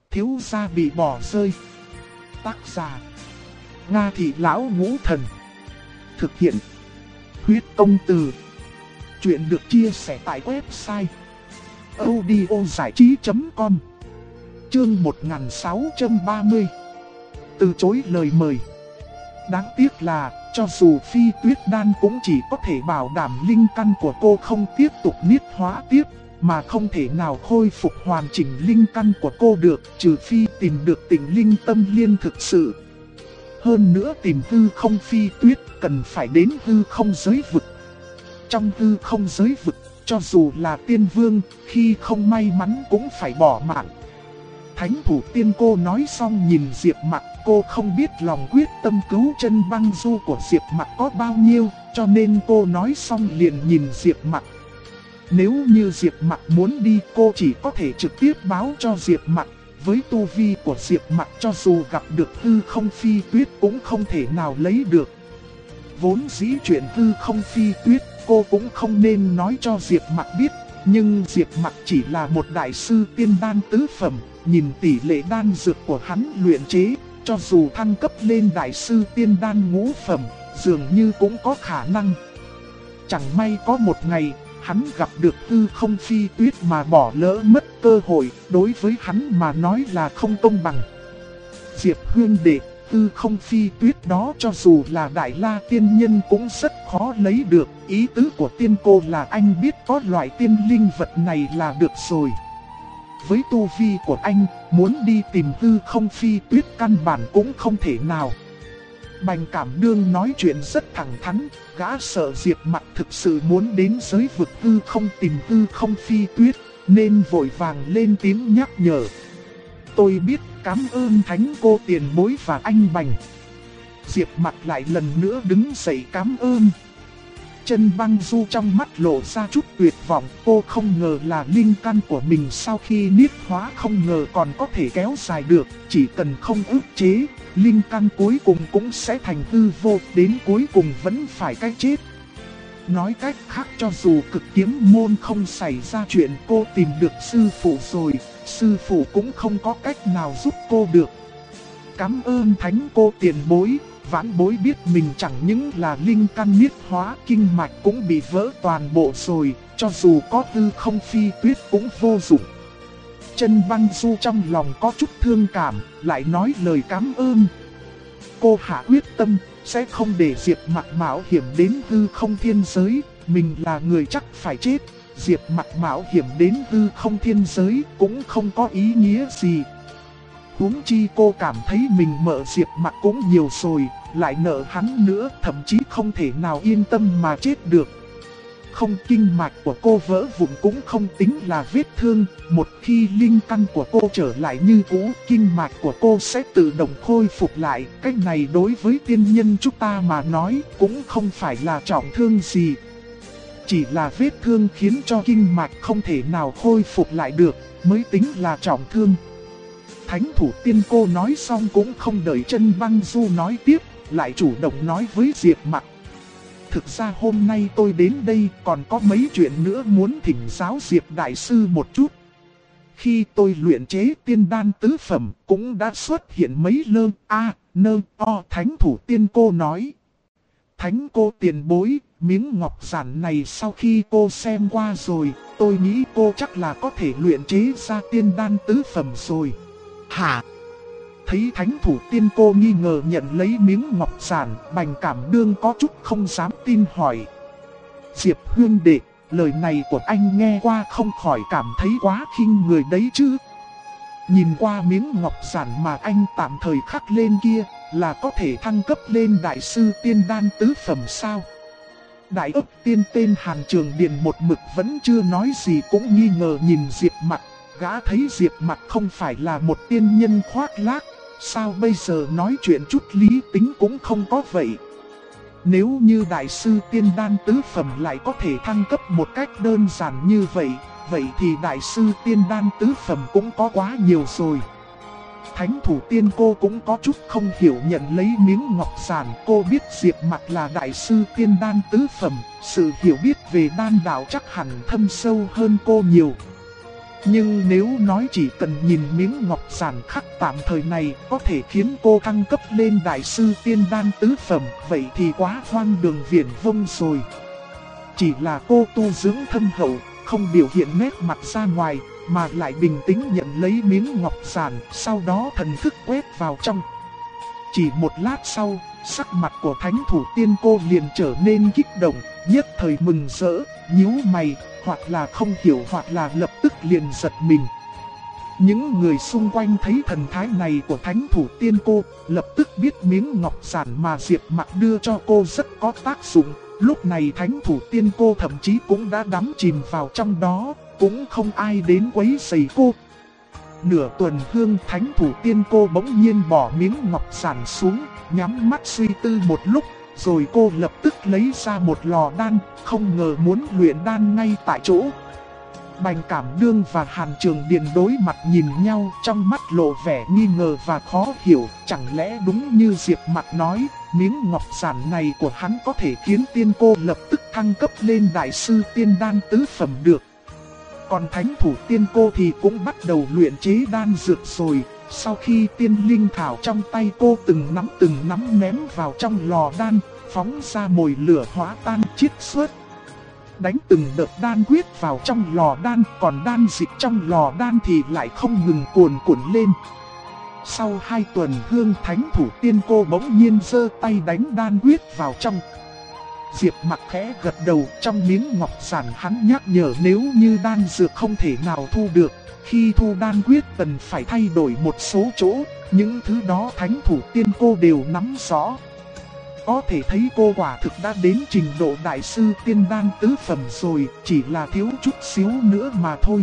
Thiếu gia bị bỏ rơi. Tác giả Nga Thị Lão Ngũ Thần. Thực hiện Huyết Công Từ. Chuyện được chia sẻ tại website audiozảichí.com. Chương 1630. Từ chối lời mời. Đáng tiếc là, cho dù Phi Tuyết Đan cũng chỉ có thể bảo đảm linh căn của cô không tiếp tục niết hóa tiếp, mà không thể nào khôi phục hoàn chỉnh linh căn của cô được, trừ phi tìm được tình linh tâm liên thực sự. Hơn nữa tìm hư không Phi Tuyết cần phải đến hư không giới vực. Trong hư không giới vực, cho dù là tiên vương, khi không may mắn cũng phải bỏ mạng. Thánh thủ tiên cô nói xong nhìn Diệp Mặc, cô không biết lòng quyết tâm cứu chân băng du của Diệp Mặc có bao nhiêu, cho nên cô nói xong liền nhìn Diệp Mặc. Nếu như Diệp Mặc muốn đi, cô chỉ có thể trực tiếp báo cho Diệp Mặc. Với tu vi của Diệp Mặc, cho dù gặp được hư không Phi Tuyết cũng không thể nào lấy được. Vốn dĩ chuyện hư không Phi Tuyết, cô cũng không nên nói cho Diệp Mặc biết. Nhưng Diệp Mặc chỉ là một đại sư tiên đan tứ phẩm, nhìn tỷ lệ đan dược của hắn luyện chế, cho dù thăng cấp lên đại sư tiên đan ngũ phẩm, dường như cũng có khả năng. Chẳng may có một ngày, hắn gặp được hư không Phi Tuyết mà bỏ lỡ mất cơ hội, đối với hắn mà nói là không công bằng. Diệp huynh đệ, hư không Phi Tuyết đó cho dù là đại la tiên nhân cũng rất khó lấy được. Ý tứ của tiên cô là anh biết có loại tiên linh vật này là được rồi. Với tu vi của anh, muốn đi tìm hư không Phi Tuyết căn bản cũng không thể nào. Bành Cảm Đương nói chuyện rất thẳng thắn, gã sợ Diệp Mặc thực sự muốn đến giới vực hư không tìm hư không Phi Tuyết, nên vội vàng lên tiếng nhắc nhở. Tôi biết, cảm ơn thánh cô tiền bối và anh Bành. Diệp Mặc lại lần nữa đứng dậy cảm ơn. Chân băng du trong mắt lộ ra chút tuyệt vọng, cô không ngờ là linh căn của mình sau khi niết hóa không ngờ còn có thể kéo dài được, chỉ cần không ức chế, linh căn cuối cùng cũng sẽ thành hư vô, đến cuối cùng vẫn phải cái chết. Nói cách khác, cho dù cực kiếm môn không xảy ra chuyện, cô tìm được sư phụ rồi, sư phụ cũng không có cách nào giúp cô được. Cảm ơn thánh cô tiền bối. Vãn bối biết mình chẳng những là linh căn niết hóa, kinh mạch cũng bị vỡ toàn bộ rồi, cho dù có hư không Phi Tuyết cũng vô dụng. Chân băng du trong lòng có chút thương cảm, lại nói lời cảm ơn. Cô hạ quyết tâm, sẽ không để Diệp Mặc mạo hiểm đến hư không thiên giới, mình là người chắc phải chết. Diệp Mặc mạo hiểm đến hư không thiên giới cũng không có ý nghĩa gì. Huống chi cô cảm thấy mình nợ Diệp Mặc cũng nhiều rồi, lại nợ hắn nữa, thậm chí không thể nào yên tâm mà chết được. Không, kinh mạch của cô vỡ vụn cũng không tính là vết thương, một khi linh căn của cô trở lại như cũ, kinh mạch của cô sẽ tự động khôi phục lại. Cách này đối với tiên nhân chúng ta mà nói cũng không phải là trọng thương gì. Chỉ là vết thương khiến cho kinh mạch không thể nào khôi phục lại được, mới tính là trọng thương. Thánh thủ tiên cô nói xong cũng không đợi chân băng du nói tiếp, lại chủ động nói với Diệp Mặc. Thực ra hôm nay tôi đến đây còn có mấy chuyện nữa muốn thỉnh giáo Diệp Đại Sư một chút. Khi tôi luyện chế tiên đan tứ phẩm cũng đã xuất hiện mấy thánh thủ tiên cô nói. Thánh cô tiền bối, miếng ngọc giản này sau khi cô xem qua rồi, tôi nghĩ cô chắc là có thể luyện chế ra tiên đan tứ phẩm rồi. Hả? Thấy thánh thủ tiên cô nghi ngờ nhận lấy miếng ngọc giản, Bành Cảm Đương có chút không dám tin hỏi. Diệp huynh đệ, lời này của anh nghe qua không khỏi cảm thấy quá khinh người đấy chứ. Nhìn qua miếng ngọc giản mà anh tạm thời khắc lên kia, là có thể thăng cấp lên đại sư tiên đan tứ phẩm sao? Đại ức tiên tên Hàn Trường Điền một mực vẫn chưa nói gì cũng nghi ngờ nhìn Diệp Mặc. Gã thấy Diệp Mặc không phải là một tiên nhân khoác lác, sao bây giờ nói chuyện chút lý tính cũng không có vậy. Nếu như đại sư tiên đan tứ phẩm lại có thể thăng cấp một cách đơn giản như vậy, vậy thì đại sư tiên đan tứ phẩm cũng có quá nhiều rồi. Thánh thủ tiên cô cũng có chút không hiểu nhận lấy miếng ngọc giản, cô biết Diệp Mặc là đại sư tiên đan tứ phẩm, sự hiểu biết về đan đạo chắc hẳn thâm sâu hơn cô nhiều. Nhưng nếu nói chỉ cần nhìn miếng ngọc giản khắc tạm thời này có thể khiến cô thăng cấp lên đại sư tiên đan tứ phẩm, vậy thì quá hoang đường viển vông rồi. Chỉ là cô tu dưỡng thâm hậu, không biểu hiện nét mặt ra ngoài, mà lại bình tĩnh nhận lấy miếng ngọc giản, sau đó thần thức quét vào trong. Chỉ một lát sau, sắc mặt của thánh thủ tiên cô liền trở nên kích động, nhất thời mừng rỡ, nhíu mày, hoặc là không hiểu hoặc là lập tức liền giật mình. Những người xung quanh thấy thần thái này của thánh thủ tiên cô, lập tức biết miếng ngọc giản mà Diệp Mặc đưa cho cô rất có tác dụng. Lúc này thánh thủ tiên cô thậm chí cũng đã đắm chìm vào trong đó, cũng không ai đến quấy rầy cô. Nửa tuần hương, thánh thủ tiên cô bỗng nhiên bỏ miếng ngọc giản xuống, nhắm mắt suy tư một lúc, rồi cô lập tức lấy ra một lò đan, không ngờ muốn luyện đan ngay tại chỗ. Bành Cảm Đương và Hàn Trường Điền đối mặt nhìn nhau, trong mắt lộ vẻ nghi ngờ và khó hiểu, chẳng lẽ đúng như Diệp Mặc nói, miếng ngọc giản này của hắn có thể khiến tiên cô lập tức thăng cấp lên đại sư tiên đan tứ phẩm được. Còn thánh thủ tiên cô thì cũng bắt đầu luyện chế đan dược rồi. Sau khi tiên linh thảo trong tay cô từng nắm ném vào trong lò đan, phóng ra mồi lửa hóa tan chiết xuất. Đánh từng đợt đan quyết vào trong lò đan, còn đan dịch trong lò đan thì lại không ngừng cuồn cuộn lên. Sau 2 tuần hương, thánh thủ tiên cô bỗng nhiên giơ tay đánh đan quyết vào trong. Diệp Mặc khẽ gật đầu, trong miếng ngọc giản hắn nhắc nhở nếu như đan dược không thể nào thu được, khi thu đan quyết cần phải thay đổi một số chỗ, những thứ đó thánh thủ tiên cô đều nắm rõ. Có thể thấy cô quả thực đã đến trình độ đại sư tiên đan tứ phẩm rồi, chỉ là thiếu chút xíu nữa mà thôi.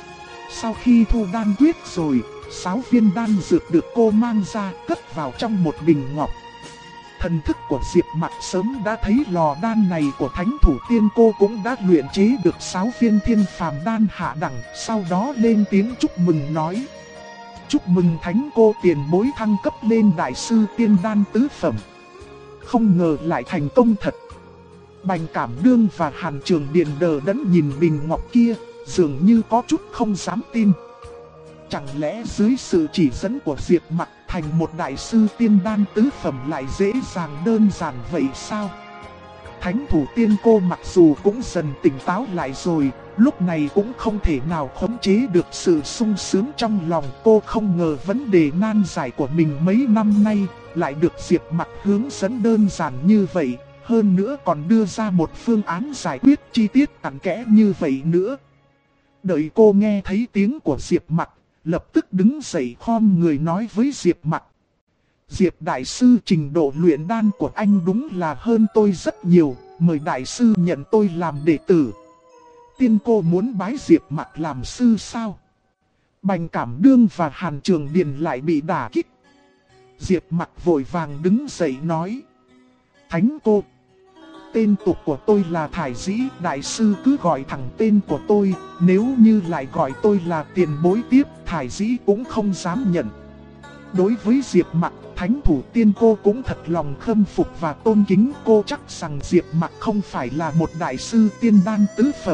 Sau khi thu đan quyết rồi, 6 viên đan dược được cô mang ra cất vào trong một bình ngọc. Thần thức của Diệp Mặc sớm đã thấy lò đan này của thánh thủ tiên cô cũng đã luyện chế được 6 viên thiên phàm đan hạ đẳng, sau đó lên tiếng chúc mừng nói: chúc mừng thánh cô tiền bối thăng cấp lên đại sư tiên đan tứ phẩm. Không ngờ lại thành công thật. Bành Cảm Đương và Hàn Trường Điền đờ đẫn nhìn bình ngọc kia, dường như có chút không dám tin. Chẳng lẽ dưới sự chỉ dẫn của Diệp Mặc, thành một đại sư tiên đan tứ phẩm lại dễ dàng đơn giản vậy sao? Thánh thủ tiên cô mặc dù cũng dần tỉnh táo lại rồi, lúc này cũng không thể nào khống chế được sự sung sướng trong lòng. Cô không ngờ vấn đề nan giải của mình mấy năm nay lại được Diệp Mặc hướng dẫn đơn giản như vậy, hơn nữa còn đưa ra một phương án giải quyết chi tiết cặn kẽ như vậy nữa. Đợi cô nghe thấy tiếng của Diệp Mặc, lập tức đứng dậy khom người nói với Diệp Mặc: Diệp đại sư, trình độ luyện đan của anh đúng là hơn tôi rất nhiều, mời đại sư nhận tôi làm đệ tử. Tiên cô muốn bái Diệp Mặc làm sư sao? Bành Cảm Đương và Hàn Trường Điền lại bị đả kích. Diệp Mặc vội vàng đứng dậy nói: thánh cô, tên tục của tôi là Thải Dĩ, đại sư cứ gọi thẳng tên của tôi, nếu như lại gọi tôi là tiền bối tiếp, Thải Dĩ cũng không dám nhận. Đối với Diệp Mặc, thánh thủ tiên cô cũng thật lòng khâm phục và tôn kính. Cô chắc rằng Diệp Mặc không phải là một đại sư tiên đan tứ phẩm.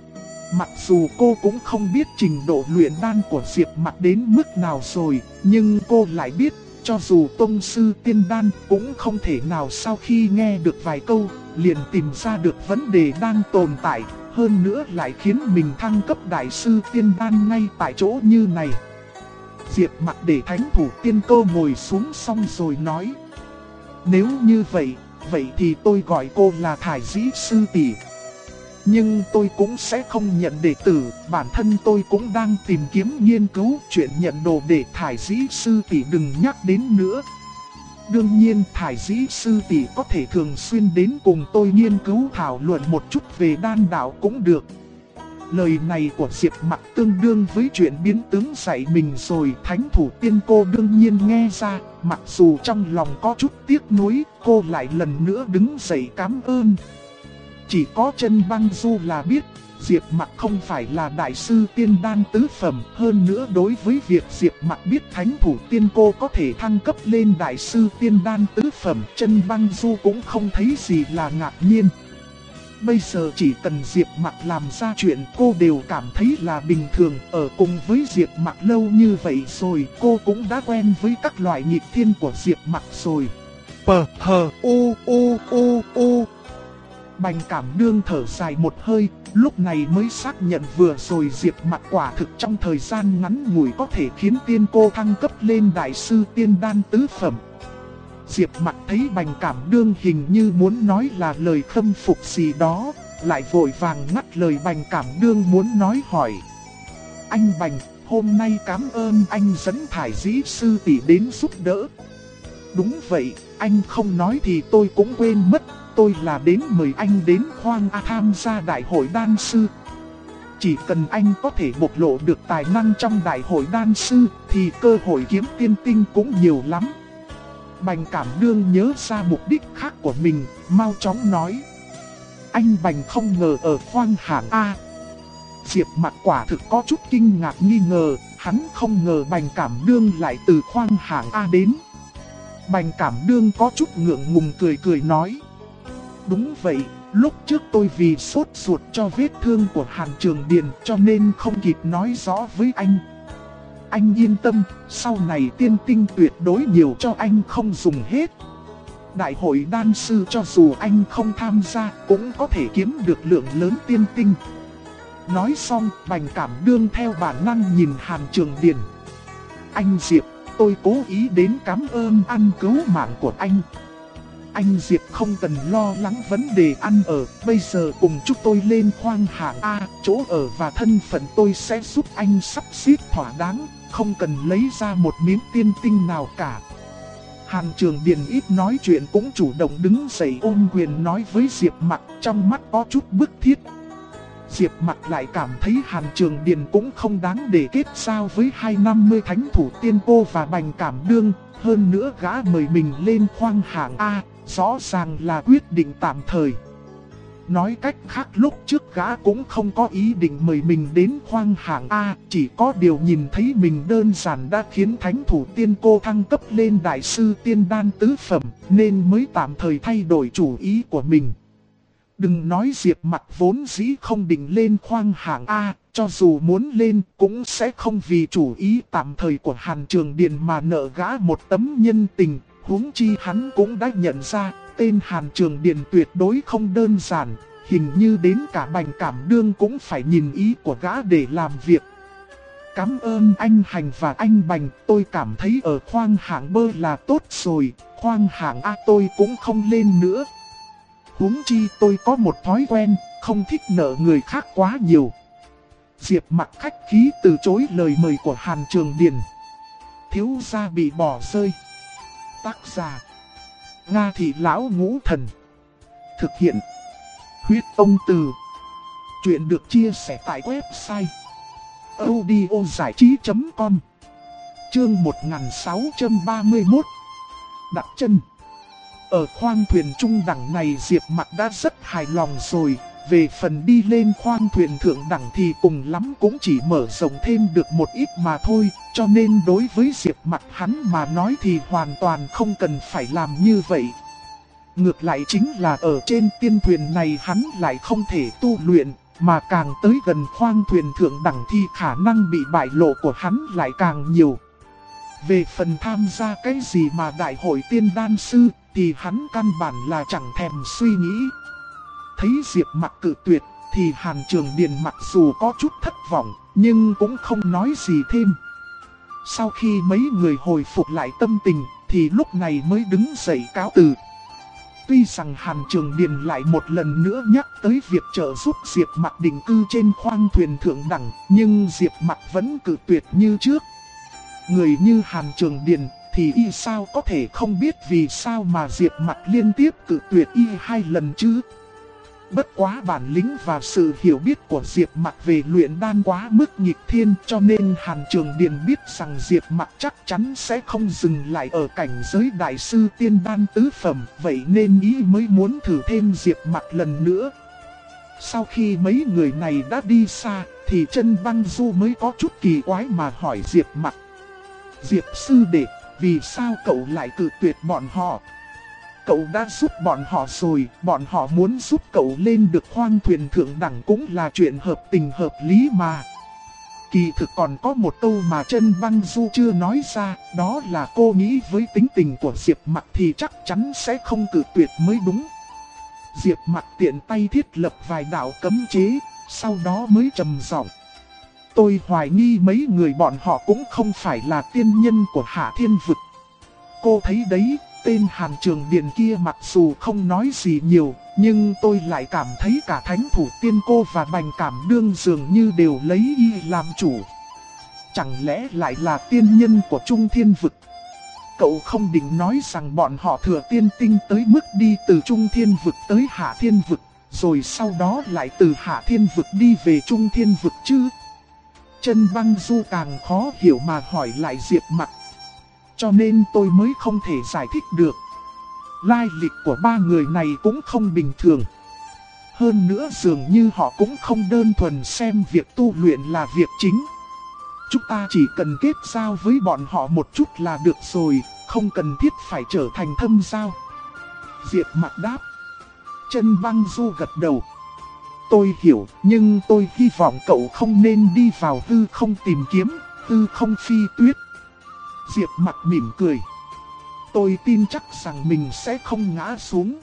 Mặc dù cô cũng không biết trình độ luyện đan của Diệp Mặc đến mức nào rồi, nhưng cô lại biết, cho dù tông sư tiên đan cũng không thể nào sau khi nghe được vài câu, liền tìm ra được vấn đề đang tồn tại, hơn nữa lại khiến mình thăng cấp đại sư tiên đan ngay tại chỗ như này. Diệp Mặc để thánh thủ tiên cô ngồi xuống xong rồi nói: nếu như vậy, vậy thì tôi gọi cô là Thải Dĩ sư tỷ. Nhưng tôi cũng sẽ không nhận đệ tử, bản thân tôi cũng đang tìm kiếm nghiên cứu, chuyện nhận đồ để Thải Dĩ sư tỷ đừng nhắc đến nữa. Đương nhiên Thải Dĩ sư tỷ có thể thường xuyên đến cùng tôi nghiên cứu thảo luận một chút về đan đạo cũng được. Lời này của Diệp Mặc tương đương với chuyện biến tướng dạy mình rồi. Thánh thủ tiên cô đương nhiên nghe ra, mặc dù trong lòng có chút tiếc nuối, cô lại lần nữa đứng dậy cảm ơn. Chỉ có Chân Băng Du là biết, Diệp Mặc không phải là đại sư tiên đan tứ phẩm. Hơn nữa đối với việc Diệp Mặc biết thánh thủ tiên cô có thể thăng cấp lên đại sư tiên đan tứ phẩm, Chân Băng Du cũng không thấy gì là ngạc nhiên. bây giờ chỉ cần Diệp Mặc làm ra chuyện cô đều cảm thấy là bình thường. Ở cùng với Diệp Mặc lâu như vậy rồi, cô cũng đã quen với các loại nghịch thiên của Diệp Mặc rồi. Bành Cảm Đương thở dài một hơi, lúc này mới xác nhận vừa rồi Diệp Mặc quả thực trong thời gian ngắn ngủi có thể khiến tiên cô thăng cấp lên đại sư tiên đan tứ phẩm. Diệp Mặc thấy Bành Cảm Đương hình như muốn nói là lời khâm phục gì đó, lại vội vàng ngắt lời Bành Cảm Đương muốn nói hỏi. Anh Bành, hôm nay cảm ơn anh dẫn Thải Dĩ sư tỷ đến giúp đỡ. Đúng vậy, anh không nói thì tôi cũng quên mất, tôi là đến mời anh đến Khoang A tham gia đại hội đan sư. Chỉ cần anh có thể bộc lộ được tài năng trong đại hội đan sư thì cơ hội kiếm tiên tinh cũng nhiều lắm. Bành Cảm Đương nhớ ra mục đích khác của mình, mau chóng nói. Anh Bành không ngờ ở khoang hạng A. Diệp Mặc quả thực có chút kinh ngạc nghi ngờ, hắn không ngờ Bành Cảm Đương lại từ khoang hạng A đến. Bành Cảm Đương có chút ngượng ngùng cười nói. Đúng vậy, lúc trước tôi vì sốt ruột cho vết thương của Hàn Trường Điền cho nên không kịp nói rõ với anh. Anh yên tâm, sau này tiên tinh tuyệt đối nhiều cho anh không dùng hết. Đại hội đan sư cho dù anh không tham gia cũng có thể kiếm được lượng lớn tiên tinh. Nói xong, Bành Cảm Đương theo bản năng nhìn Hàn Trường Điền. Anh Diệp, tôi cố ý đến cảm ơn ăn cứu mạng của anh. Anh Diệp không cần lo lắng vấn đề ăn ở, bây giờ cùng chúng tôi lên khoang hạng A, chỗ ở và thân phận tôi sẽ giúp anh sắp xếp thỏa đáng, không cần lấy ra một miếng tiên tinh nào cả. Hàn Trường Điền ít nói chuyện cũng chủ động đứng dậy ôm quyền nói với Diệp Mặc, trong mắt có chút bức thiết. Diệp Mặc lại cảm thấy Hàn Trường Điền cũng không đáng để kết giao với 250 thánh thủ tiên cô và Bành Cảm Đương, hơn nữa gã mời mình lên khoang hạng A, rõ ràng là quyết định tạm thời. Nói cách khác lúc trước gã cũng không có ý định mời mình đến khoang hạng A, chỉ có điều nhìn thấy mình đơn giản đã khiến thánh thủ tiên cô thăng cấp lên đại sư tiên đan tứ phẩm, nên mới tạm thời thay đổi chủ ý của mình. Đừng nói Diệp Mặc vốn dĩ không định lên khoang hạng A, cho dù muốn lên cũng sẽ không vì chủ ý tạm thời của Hàn Trường Điền mà nợ gã một tấm nhân tình. Huống chi hắn cũng đã nhận ra, tên Hàn Trường Điền tuyệt đối không đơn giản, hình như đến cả Bành Cảm Đương cũng phải nhìn ý của gã để làm việc. Cảm ơn anh Hành và anh Bành, tôi cảm thấy ở khoang hạng B là tốt rồi, khoang hạng A tôi cũng không lên nữa. Huống chi tôi có một thói quen, không thích nợ người khác quá nhiều. Diệp Mặc khách khí từ chối lời mời của Hàn Trường Điền. Thiếu gia bị bỏ rơi. Tác giả Nga Thị Lão Ngũ Thần. Thực hiện Huyết Ông Từ. Chuyện được chia sẻ tại website audiozảichí.com. Chương 1631. Đặt chân. Ở khoang thuyền trung đẳng này Diệp Mặc đã rất hài lòng rồi. Về phần đi lên khoang thuyền thượng đẳng thì cùng lắm cũng chỉ mở rộng thêm được một ít mà thôi. Cho nên đối với Diệp Mặc hắn mà nói thì hoàn toàn không cần phải làm như vậy. Ngược lại chính là ở trên tiên thuyền này hắn lại không thể tu luyện, mà càng tới gần khoang thuyền thượng đẳng thì khả năng bị bại lộ của hắn lại càng nhiều. Về phần tham gia cái gì mà đại hội tiên đan sư thì hắn căn bản là chẳng thèm suy nghĩ. Thấy Diệp Mặc cự tuyệt thì Hàn Trường Điền mặc dù có chút thất vọng nhưng cũng không nói gì thêm. Sau khi mấy người hồi phục lại tâm tình thì lúc này mới đứng dậy cáo từ. Tuy rằng Hàn Trường Điền lại một lần nữa nhắc tới việc trợ giúp Diệp Mặc định cư trên khoang thuyền thượng đẳng, nhưng Diệp Mặc vẫn cự tuyệt như trước. Người như Hàn Trường Điền thì y sao có thể không biết vì sao mà Diệp Mặc liên tiếp cự tuyệt y 2 lần chứ. Bất quá bản lĩnh và sự hiểu biết của Diệp Mặc về luyện đan quá mức nghịch thiên, cho nên Hàn Trường Điền biết rằng Diệp Mặc chắc chắn sẽ không dừng lại ở cảnh giới đại sư tiên đan tứ phẩm, vậy nên ý mới muốn thử thêm Diệp Mặc lần nữa. Sau khi mấy người này đã đi xa thì Chân Băng Du mới có chút kỳ quái mà hỏi Diệp Mặc. Diệp sư đệ, vì sao cậu lại cự tuyệt bọn họ? Cậu đã giúp bọn họ rồi, bọn họ muốn giúp cậu lên được khoang thuyền thượng đẳng cũng là chuyện hợp tình hợp lý mà. Kỳ thực còn có một câu mà Trân Băng Du chưa nói ra, đó là cô nghĩ với tính tình của Diệp Mặc thì chắc chắn sẽ không cự tuyệt mới đúng. Diệp Mặc tiện tay thiết lập vài đạo cấm chế, sau đó mới trầm giọng. Tôi hoài nghi mấy người bọn họ cũng không phải là tiên nhân của Hạ Thiên Vực. Cô thấy đấy, tên Hàn Trường Điền kia mặc dù không nói gì nhiều, nhưng tôi lại cảm thấy cả Thánh Thủ Tiên Cô và Bành Cảm Đương dường như đều lấy y làm chủ. Chẳng lẽ lại là tiên nhân của Trung Thiên Vực? Cậu không định nói rằng bọn họ thừa tiên tinh tới mức đi từ Trung Thiên Vực tới Hạ Thiên Vực, rồi sau đó lại từ Hạ Thiên Vực đi về Trung Thiên Vực chứ? Trân Băng Du càng khó hiểu mà hỏi lại Diệp Mặc. Cho nên tôi mới không thể giải thích được. Lai lịch của ba người này cũng không bình thường. Hơn nữa dường như họ cũng không đơn thuần xem việc tu luyện là việc chính. Chúng ta chỉ cần kết giao với bọn họ một chút là được rồi, không cần thiết phải trở thành thâm giao. Diệp Mặc đáp. Trân Băng Du gật đầu. Tôi hiểu, nhưng tôi hy vọng cậu không nên đi vào hư không tìm kiếm, hư không phi tuyết. Diệp Mặc mỉm cười. Tôi tin chắc rằng mình sẽ không ngã xuống.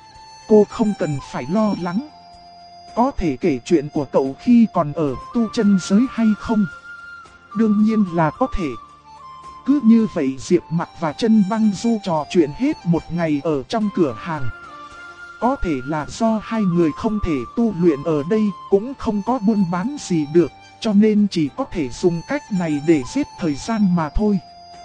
Cô không cần phải lo lắng. Có thể kể chuyện của cậu khi còn ở tu chân giới hay không? Đương nhiên là có thể. Cứ như vậy Diệp Mặc và Trân Băng Du trò chuyện hết một ngày ở trong cửa hàng. Có thể là do hai người không thể tu luyện ở đây, cũng không có buôn bán gì được, cho nên chỉ có thể dùng cách này để giết thời gian mà thôi.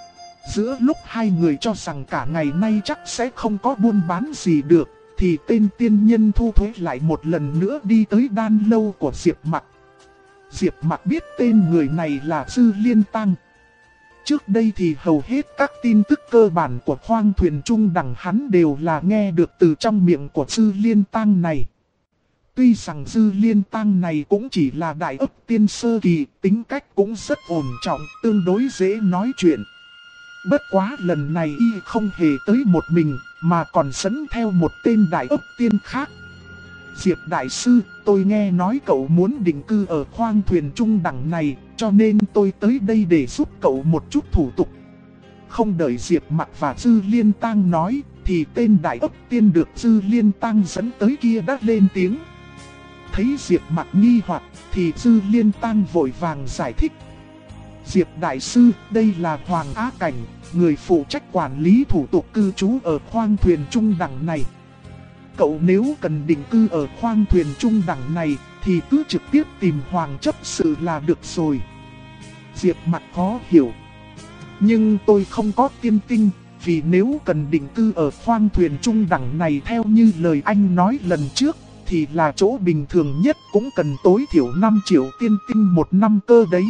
Giữa lúc hai người cho rằng cả ngày nay chắc sẽ không có buôn bán gì được, thì tên tiên nhân thu thuế lại một lần nữa đi tới đan lâu của Diệp Mặc. Diệp Mặc biết tên người này là Dư Liên Tăng. Trước đây thì hầu hết các tin tức cơ bản của khoang thuyền trung đẳng hắn đều là nghe được từ trong miệng của Dư Liên Tăng này. Tuy rằng Dư Liên Tăng này cũng chỉ là đại ấp tiên sơ kỳ, tính cách cũng rất ổn trọng, tương đối dễ nói chuyện. Bất quá lần này y không hề tới một mình, mà còn dẫn theo một tên đại ấp tiên khác. Diệp Đại Sư, tôi nghe nói cậu muốn định cư ở khoang thuyền trung đẳng này, cho nên tôi tới đây để giúp cậu một chút thủ tục. Không đợi Diệp Mặc và Dư Liên Tăng nói, thì tên đại ấp tiên được Dư Liên Tăng dẫn tới kia đã lên tiếng. Thấy Diệp Mặc nghi hoặc, thì Dư Liên Tăng vội vàng giải thích. Diệp Đại Sư, đây là Hoàng Á Cảnh, người phụ trách quản lý thủ tục cư trú ở khoang thuyền trung đẳng này. Cậu nếu cần định cư ở khoang thuyền trung đẳng này, thì cứ trực tiếp tìm Hoàng chấp sự là được rồi. Diệp Mặc khó hiểu. Nhưng tôi không có tiên tinh, vì nếu cần định cư ở khoang thuyền trung đẳng này theo như lời anh nói lần trước, thì là chỗ bình thường nhất cũng cần tối thiểu 5 triệu tiên tinh một năm cơ đấy.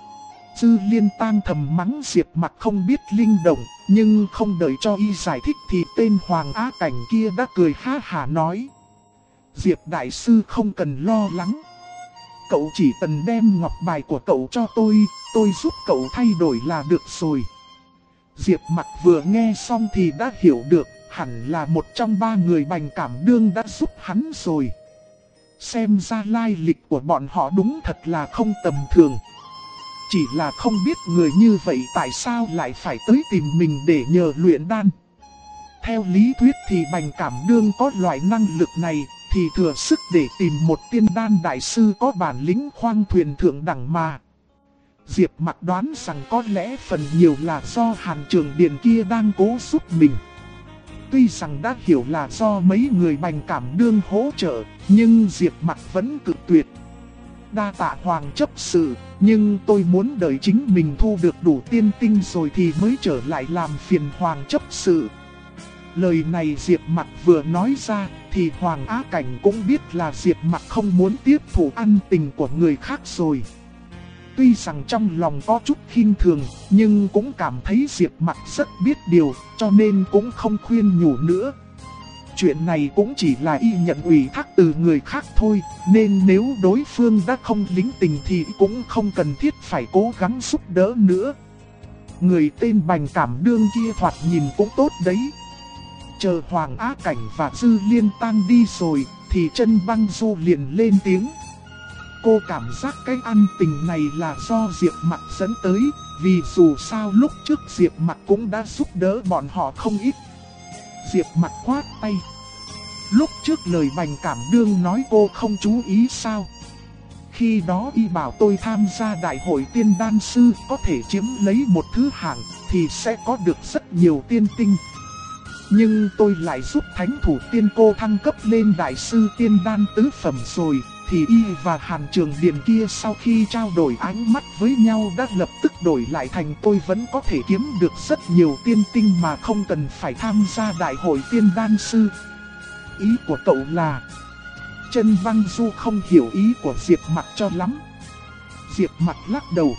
Dư Liên Tăng thầm mắng Diệp Mặc không biết linh động, nhưng không đợi cho y giải thích thì tên Hoàng Á Cảnh kia đã cười ha hả nói. Diệp Đại Sư không cần lo lắng. Cậu chỉ cần đem ngọc bài của cậu cho tôi giúp cậu thay đổi là được rồi. Diệp Mặc vừa nghe xong thì đã hiểu được, hẳn là một trong ba người Bành Cảm Đương đã giúp hắn rồi. Xem ra lai lịch của bọn họ đúng thật là không tầm thường. Chỉ là không biết người như vậy tại sao lại phải tới tìm mình để nhờ luyện đan. Theo lý thuyết thì Bành Cảm Đương có loại năng lực này, thì thừa sức để tìm một tiên đan đại sư có bản lĩnh khoang thuyền thượng đẳng mà. Diệp Mặc đoán rằng có lẽ phần nhiều là do Hàn Trường Điền kia đang cố giúp mình. Tuy rằng đã hiểu là do mấy người Bành Cảm Đương hỗ trợ, nhưng Diệp Mặc vẫn cự tuyệt. Đa tạ Hoàng chấp sự, nhưng tôi muốn đợi chính mình thu được đủ tiên tinh rồi thì mới trở lại làm phiền Hoàng chấp sự. Lời này Diệp Mặc vừa nói ra, thì Hoàng Á Cảnh cũng biết là Diệp Mặc không muốn tiếp thụ ân tình của người khác rồi. Tuy rằng trong lòng có chút khinh thường, nhưng cũng cảm thấy Diệp Mặc rất biết điều, cho nên cũng không khuyên nhủ nữa. Chuyện này cũng chỉ là y nhận ủy thác từ người khác thôi, nên nếu đối phương đã không lính tình thì cũng không cần thiết phải cố gắng giúp đỡ nữa. Người tên Bành Cảm Đương kia thoạt nhìn cũng tốt đấy. chờ Hoàng Á Cảnh và Dư Liên Tang đi rồi, thì Chân Băng Du liền lên tiếng. Cô cảm giác cái ân tình này là do Diệp Mặc dẫn tới, vì dù sao lúc trước Diệp Mặc cũng đã giúp đỡ bọn họ không ít. Diệp Mặc khoát tay. Lúc trước lời Bành Cảm Đương nói cô không chú ý sao? Khi đó y bảo tôi tham gia đại hội tiên đan sư có thể chiếm lấy một thứ hạng thì sẽ có được rất nhiều tiên tinh. Nhưng tôi lại giúp thánh thủ tiên cô thăng cấp lên đại sư tiên đan tứ phẩm rồi, thì y và Hàn Trường Điền kia sau khi trao đổi ánh mắt với nhau đã lập tức đổi lại thành tôi vẫn có thể kiếm được rất nhiều tiên tinh mà không cần phải tham gia đại hội tiên đan sư. Ý của cậu là... Chân Băng Du không hiểu ý của Diệp Mặc cho lắm. Diệp Mặc lắc đầu.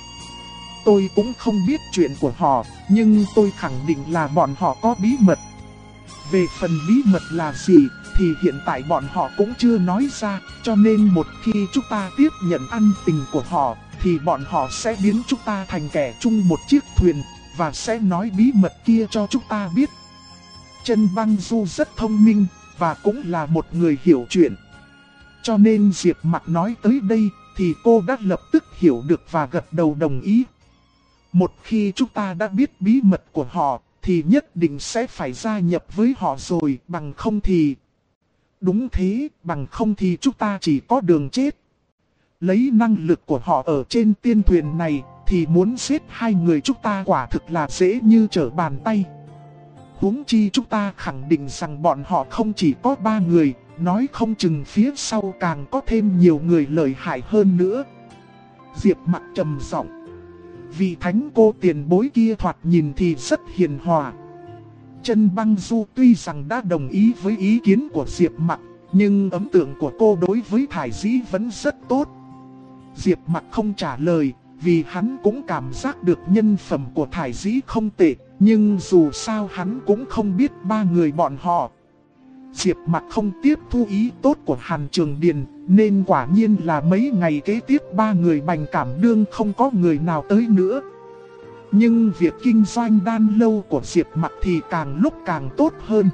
Tôi cũng không biết chuyện của họ, nhưng tôi khẳng định là bọn họ có bí mật. Về phần bí mật là gì thì hiện tại bọn họ cũng chưa nói ra, cho nên một khi chúng ta tiếp nhận ân tình của họ thì bọn họ sẽ biến chúng ta thành kẻ chung một chiếc thuyền và sẽ nói bí mật kia cho chúng ta biết. Chân Băng Du rất thông minh và cũng là một người hiểu chuyện. Cho nên Diệp Mặc nói tới đây thì cô đã lập tức hiểu được và gật đầu đồng ý. Một khi chúng ta đã biết bí mật của họ thì nhất định sẽ phải gia nhập với họ rồi, bằng không thì... Đúng thế, bằng không thì chúng ta chỉ có đường chết. Lấy năng lực của họ ở trên tiên thuyền này thì muốn giết hai người chúng ta quả thực là dễ như trở bàn tay. Huống chi chúng ta khẳng định rằng bọn họ không chỉ có 3 người, nói không chừng phía sau càng có thêm nhiều người lợi hại hơn nữa. Diệp Mặc trầm giọng. Vị thánh cô tiền bối kia thoạt nhìn thì rất hiền hòa. Chân Băng Du tuy rằng đã đồng ý với ý kiến của Diệp Mặc, nhưng ấn tượng của cô đối với Thải Dĩ vẫn rất tốt. Diệp Mặc không trả lời, vì hắn cũng cảm giác được nhân phẩm của Thải Dĩ không tệ, nhưng dù sao hắn cũng không biết 3 người bọn họ. Diệp Mặc không tiếp thu ý tốt của Hàn Trường Điền, nên quả nhiên là mấy ngày kế tiếp 3 người Bành Cảm Đương không có người nào tới nữa. Nhưng việc kinh doanh đan lâu của Diệp Mặc thì càng lúc càng tốt hơn.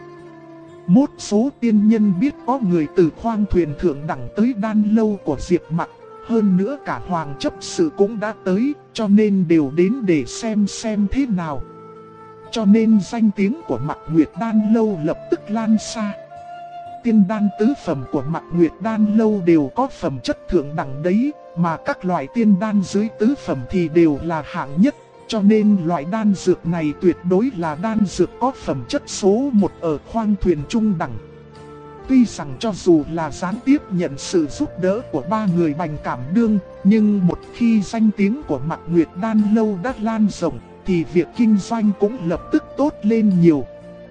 Một số tiên nhân biết có người từ khoang thuyền thượng đẳng tới đan lâu của Diệp Mặc, hơn nữa cả Hoàng chấp sự cũng đã tới, cho nên đều đến để xem thế nào. Cho nên danh tiếng của Mạc Nguyệt Đan lâu lập tức lan xa. Tiên đan tứ phẩm của Mạc Nguyệt Đan lâu đều có phẩm chất thượng đẳng đấy, mà các loại tiên đan dưới tứ phẩm thì đều là hạng nhất. Cho nên loại đan dược này tuyệt đối là đan dược có phẩm chất số 1 ở khoang thuyền trung đẳng. Tuy rằng cho dù là gián tiếp nhận sự giúp đỡ của 3 người Bành Cảm Đương, nhưng một khi danh tiếng của Mạc Nguyệt Đan lâu đã lan rộng, thì việc kinh doanh cũng lập tức tốt lên nhiều.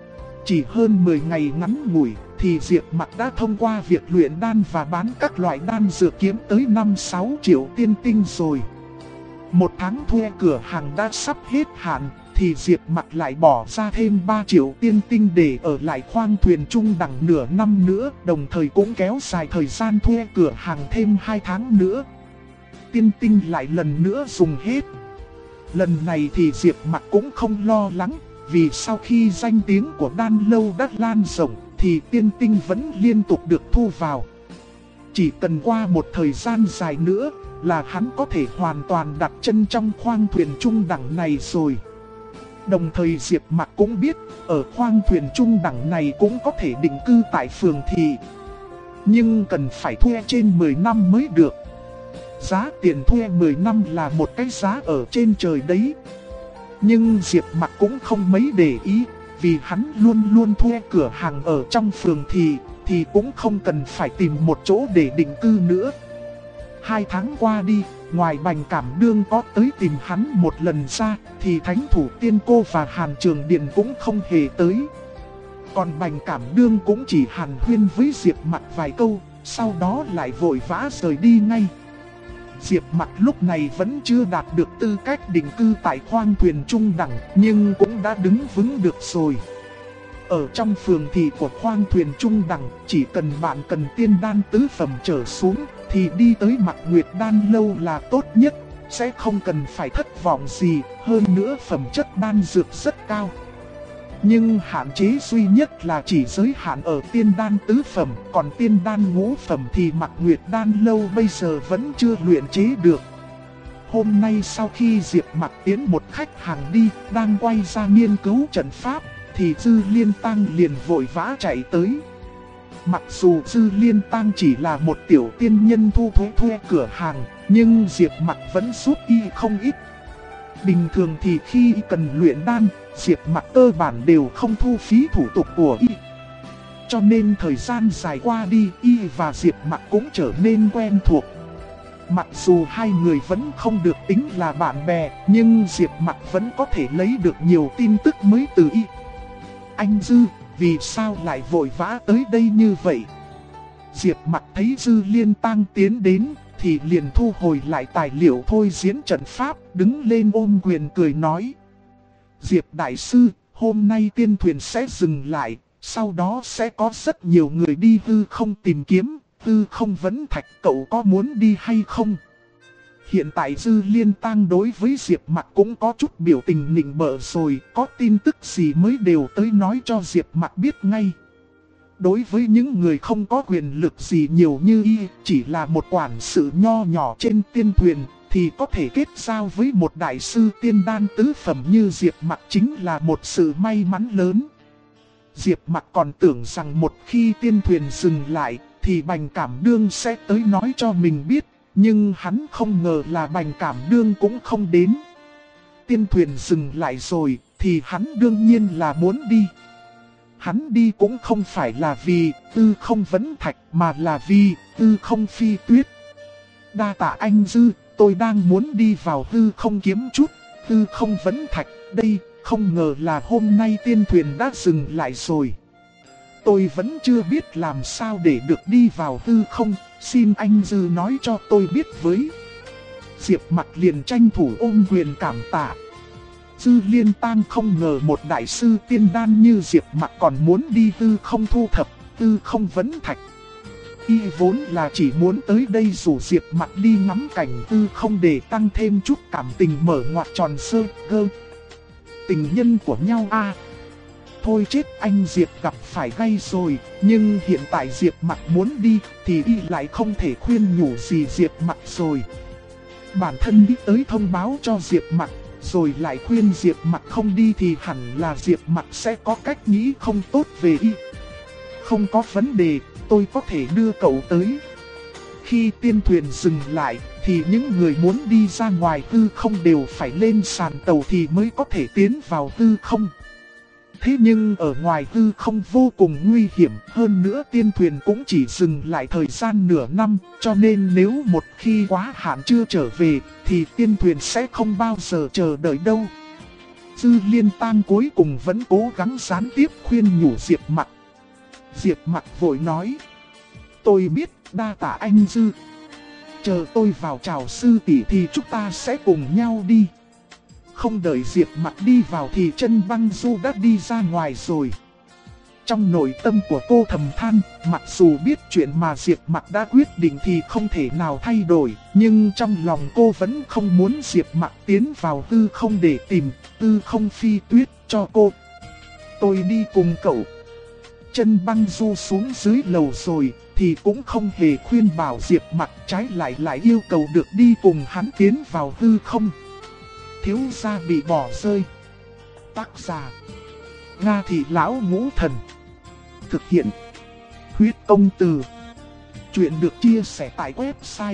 Chỉ hơn 10 ngày ngắn ngủi, thì Diệp Mặc đã thông qua việc luyện đan và bán các loại đan dược kiếm tới 5-6 triệu tiên tinh rồi. Một tháng thuê cửa hàng đã sắp hết hạn, thì Diệp Mặc lại bỏ ra thêm 3 triệu tiên tinh để ở lại khoang thuyền trung đẳng nửa năm nữa, đồng thời cũng kéo dài thời gian thuê cửa hàng thêm 2 tháng nữa. Tiên tinh lại lần nữa dùng hết. Lần này thì Diệp Mặc cũng không lo lắng, vì sau khi danh tiếng của đan lâu đã lan rộng, thì tiên tinh vẫn liên tục được thu vào. Chỉ cần qua một thời gian dài nữa, là hắn có thể hoàn toàn đặt chân trong khoang thuyền trung đẳng này rồi. Đồng thời Diệp Mặc cũng biết, ở khoang thuyền trung đẳng này cũng có thể định cư tại phường thị. Nhưng cần phải thuê trên 10 năm mới được. Giá tiền thuê 10 năm là một cái giá ở trên trời đấy. Nhưng Diệp Mặc cũng không mấy để ý, vì hắn luôn luôn thuê cửa hàng ở trong phường thị, thì cũng không cần phải tìm một chỗ để định cư nữa. 2 tháng qua đi, ngoài Bành Cảm Đương có tới tìm hắn một lần ra, thì Thánh Thủ Tiên Cô và Hàn Trường Điền cũng không hề tới. Còn Bành Cảm Đương cũng chỉ hàn huyên với Diệp Mặc vài câu, sau đó lại vội vã rời đi ngay. Diệp Mặc lúc này vẫn chưa đạt được tư cách định cư tại khoang thuyền trung đẳng, nhưng cũng đã đứng vững được rồi. Ở trong phường thị của khoang thuyền trung đẳng, chỉ cần bạn cần tiên đan tứ phẩm trở xuống, thì đi tới Mạc Nguyệt Đan lâu là tốt nhất, sẽ không cần phải thất vọng gì, hơn nữa phẩm chất đan dược rất cao. Nhưng hạn chế duy nhất là chỉ giới hạn ở tiên đan tứ phẩm, còn tiên đan ngũ phẩm thì Mạc Nguyệt đan lâu bây giờ vẫn chưa luyện chế được. Hôm nay sau khi Diệp Mạc tiến một khách hàng đi, đang quay ra nghiên cứu trận pháp, thì Dư Liên Tăng liền vội vã chạy tới. Mặc dù Dư Liên Tăng chỉ là một tiểu tiên nhân thu thuê cửa hàng, nhưng Diệp Mạc vẫn giúp y không ít. Bình thường thì khi y cần luyện đan, Diệp Mạc cơ bản đều không thu phí thủ tục của y. Cho nên thời gian dài qua đi, y và Diệp Mạc cũng trở nên quen thuộc. Mặc dù hai người vẫn không được tính là bạn bè, nhưng Diệp Mạc vẫn có thể lấy được nhiều tin tức mới từ y. Anh Dư, vì sao lại vội vã tới đây như vậy? Diệp Mạc thấy Dư Liên Tăng tiến đến, thì liền thu hồi lại tài liệu thôi diễn trận pháp, đứng lên ôm quyền cười nói. Diệp Đại Sư, hôm nay tiên thuyền sẽ dừng lại, sau đó sẽ có rất nhiều người đi hư không tìm kiếm, hư không vấn thạch, cậu có muốn đi hay không? Hiện tại Dư Liên Tăng đối với Diệp Mạc cũng có chút biểu tình nịnh bợ rồi, có tin tức gì mới đều tới nói cho Diệp Mạc biết ngay. Đối với những người không có quyền lực gì nhiều như y, chỉ là một quản sự nho nhỏ trên tiên thuyền, thì có thể kết giao với một đại sư tiên đan tứ phẩm như Diệp Mạc chính là một sự may mắn lớn. Diệp Mạc còn tưởng rằng một khi tiên thuyền dừng lại, thì Bành Cảm Đương sẽ tới nói cho mình biết, nhưng hắn không ngờ là Bành Cảm Đương cũng không đến. Tiên thuyền dừng lại rồi, thì hắn đương nhiên là muốn đi. Hắn đi cũng không phải là vì tư không vấn thạch, mà là vì tư không phi tuyết. Đa tạ anh Dư, tôi đang muốn đi vào tư không kiếm chút, tư không vấn thạch, đây, không ngờ là hôm nay tiên thuyền đã dừng lại rồi. Tôi vẫn chưa biết làm sao để được đi vào tư không, xin anh Dư nói cho tôi biết với. Diệp Mạc liền tranh thủ ôm quyền cảm tạ. Dư Liên Tăng không ngờ một đại sư tiên đan như Diệp Mạc còn muốn đi tư không thu thập, tư không vấn thạch. Y vốn là chỉ muốn tới đây rủ Diệp Mạc đi ngắm cảnh tư không để tăng thêm chút cảm tình mở ngoặt tròn sơ gơ. Tình nhân của nhau a. Thôi chết, anh Diệp gặp phải gay rồi, nhưng hiện tại Diệp Mạc muốn đi thì y lại không thể khuyên nhủ gì Diệp Mạc rồi. Bản thân đi tới thông báo cho Diệp Mạc, rồi lại khuyên Diệp Mạc không đi thì hẳn là Diệp Mạc sẽ có cách nghĩ không tốt về y. Không có vấn đề, tôi có thể đưa cậu tới. Khi tiên thuyền dừng lại, thì những người muốn đi ra ngoài tư không đều phải lên sàn tàu thì mới có thể tiến vào tư không. Thế nhưng ở ngoài tư không vô cùng nguy hiểm, hơn nữa tiên thuyền cũng chỉ dừng lại thời gian nửa năm, cho nên nếu một khi quá hạn chưa trở về, thì tiên thuyền sẽ không bao giờ chờ đợi đâu. Dư Liên Tăng cuối cùng vẫn cố gắng gián tiếp khuyên nhủ Diệp Mạc. Diệp Mạc vội nói, tôi biết, đa tạ anh Dư. Chờ tôi vào chào sư tỷ thì chúng ta sẽ cùng nhau đi. Không đợi Diệp Mạc đi vào thì Chân Băng Du đã đi ra ngoài rồi. Trong nội tâm của cô thầm than, mặc dù biết chuyện mà Diệp Mạc đã quyết định thì không thể nào thay đổi, nhưng trong lòng cô vẫn không muốn Diệp Mạc tiến vào tư không để tìm tư không phi tuyết cho cô. Tôi đi cùng cậu. Chân Băng Du xuống dưới lầu rồi thì cũng không hề khuyên bảo Diệp Mạc, trái lại yêu cầu được đi cùng hắn tiến vào tư không. Thiếu gia bị bỏ rơi. Tác giả Nga Thị Lão Ngũ Thần. Thực hiện Huyết Công Từ. Chuyện được chia sẻ tại website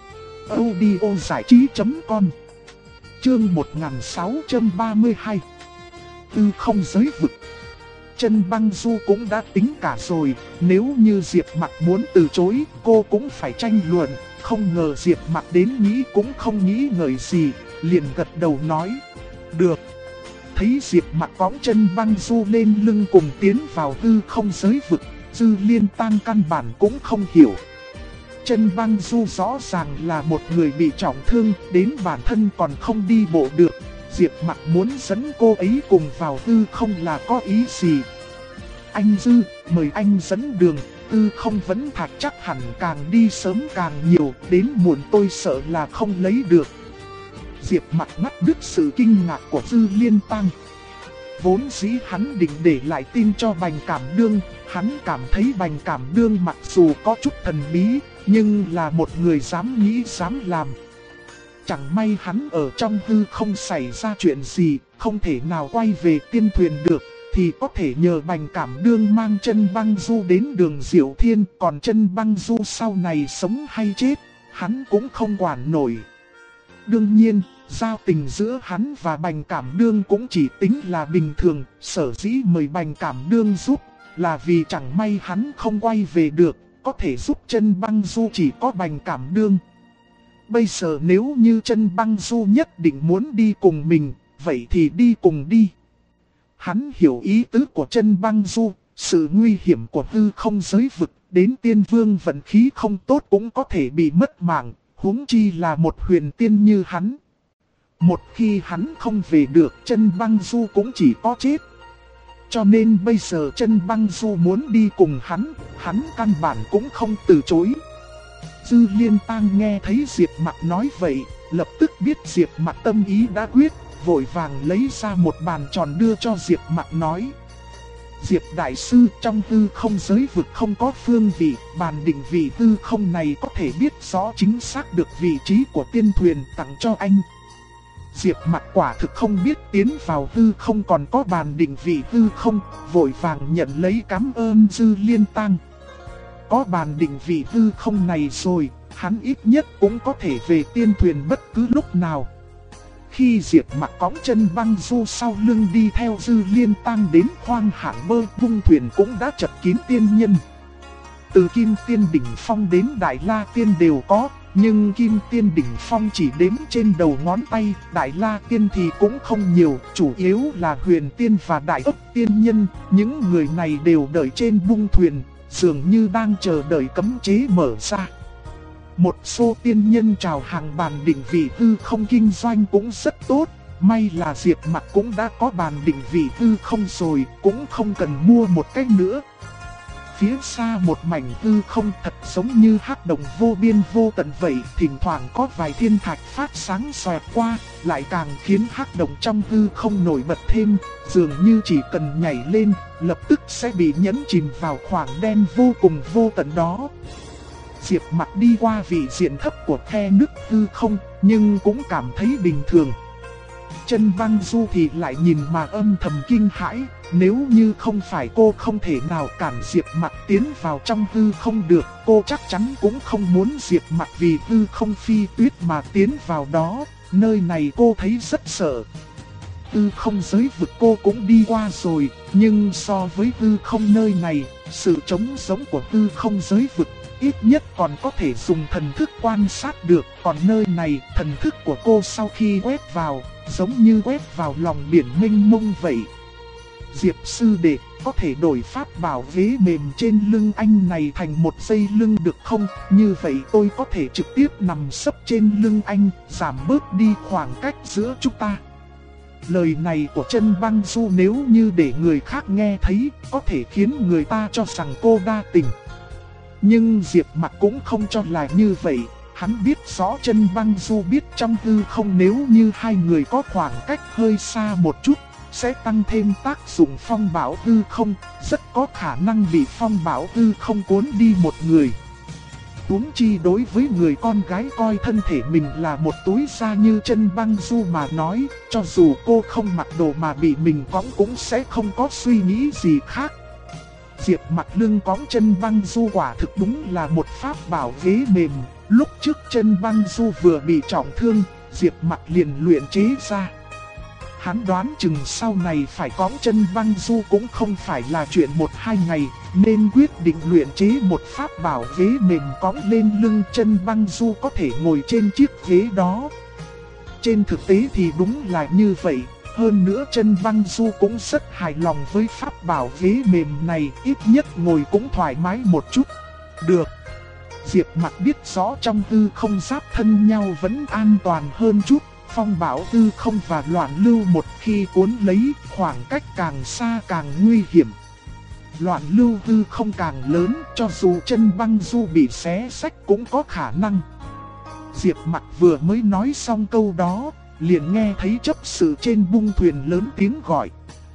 audiozảichí.com. Chương 1632. Tư không giới vực. Chân Băng Du cũng đã tính cả rồi, nếu như Diệp Mạc muốn từ chối, cô cũng phải tranh luận. Không ngờ Diệp Mạc đến nghĩ cũng không nghĩ ngợi gì, liền gật đầu nói, được. Thấy Diệp Mạc cõng Chân Băng Du lên lưng cùng tiến vào tư không giới vực, Dư Liên Tăng căn bản cũng không hiểu. Chân Băng Du rõ ràng là một người bị trọng thương, đến bản thân còn không đi bộ được. Diệp Mạc muốn dẫn cô ấy cùng vào tư không là có ý gì? Anh Dư, mời anh dẫn đường, tư không vấn thạch chắc hẳn càng đi sớm càng nhiều, đến muộn tôi sợ là không lấy được. Diệp Mạc ngắt đứt sự kinh ngạc của Dư Liên Tăng. Vốn dĩ hắn định để lại tin cho Bành Cảm Đương, hắn cảm thấy Bành Cảm Đương mặc dù có chút thần bí, nhưng là một người dám nghĩ dám làm. Chẳng may hắn ở trong hư không xảy ra chuyện gì, không thể nào quay về tiên thuyền được, thì có thể nhờ Bành Cảm Đương mang Chân Băng Du đến Đường Diệu Thiên, còn Chân Băng Du sau này sống hay chết, hắn cũng không quản nổi. Đương nhiên, giao tình giữa hắn và Bành Cảm Đương cũng chỉ tính là bình thường, sở dĩ mời Bành Cảm Đương giúp, là vì chẳng may hắn không quay về được, có thể giúp Chân Băng Du chỉ có Bành Cảm Đương. Bây giờ nếu như Chân Băng Du nhất định muốn đi cùng mình, vậy thì đi cùng đi. Hắn hiểu ý tứ của Chân Băng Du, sự nguy hiểm của hư không giới vực, đến tiên vương vận khí không tốt cũng có thể bị mất mạng, huống chi là một huyền tiên như hắn. Một khi hắn không về được, Chân Băng Du cũng chỉ có chết. Cho nên bây giờ Chân Băng Du muốn đi cùng hắn căn bản cũng không từ chối. Dư Liên Tang nghe thấy Diệp Mặc nói vậy, lập tức biết Diệp Mặc tâm ý đã quyết, vội vàng lấy ra một bàn tròn đưa cho Diệp Mặc nói. Diệp Đại Sư, trong hư không giới vực không có phương vị, bàn định vị hư không này có thể biết rõ chính xác được vị trí của tiên thuyền tặng cho anh. Diệp Mặc quả thực không biết tiến vào hư không còn có bàn định vị hư không, vội vàng nhận lấy cảm ơn Dư Liên Tang. Có bàn định vị hư không này rồi, hắn ít nhất cũng có thể về tiên thuyền bất cứ lúc nào. Khi Diệp Mặc cõng Chân Băng Du sau lưng đi theo Dư Liên Tang đến khoang hạng bơi, vung thuyền cũng đã chật kín tiên nhân. Từ Kim Tiên Đỉnh Phong đến Đại La Tiên đều có, nhưng Kim Tiên Đỉnh Phong chỉ đếm trên đầu ngón tay, Đại La Tiên thì cũng không nhiều, chủ yếu là Huyền Tiên và Đại Ấp Tiên Nhân, những người này đều đợi trên bung thuyền, dường như đang chờ đợi cấm chế mở ra. Một số tiên nhân chào hàng bàn định vị hư không kinh doanh cũng rất tốt, may là Diệp Mặc cũng đã có bàn định vị hư không rồi, cũng không cần mua một cái nữa. Phía xa một mảnh hư không thật giống như hắc động vô biên vô tận vậy, thỉnh thoảng có vài thiên thạch phát sáng xoẹt qua, lại càng khiến hắc động trong hư không nổi bật thêm, dường như chỉ cần nhảy lên, lập tức sẽ bị nhấn chìm vào khoảng đen vô cùng vô tận đó. Diệp Mặc đi qua vị diện thấp của khe nước hư không, nhưng cũng cảm thấy bình thường. Chân Băng Du thì lại nhìn mà âm thầm kinh hãi, nếu như không phải cô không thể nào cản Diệp Mặc tiến vào trong hư không được, cô chắc chắn cũng không muốn Diệp Mặc vì hư không phi tuyết mà tiến vào đó, nơi này cô thấy rất sợ. Hư không giới vực cô cũng đi qua rồi, nhưng so với hư không nơi này, sự trống giống của hư không giới vực ít nhất còn có thể dùng thần thức quan sát được, còn nơi này thần thức của cô sau khi quét vào, giống như quét vào lòng biển mênh mông vậy. Diệp sư đệ, có thể đổi pháp bảo ghế mềm trên lưng anh này thành một dây lưng được không? Như vậy tôi có thể trực tiếp nằm sấp trên lưng anh, giảm bớt đi khoảng cách giữa chúng ta. Lời này của Chân Băng Du nếu như để người khác nghe thấy, có thể khiến người ta cho rằng cô đa tình. Nhưng Diệp Mặc cũng không cho là như vậy, hắn biết rõ Chân Băng Du biết trong hư không nếu như hai người có khoảng cách hơi xa một chút, sẽ tăng thêm tác dụng phong bão hư không, rất có khả năng bị phong bão hư không cuốn đi một người. Huống chi đối với người con gái coi thân thể mình là một túi da như Chân Băng Du mà nói, cho dù cô không mặc đồ mà bị mình cõng cũng sẽ không có suy nghĩ gì khác. Diệp Mặc lưng cõng Chân Băng Du quả thực đúng là một pháp bảo ghế mềm, lúc trước Chân Băng Du vừa bị trọng thương, Diệp Mặc liền luyện chế ra. Hắn đoán chừng sau này phải cõng Chân Băng Du cũng không phải là chuyện 1-2 ngày, nên quyết định luyện chế một pháp bảo ghế mềm cõng lên lưng Chân Băng Du có thể ngồi trên chiếc ghế đó. Trên thực tế thì đúng là như vậy, hơn nữa Chân Băng Du cũng rất hài lòng với pháp bảo ghế mềm này, ít nhất ngồi cũng thoải mái một chút. Được. Diệp Mặc biết rõ trong hư không giáp thân nhau vẫn an toàn hơn chút. Phong bão hư không và loạn lưu một khi cuốn lấy, khoảng cách càng xa càng nguy hiểm. Loạn lưu hư không càng lớn, cho dù Chân Băng Du bị xé xách cũng có khả năng. Diệp Mặc vừa mới nói xong câu đó, liền nghe thấy chấp sự trên bung thuyền lớn tiếng gọi.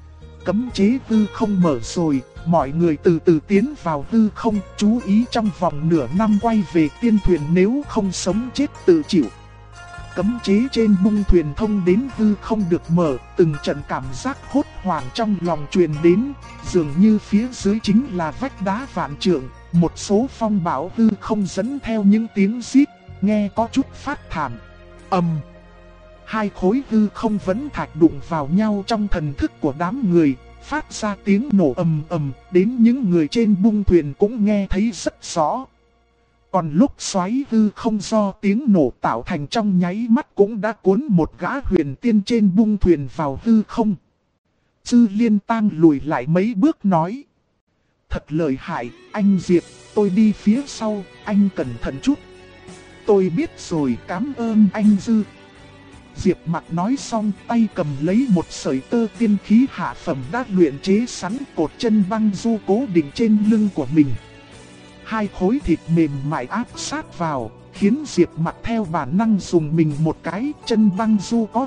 Cấm chế hư không mở rồi, mọi người từ từ tiến vào hư không, chú ý trong vòng nửa năm quay về tiên thuyền, nếu không sống chết tự chịu. Cấm chế trên bung thuyền thông đến hư không được mở, từng trận cảm giác hốt hoảng trong lòng truyền đến, dường như phía dưới chính là vách đá vạn trượng, một số phong bão hư không dẫn theo những tiếng rít, nghe có chút phát thảm. Hai khối hư không vẫn thạch đụng vào nhau trong thần thức của đám người, phát ra tiếng nổ ầm ầm, đến những người trên bung thuyền cũng nghe thấy rất rõ. Còn lúc xoáy hư không do tiếng nổ tạo thành trong nháy mắt cũng đã cuốn một gã huyền tiên trên bung thuyền vào hư không. Dư Liên Tang lùi lại mấy bước nói: thật lợi hại, anh Diệp, tôi đi phía sau, anh cẩn thận chút. Tôi biết rồi, cảm ơn anh Dư. Diệp Mặc nói xong, tay cầm lấy một sợi tơ tiên khí hạ phẩm đã luyện chế sẵn, cột chân băng du cố định trên lưng của mình. Hai khối thịt mềm mại áp sát vào, khiến Diệp Mặc theo bản năng dùng mình một cái. Chân băng du có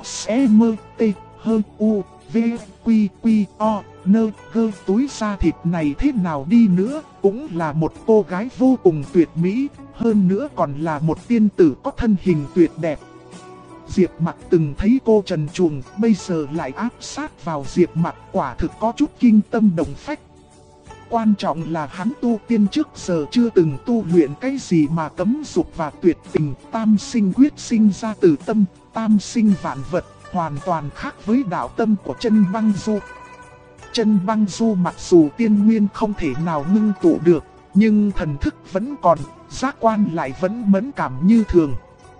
CMT-HUVQQ-O-N-G, túi da thịt này thế nào đi nữa, cũng là một cô gái vô cùng tuyệt mỹ, hơn nữa còn là một tiên tử có thân hình tuyệt đẹp. Diệp Mặc từng thấy cô trần truồng, bây giờ lại áp sát vào Diệp Mặc, quả thực có chút kinh tâm động phách. Quan trọng là hắn tu tiên trước giờ chưa từng tu luyện cái gì mà cấm dục và tuyệt tình, tam sinh quyết sinh ra từ tâm, tam sinh vạn vật, hoàn toàn khác với đạo tâm của chân băng du. Chân băng du mặc dù tiên nguyên không thể nào ngưng tụ được, nhưng thần thức vẫn còn, giác quan lại vẫn mẫn cảm như thường.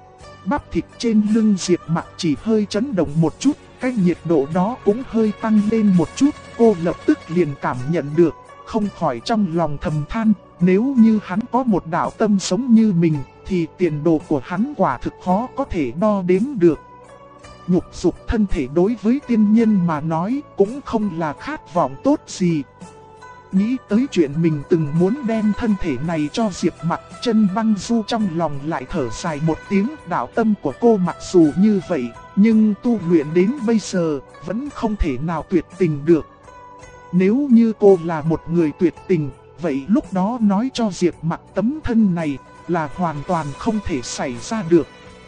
Bắp thịt trên lưng Diệp Mặc chỉ hơi chấn động một chút, cái nhiệt độ đó cũng hơi tăng lên một chút, cô lập tức liền cảm nhận được, không khỏi trong lòng thầm than, nếu như hắn có một đạo tâm sống như mình, thì tiền đồ của hắn quả thực khó có thể đo đếm được. Nhục dục thân thể đối với tiên nhân mà nói cũng không là khát vọng tốt gì. Nghĩ tới chuyện mình từng muốn đem thân thể này cho Diệp Mặc, chân băng du trong lòng lại thở dài một tiếng. Đạo tâm của cô mặc dù như vậy, nhưng tu luyện đến bây giờ vẫn không thể nào tuyệt tình được. Nếu như cô là một người tuyệt tình, vậy lúc đó nói cho Diệp Mặc tấm thân này là hoàn toàn không thể xảy ra được.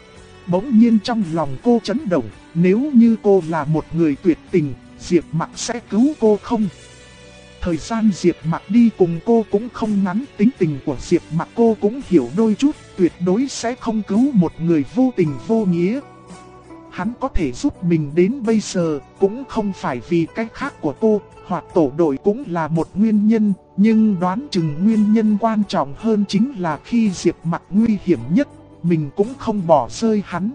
Bỗng nhiên trong lòng cô chấn động, nếu như cô là một người tuyệt tình, Diệp Mặc sẽ cứu cô không? Thời gian Diệp Mặc đi cùng cô cũng không ngắn, tính tình của Diệp Mặc cô cũng hiểu đôi chút, tuyệt đối sẽ không cứu một người vô tình vô nghĩa. Hắn có thể giúp mình đến bây giờ cũng không phải vì cái khác của cô, hoặc tổ đội cũng là một nguyên nhân, nhưng đoán chừng nguyên nhân quan trọng hơn chính là khi Diệp Mặc nguy hiểm nhất, mình cũng không bỏ rơi hắn.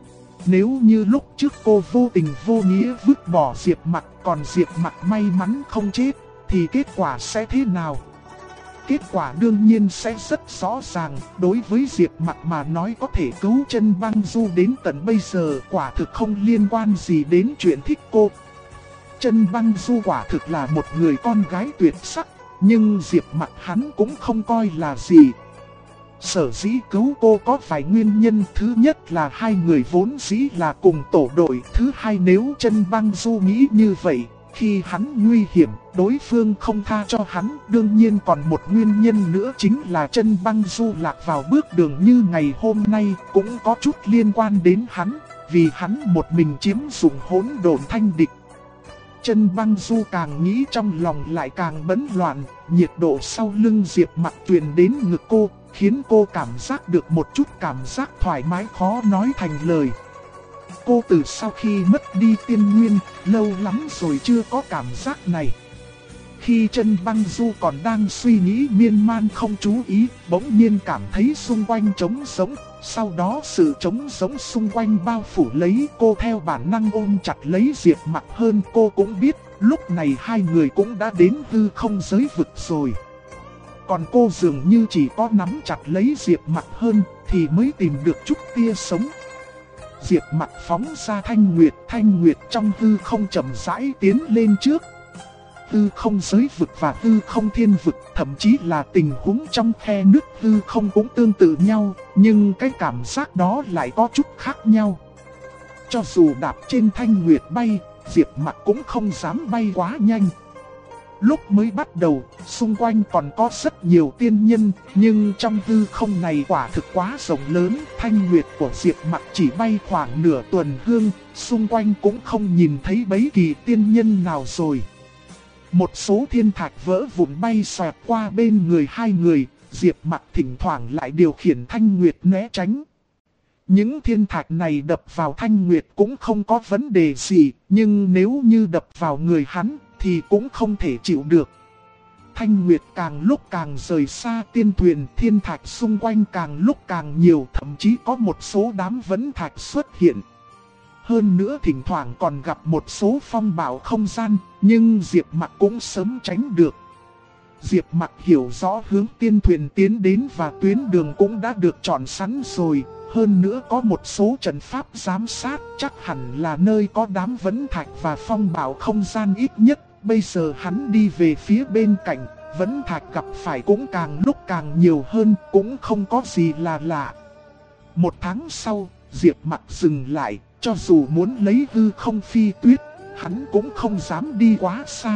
Nếu như lúc trước cô vô tình vô nghĩa vứt bỏ Diệp Mặc, còn Diệp Mặc may mắn không chết, thì kết quả sẽ thế nào? Kết quả đương nhiên sẽ rất rõ ràng, đối với Diệp Mặc mà nói có thể cứu chân băng du đến tận bây giờ quả thực không liên quan gì đến chuyện thích cô. Chân băng du quả thực là một người con gái tuyệt sắc, nhưng Diệp Mặc hắn cũng không coi là gì. Sở dĩ cứu cô có vài nguyên nhân, thứ nhất là hai người vốn dĩ là cùng tổ đội, thứ hai nếu chân băng du nghĩ như vậy, khi hắn nguy hiểm, đối phương không tha cho hắn. Đương nhiên còn một nguyên nhân nữa chính là chân băng du lạc vào bước đường như ngày hôm nay cũng có chút liên quan đến hắn, vì hắn một mình chiếm dụng hỗn độn thanh địch. Chân băng du càng nghĩ trong lòng lại càng bấn loạn, nhiệt độ sau lưng Diệp Mặc truyền đến ngực cô, khiến cô cảm giác được một chút cảm giác thoải mái khó nói thành lời. Cô từ sau khi mất đi tiên nguyên, lâu lắm rồi chưa có cảm giác này. Khi chân băng du còn đang suy nghĩ miên man không chú ý, bỗng nhiên cảm thấy xung quanh trống sống. Sau đó sự trống sống xung quanh bao phủ lấy cô, theo bản năng ôm chặt lấy Diệp Mặc hơn. Cô cũng biết lúc này hai người cũng đã đến hư không giới vực rồi. Còn cô dường như chỉ có nắm chặt lấy Diệp Mặc hơn thì mới tìm được chút tia sống. Diệp Mặc phóng ra Thanh Nguyệt trong hư không chậm rãi tiến lên trước. Hư không giới vực và hư không thiên vực, thậm chí là tình huống trong khe nước hư không cũng tương tự nhau, nhưng cái cảm giác đó lại có chút khác nhau. Cho dù đạp trên Thanh Nguyệt bay, Diệp Mặc cũng không dám bay quá nhanh. Lúc mới bắt đầu, xung quanh còn có rất nhiều tiên nhân, nhưng trong hư không này quả thực quá rộng lớn, thanh nguyệt của Diệp Mặc chỉ bay khoảng nửa tuần hương, xung quanh cũng không nhìn thấy mấy kỳ tiên nhân nào rồi. Một số thiên thạch vỡ vụn bay xoẹt qua bên người hai người, Diệp Mặc thỉnh thoảng lại điều khiển thanh nguyệt né tránh. Những thiên thạch này đập vào thanh nguyệt cũng không có vấn đề gì, nhưng nếu như đập vào người hắn thì cũng không thể chịu được. Thanh nguyệt càng lúc càng rời xa tiên thuyền, thiên thạch xung quanh càng lúc càng nhiều, thậm chí có một số đám vấn thạch xuất hiện. Hơn nữa thỉnh thoảng còn gặp một số phong bạo không gian, nhưng Diệp Mặc cũng sớm tránh được. Diệp Mặc hiểu rõ hướng tiên thuyền tiến đến và tuyến đường cũng đã được chọn sẵn rồi. Hơn nữa có một số trận pháp giám sát, chắc hẳn là nơi có đám vấn thạch và phong bạo không gian ít nhất. Bây giờ hắn đi về phía bên cạnh, vấn thạch gặp phải cũng càng lúc càng nhiều hơn, cũng không có gì là lạ. Một tháng sau, Diệp Mặc dừng lại, cho dù muốn lấy hư không phi tuyết, hắn cũng không dám đi quá xa.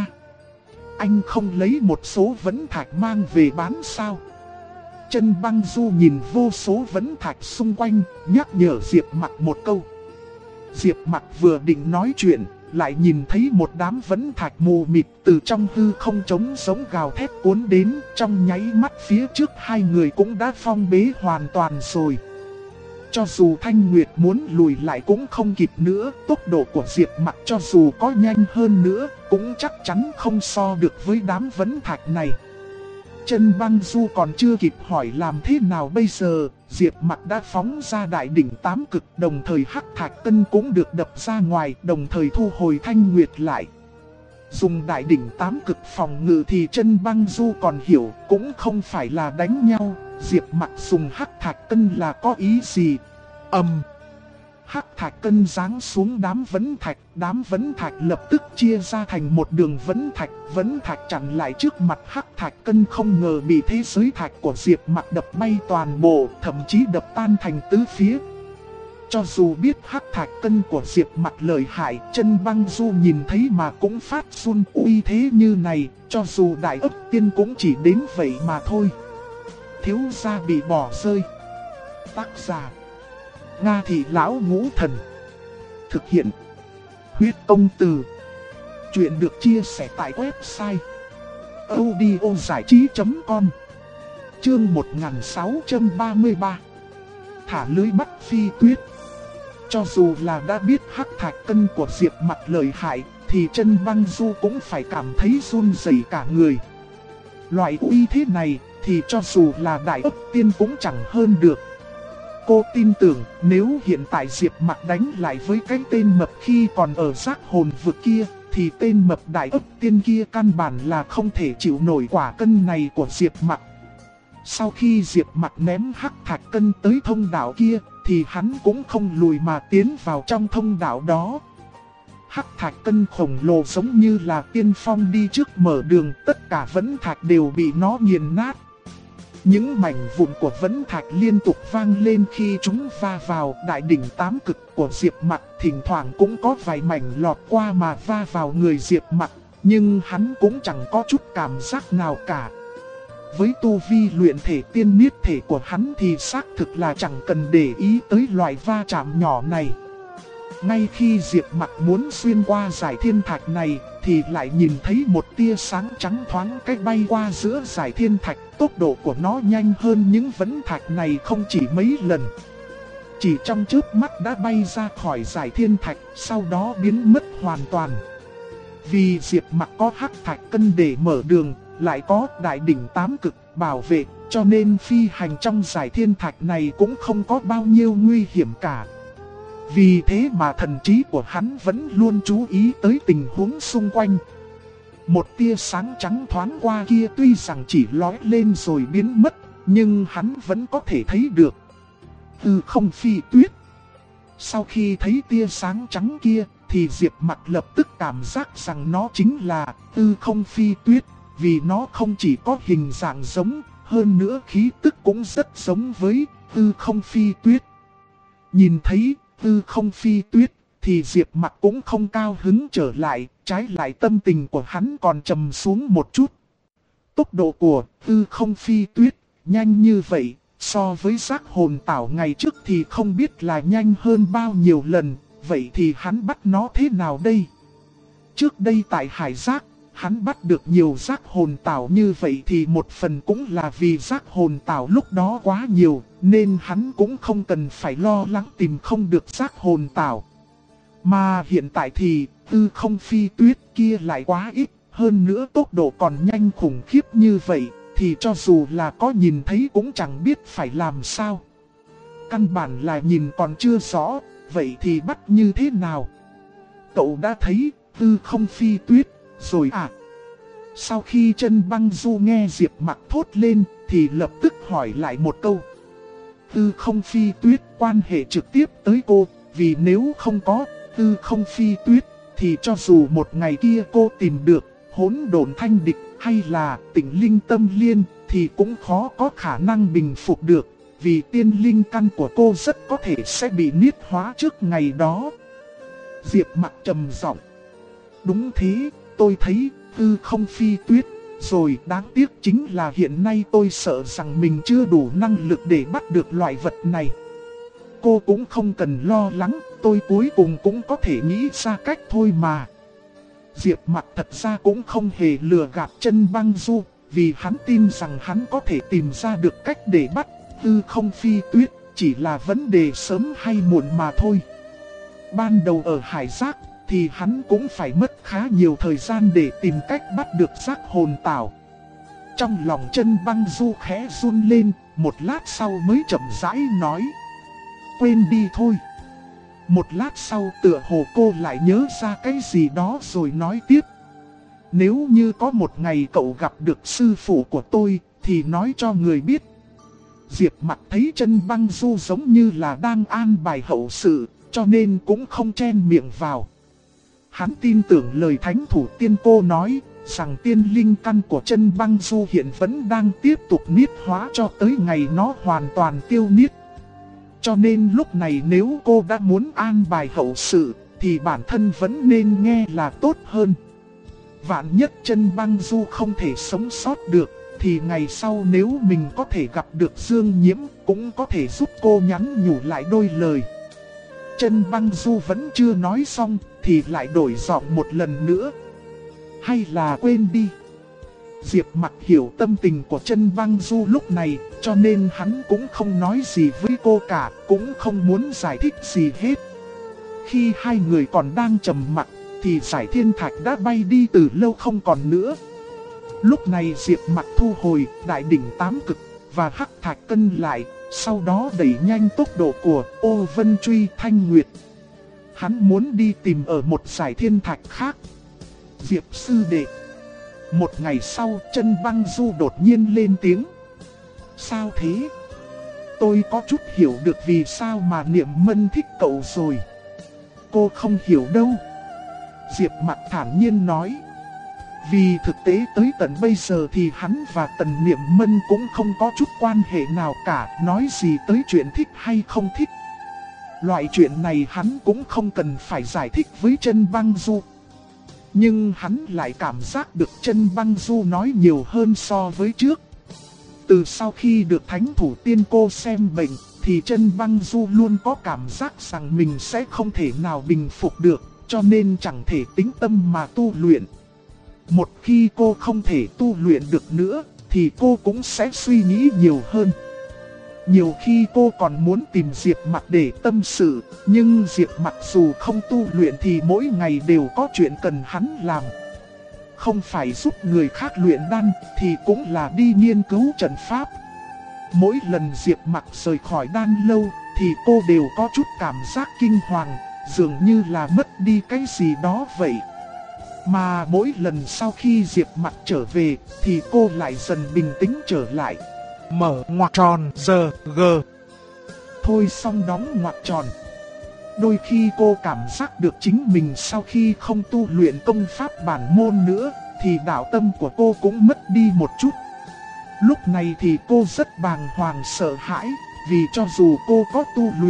Anh không lấy một số vấn thạch mang về bán sao? Chân Băng Du nhìn vô số vấn thạch xung quanh, nhắc nhở Diệp Mặc một câu. Diệp Mặc vừa định nói chuyện, lại nhìn thấy một đám vấn thạch mù mịt từ trong hư không trống giống gào thét cuốn đến, trong nháy mắt phía trước hai người cũng đã phong bế hoàn toàn rồi. Cho dù Thanh Nguyệt muốn lùi lại cũng không kịp nữa, tốc độ của Diệp Mặc cho dù có nhanh hơn nữa, cũng chắc chắn không so được với đám vấn thạch này. Chân Băng Du còn chưa kịp hỏi làm thế nào bây giờ, Diệp Mặc đã phóng ra đại đỉnh tám cực, đồng thời hắc thạch cân cũng được đập ra ngoài, đồng thời thu hồi Thanh Nguyệt lại. Dùng đại đỉnh tám cực phòng ngự thì Chân Băng Du còn hiểu, cũng không phải là đánh nhau. Diệp Mặc dùng hắc thạch cân là có ý gì? Hắc thạch cân giáng xuống đám vấn thạch lập tức chia ra thành một đường vấn thạch chặn lại trước mặt hắc thạch cân, không ngờ bị thế giới thạch của Diệp Mặc đập bay toàn bộ, thậm chí đập tan thành tứ phía. Cho dù biết hắc thạch cân của Diệp Mặc lợi hại, Chân Băng Du nhìn thấy mà cũng phát run, uy thế như này, cho dù đại ấp tiên cũng chỉ đến vậy mà thôi. Thiếu gia bị bỏ rơi. Tác giả Nga Thị Lão Ngũ Thần. Thực hiện Huyết Công Từ. Chuyện được chia sẻ tại website audiozảichí.com. Chương 1633. Thả lưới bắt phi tuyết. Cho dù là đã biết hắc thạch cân của Diệp Mặc lợi hại, thì Chân Băng Du cũng phải cảm thấy run rẩy cả người. Loại uy thế này thì cho dù là đại ấp tiên cũng chẳng hơn được. Cô tin tưởng nếu hiện tại Diệp Mặc đánh lại với cái tên mập khi còn ở giác hồn vực kia, thì tên mập đại ấp tiên kia căn bản là không thể chịu nổi quả cân này của Diệp Mặc. Sau khi Diệp Mặc ném hắc thạch cân tới thông đạo kia, thì hắn cũng không lùi mà tiến vào trong thông đạo đó. Hắc thạch cân khổng lồ giống như là tiên phong đi trước mở đường, tất cả vấn thạch đều bị nó nghiền nát. Những mảnh vụn của vấn thạch liên tục vang lên khi chúng va vào đại đỉnh tám cực của Diệp Mặc, thỉnh thoảng cũng có vài mảnh lọt qua mà va vào người Diệp Mặc, nhưng hắn cũng chẳng có chút cảm giác nào cả. Với tu vi luyện thể tiên niết thể của hắn thì xác thực là chẳng cần để ý tới loại va chạm nhỏ này. Ngay khi Diệp Mặc muốn xuyên qua dải thiên thạch này, thì lại nhìn thấy một tia sáng trắng thoáng cách bay qua giữa dải thiên thạch. Tốc độ của nó nhanh hơn những vấn thạch này không chỉ mấy lần. Chỉ trong chớp mắt đã bay ra khỏi dải thiên thạch, sau đó biến mất hoàn toàn. Vì Diệp Mặc có hắc thạch cân để mở đường, lại có đại đỉnh tám cực bảo vệ, cho nên phi hành trong dải thiên thạch này cũng không có bao nhiêu nguy hiểm cả. Vì thế mà thần trí của hắn vẫn luôn chú ý tới tình huống xung quanh. Một tia sáng trắng thoáng qua kia tuy rằng chỉ lóe lên rồi biến mất, nhưng hắn vẫn có thể thấy được. Hư không phi tuyết. Sau khi thấy tia sáng trắng kia, thì Diệp Mặc lập tức cảm giác rằng nó chính là hư không phi tuyết. Vì nó không chỉ có hình dạng giống, hơn nữa khí tức cũng rất giống với hư không phi tuyết. Nhìn thấy hư không phi tuyết thì Diệp Mặc cũng không cao hứng trở lại, trái lại tâm tình của hắn còn trầm xuống một chút. Tốc độ của Tư Không Phi Tuyết nhanh như vậy, so với Giác Hồn Tảo ngày trước thì không biết là nhanh hơn bao nhiêu lần, vậy thì hắn bắt nó thế nào đây? Trước đây tại Hải Giác, hắn bắt được nhiều Giác Hồn Tảo như vậy thì một phần cũng là vì Giác Hồn Tảo lúc đó quá nhiều, nên hắn cũng không cần phải lo lắng tìm không được Giác Hồn Tảo. Mà hiện tại thì Tư Không Phi Tuyết kia lại quá ít, hơn nữa tốc độ còn nhanh khủng khiếp như vậy, thì cho dù là có nhìn thấy cũng chẳng biết phải làm sao. Căn bản là nhìn còn chưa rõ, vậy thì bắt như thế nào? Cậu đã thấy Tư Không Phi Tuyết rồi à? Sau khi Chân Băng Du nghe Diệp Mặc thốt lên thì lập tức hỏi lại một câu. Tư Không Phi Tuyết quan hệ trực tiếp tới cô, vì nếu không có Tư Không Phi Tuyết thì cho dù một ngày kia cô tìm được Hỗn Độn Thanh Địch hay là Tịnh Linh Tâm Liên thì cũng khó có khả năng bình phục được, vì tiên linh căn của cô rất có thể sẽ bị niết hóa trước ngày đó. Diệp Mặc trầm giọng. Đúng thế, tôi thấy Tư Không Phi Tuyết rồi, đáng tiếc chính là hiện nay tôi sợ rằng mình chưa đủ năng lực để bắt được loại vật này. Cô cũng không cần lo lắng, tôi cuối cùng cũng có thể nghĩ ra cách thôi mà. Diệp Mặc thật ra cũng không hề lừa gạt Chân Băng Du, vì hắn tin rằng hắn có thể tìm ra được cách để bắt Tư Không Phi Tuyết, chỉ là vấn đề sớm hay muộn mà thôi. Ban đầu ở Hải Giác thì hắn cũng phải mất khá nhiều thời gian để tìm cách bắt được Giác Hồn Tảo. Trong lòng Chân Băng Du khẽ run lên, một lát sau mới chậm rãi nói. Quên đi thôi. Một lát sau tựa hồ cô lại nhớ ra cái gì đó rồi nói tiếp. Nếu như có một ngày cậu gặp được sư phụ của tôi thì nói cho người biết. Diệp Mặc thấy Chân Băng Du giống như là đang an bài hậu sự, cho nên cũng không chen miệng vào. Hắn tin tưởng lời thánh thủ tiên cô nói, rằng tiên linh căn của Chân Băng Du hiện vẫn đang tiếp tục niết hóa cho tới ngày nó hoàn toàn tiêu niết. Cho nên lúc này nếu cô đã muốn an bài hậu sự, thì bản thân vẫn nên nghe là tốt hơn. Vạn nhất Chân Băng Du không thể sống sót được, thì ngày sau nếu mình có thể gặp được Dương Nhiễm, cũng có thể giúp cô nhắn nhủ lại đôi lời. Chân Băng Du vẫn chưa nói xong, thì lại đổi giọng một lần nữa. Hay là quên đi. Diệp Mặc hiểu tâm tình của Chân Băng Du lúc này, cho nên hắn cũng không nói gì với cô cả, cũng không muốn giải thích gì hết. Khi hai người còn đang trầm mặc, thì Giải Thiên Thạch đã bay đi từ lâu không còn nữa. Lúc này Diệp Mặc thu hồi Đại Đỉnh Tám Cực và Hắc Thạch Cân lại, sau đó đẩy nhanh tốc độ của Ô Vân Truy Thanh Nguyệt. Hắn muốn đi tìm ở một Giải Thiên Thạch khác. Diệp sư đệ. Một ngày sau, Chân Băng Du đột nhiên lên tiếng. Sao thế? Tôi có chút hiểu được vì sao mà Niệm Mân thích cậu rồi. Cô không hiểu đâu. Diệp Mặc thản nhiên nói. Vì thực tế tới tận bây giờ thì hắn và Tần Niệm Mân cũng không có chút quan hệ nào cả, nói gì tới chuyện thích hay không thích. Loại chuyện này hắn cũng không cần phải giải thích với Chân Băng Du. Nhưng hắn lại cảm giác được Chân Băng Du nói nhiều hơn so với trước. Từ sau khi được Thánh Thủ Tiên Cô xem bệnh, thì Chân Băng Du luôn có cảm giác rằng mình sẽ không thể nào bình phục được, cho nên chẳng thể tĩnh tâm mà tu luyện. Một khi cô không thể tu luyện được nữa, thì cô cũng sẽ suy nghĩ nhiều hơn. Nhiều khi cô còn muốn tìm Diệp Mặc để tâm sự, nhưng Diệp Mặc dù không tu luyện thì mỗi ngày đều có chuyện cần hắn làm. Không phải giúp người khác luyện đan, thì cũng là đi nghiên cứu trận pháp. Mỗi lần Diệp Mặc rời khỏi đan lâu, thì cô đều có chút cảm giác kinh hoàng, dường như là mất đi cái gì đó vậy. Mà mỗi lần sau khi Diệp Mặc trở về, thì cô lại dần bình tĩnh trở lại. Mở ngoặc tròn giờ G. Thôi xong đóng ngoặc tròn. Đôi khi cô cảm giác được chính mình sau khi không tu luyện công pháp bản môn nữa, thì đạo tâm của cô cũng mất đi một chút. Lúc này thì cô rất bàng hoàng sợ hãi, vì cho dù cô có tu luyện,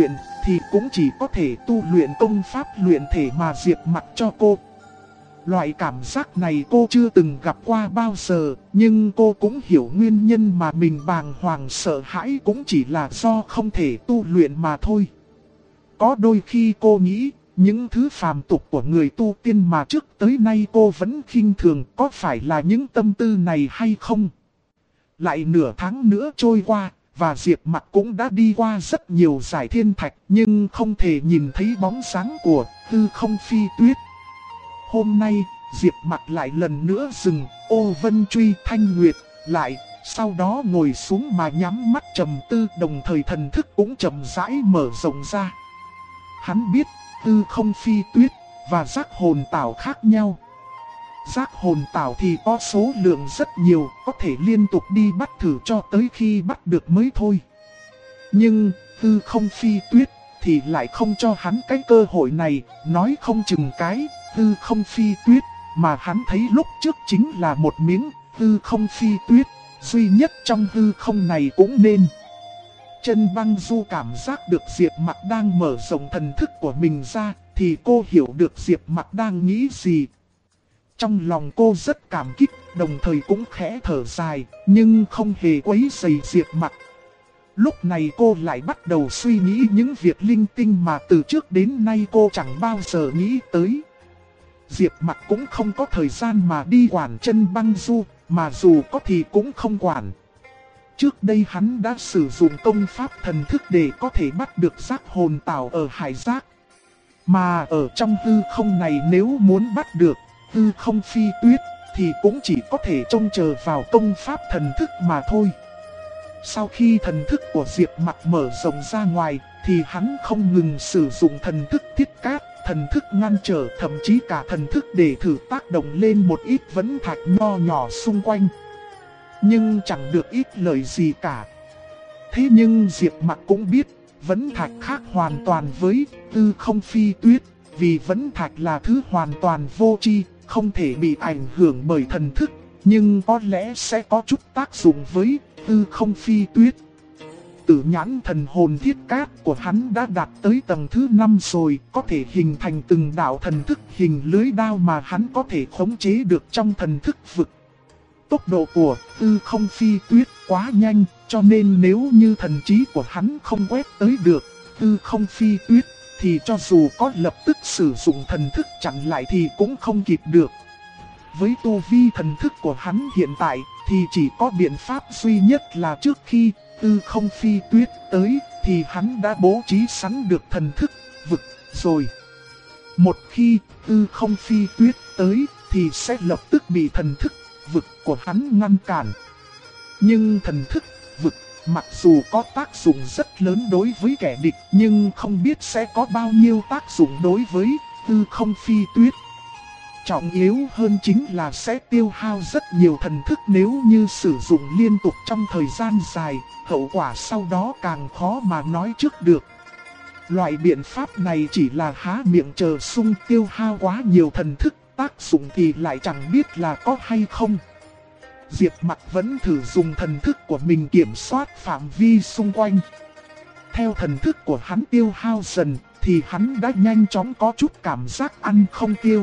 thì cũng chỉ có thể tu luyện công pháp luyện thể mà Diệp mặc cho cô. Loại cảm giác này cô chưa từng gặp qua bao giờ, nhưng cô cũng hiểu nguyên nhân mà mình bàng hoàng sợ hãi cũng chỉ là do không thể tu luyện mà thôi. Có đôi khi cô nghĩ, những thứ phàm tục của người tu tiên mà trước tới nay cô vẫn khinh thường có phải là những tâm tư này hay không? Lại nửa tháng nữa trôi qua, và Diệp mặc cũng đã đi qua rất nhiều giải thiên thạch nhưng không thể nhìn thấy bóng dáng của Tư Không Phi Tuyết. Hôm nay, Diệp mặc lại lần nữa dừng, Ô Vân Truy Thanh Nguyệt lại, sau đó ngồi xuống mà nhắm mắt trầm tư, đồng thời thần thức cũng chậm rãi mở rộng ra. Hắn biết, Tư Không Phi Tuyết và giác hồn tảo khác nhau. Giác hồn tảo thì có số lượng rất nhiều, có thể liên tục đi bắt thử cho tới khi bắt được mới thôi. Nhưng, Tư Không Phi Tuyết thì lại không cho hắn cái cơ hội này, nói không chừng cái Tư Không Phi Tuyết mà hắn thấy lúc trước chính là một miếng Tư Không Phi Tuyết, duy nhất trong hư không này cũng nên. Chân Băng Du cảm giác được Diệp mặc đang mở rộng thần thức của mình ra, thì cô hiểu được Diệp mặc đang nghĩ gì. Trong lòng cô rất cảm kích, đồng thời cũng khẽ thở dài, nhưng không hề quấy rầy Diệp mặc. Lúc này cô lại bắt đầu suy nghĩ những việc linh tinh mà từ trước đến nay cô chẳng bao giờ nghĩ tới. Diệp mặc cũng không có thời gian mà đi quản Chân Băng Du, mà dù có thì cũng không quản. Trước đây hắn đã sử dụng công pháp thần thức để có thể bắt được giác hồn tảo ở hải giác. Mà ở trong hư không này nếu muốn bắt được Tư Không Phi Tuyết thì cũng chỉ có thể trông chờ vào công pháp thần thức mà thôi. Sau khi thần thức của Diệp mặc mở rộng ra ngoài thì hắn không ngừng sử dụng thần thức thiết cát, thần thức ngăn trở, thậm chí cả thần thức để thử tác động lên một ít vấn thạch nho nhỏ xung quanh. Nhưng chẳng được ít lời gì cả. Thế nhưng Diệp mặc cũng biết, vấn thạch khác hoàn toàn với Tư Không Phi Tuyết, vì vấn thạch là thứ hoàn toàn vô tri, không thể bị ảnh hưởng bởi thần thức, nhưng có lẽ sẽ có chút tác dụng với Tư Không Phi Tuyết. Tử nhãn thần hồn thiết cát của hắn đã đạt tới tầng thứ 5 rồi, có thể hình thành từng đạo thần thức hình lưới đao mà hắn có thể khống chế được trong thần thức vực. Tốc độ của Tư Không Phi Tuyết quá nhanh, cho nên nếu như thần trí của hắn không quét tới được Tư Không Phi Tuyết, thì cho dù có lập tức sử dụng thần thức chặn lại thì cũng không kịp được. Với tu vi thần thức của hắn hiện tại, thì chỉ có biện pháp duy nhất là trước khi Tư Không Phi Tuyết tới, thì hắn đã bố trí sẵn được thần thức vực rồi. Một khi Tư Không Phi Tuyết tới, thì sẽ lập tức bị thần thức vực của hắn ngăn cản. Nhưng thần thức vực mặc dù có tác dụng rất lớn đối với kẻ địch, nhưng không biết sẽ có bao nhiêu tác dụng đối với Tư Không Phi Tuyết. Trọng yếu hơn chính là sẽ tiêu hao rất nhiều thần thức nếu như sử dụng liên tục trong thời gian dài, hậu quả sau đó càng khó mà nói trước được. Loại biện pháp này chỉ là há miệng chờ sung, tiêu hao quá nhiều thần thức, tác dụng thì lại chẳng biết là có hay không. Diệp mặc vẫn thử dùng thần thức của mình kiểm soát phạm vi xung quanh. Theo thần thức của hắn tiêu hao dần, thì hắn đã nhanh chóng có chút cảm giác ăn không tiêu.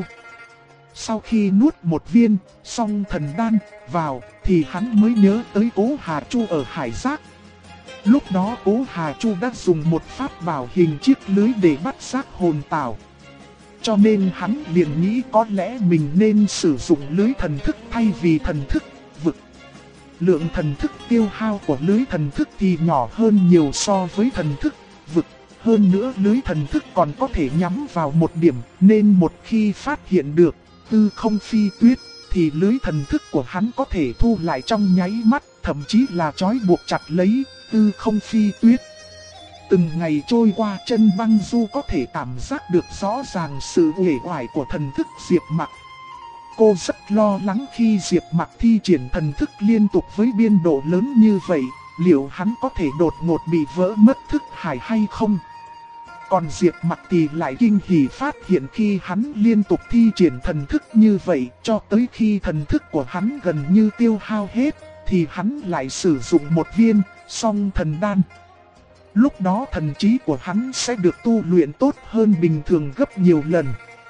Sau khi nuốt một viên song thần đan vào, thì hắn mới nhớ tới Cố Hà Chu ở hải giác. Lúc đó Cố Hà Chu đã dùng một pháp bảo hình chiếc lưới để bắt giác hồn tảo. Cho nên hắn liền nghĩ có lẽ mình nên sử dụng lưới thần thức thay vì thần thức vực. Lượng thần thức tiêu hao của lưới thần thức thì nhỏ hơn nhiều so với thần thức vực. Hơn nữa lưới thần thức còn có thể nhắm vào một điểm, nên một khi phát hiện được Tư Không Phi Tuyết, thì lưới thần thức của hắn có thể thu lại trong nháy mắt, thậm chí là trói buộc chặt lấy Tư Không Phi Tuyết. Từng ngày trôi qua, Chân Băng Du có thể cảm giác được rõ ràng sự uể oải của thần thức Diệp mặc. Cô rất lo lắng khi Diệp mặc thi triển thần thức liên tục với biên độ lớn như vậy, liệu hắn có thể đột ngột bị vỡ mất thức hải hay không? Còn Diệp mặc thì lại kinh hỉ phát hiện khi hắn liên tục thi triển thần thức như vậy, cho tới khi thần thức của hắn gần như tiêu hao hết, thì hắn lại sử dụng một viên song thần đan. Lúc đó thần trí của hắn sẽ được tu luyện tốt hơn bình thường gấp nhiều lần.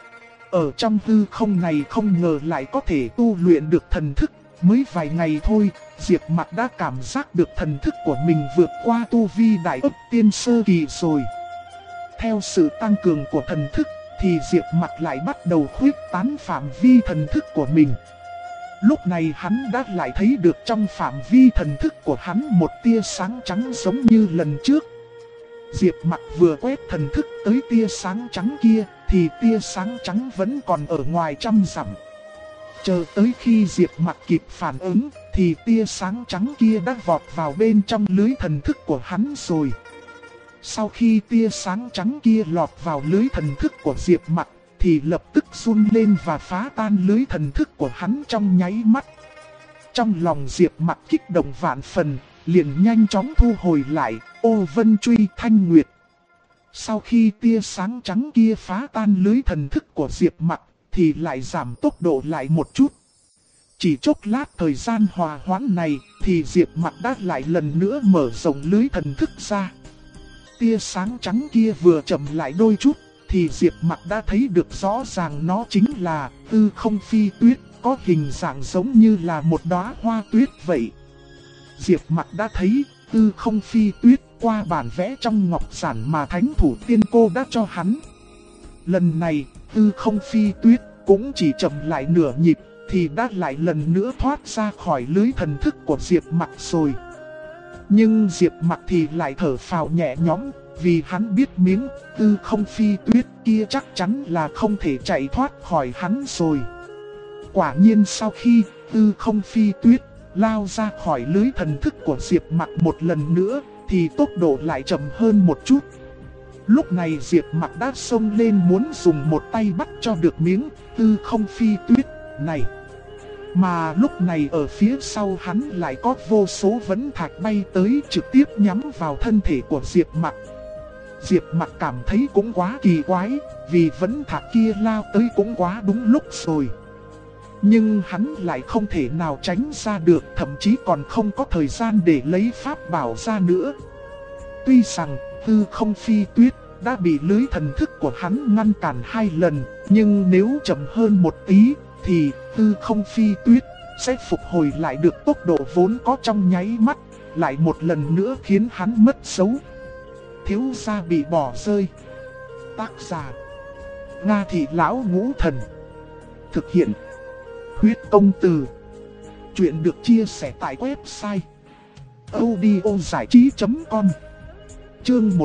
Ở trong hư không này không ngờ lại có thể tu luyện được thần thức. Mới vài ngày thôi, Diệp Mặc đã cảm giác được thần thức của mình vượt qua tu vi đại ấp tiên sơ kỳ rồi. Theo sự tăng cường của thần thức, thì Diệp Mặc lại bắt đầu khuếch tán phạm vi thần thức của mình. Lúc này hắn đã lại thấy được trong phạm vi thần thức của hắn một tia sáng trắng giống như lần trước. Diệp Mặc vừa quét thần thức tới tia sáng trắng kia, thì tia sáng trắng vẫn còn ở ngoài trăm dặm. Chờ tới khi Diệp Mặc kịp phản ứng, thì tia sáng trắng kia đã vọt vào bên trong lưới thần thức của hắn rồi. Sau khi tia sáng trắng kia lọt vào lưới thần thức của Diệp Mặc, thì lập tức run lên và phá tan lưới thần thức của hắn trong nháy mắt. Trong lòng Diệp Mặc kích động vạn phần, liền nhanh chóng thu hồi lại, ô vân truy thanh nguyệt. Sau khi tia sáng trắng kia phá tan lưới thần thức của Diệp Mặc, thì lại giảm tốc độ lại một chút. Chỉ chốc lát thời gian hòa hoãn này, thì Diệp Mặc đã lại lần nữa mở rộng lưới thần thức ra. Tia sáng trắng kia vừa chậm lại đôi chút, thì Diệp Mặc đã thấy được rõ ràng nó chính là Tư Không Phi Tuyết, có hình dạng giống như là một đóa hoa tuyết vậy. Diệp Mặc đã thấy Tư Không Phi Tuyết qua bản vẽ trong ngọc giản mà Thánh Thủ Tiên Cô đã cho hắn. Lần này, Tư Không Phi Tuyết cũng chỉ chậm lại nửa nhịp, thì đã lại lần nữa thoát ra khỏi lưới thần thức của Diệp Mặc rồi. Nhưng Diệp Mặc thì lại thở phào nhẹ nhõm, vì hắn biết miếng Tư Không Phi Tuyết kia chắc chắn là không thể chạy thoát khỏi hắn rồi. Quả nhiên sau khi Tư Không Phi Tuyết lao ra khỏi lưới thần thức của Diệp Mặc một lần nữa, thì tốc độ lại chậm hơn một chút. Lúc này Diệp Mặc đã xông lên muốn dùng một tay bắt cho được miếng Tư Không Phi Tuyết này. Mà lúc này ở phía sau hắn lại có vô số vấn thạch bay tới trực tiếp nhắm vào thân thể của Diệp Mặc. Diệp Mặc cảm thấy cũng quá kỳ quái, vì vấn thạch kia lao tới cũng quá đúng lúc rồi. Nhưng hắn lại không thể nào tránh ra được, thậm chí còn không có thời gian để lấy pháp bảo ra nữa. Tuy rằng Tư Không Phi Tuyết đã bị lưới thần thức của hắn ngăn cản 2 lần, nhưng nếu chậm hơn một tí, thì Tư Không Phi Tuyết sẽ phục hồi lại được tốc độ vốn có trong nháy mắt, lại một lần nữa khiến hắn mất dấu. Thiếu gia bị bỏ rơi. Tác giả: Nga Thị Lão Ngũ Thần. Thực hiện: Huyết Công Từ. Chuyện được chia sẻ tại website audiozảichí.com. Chương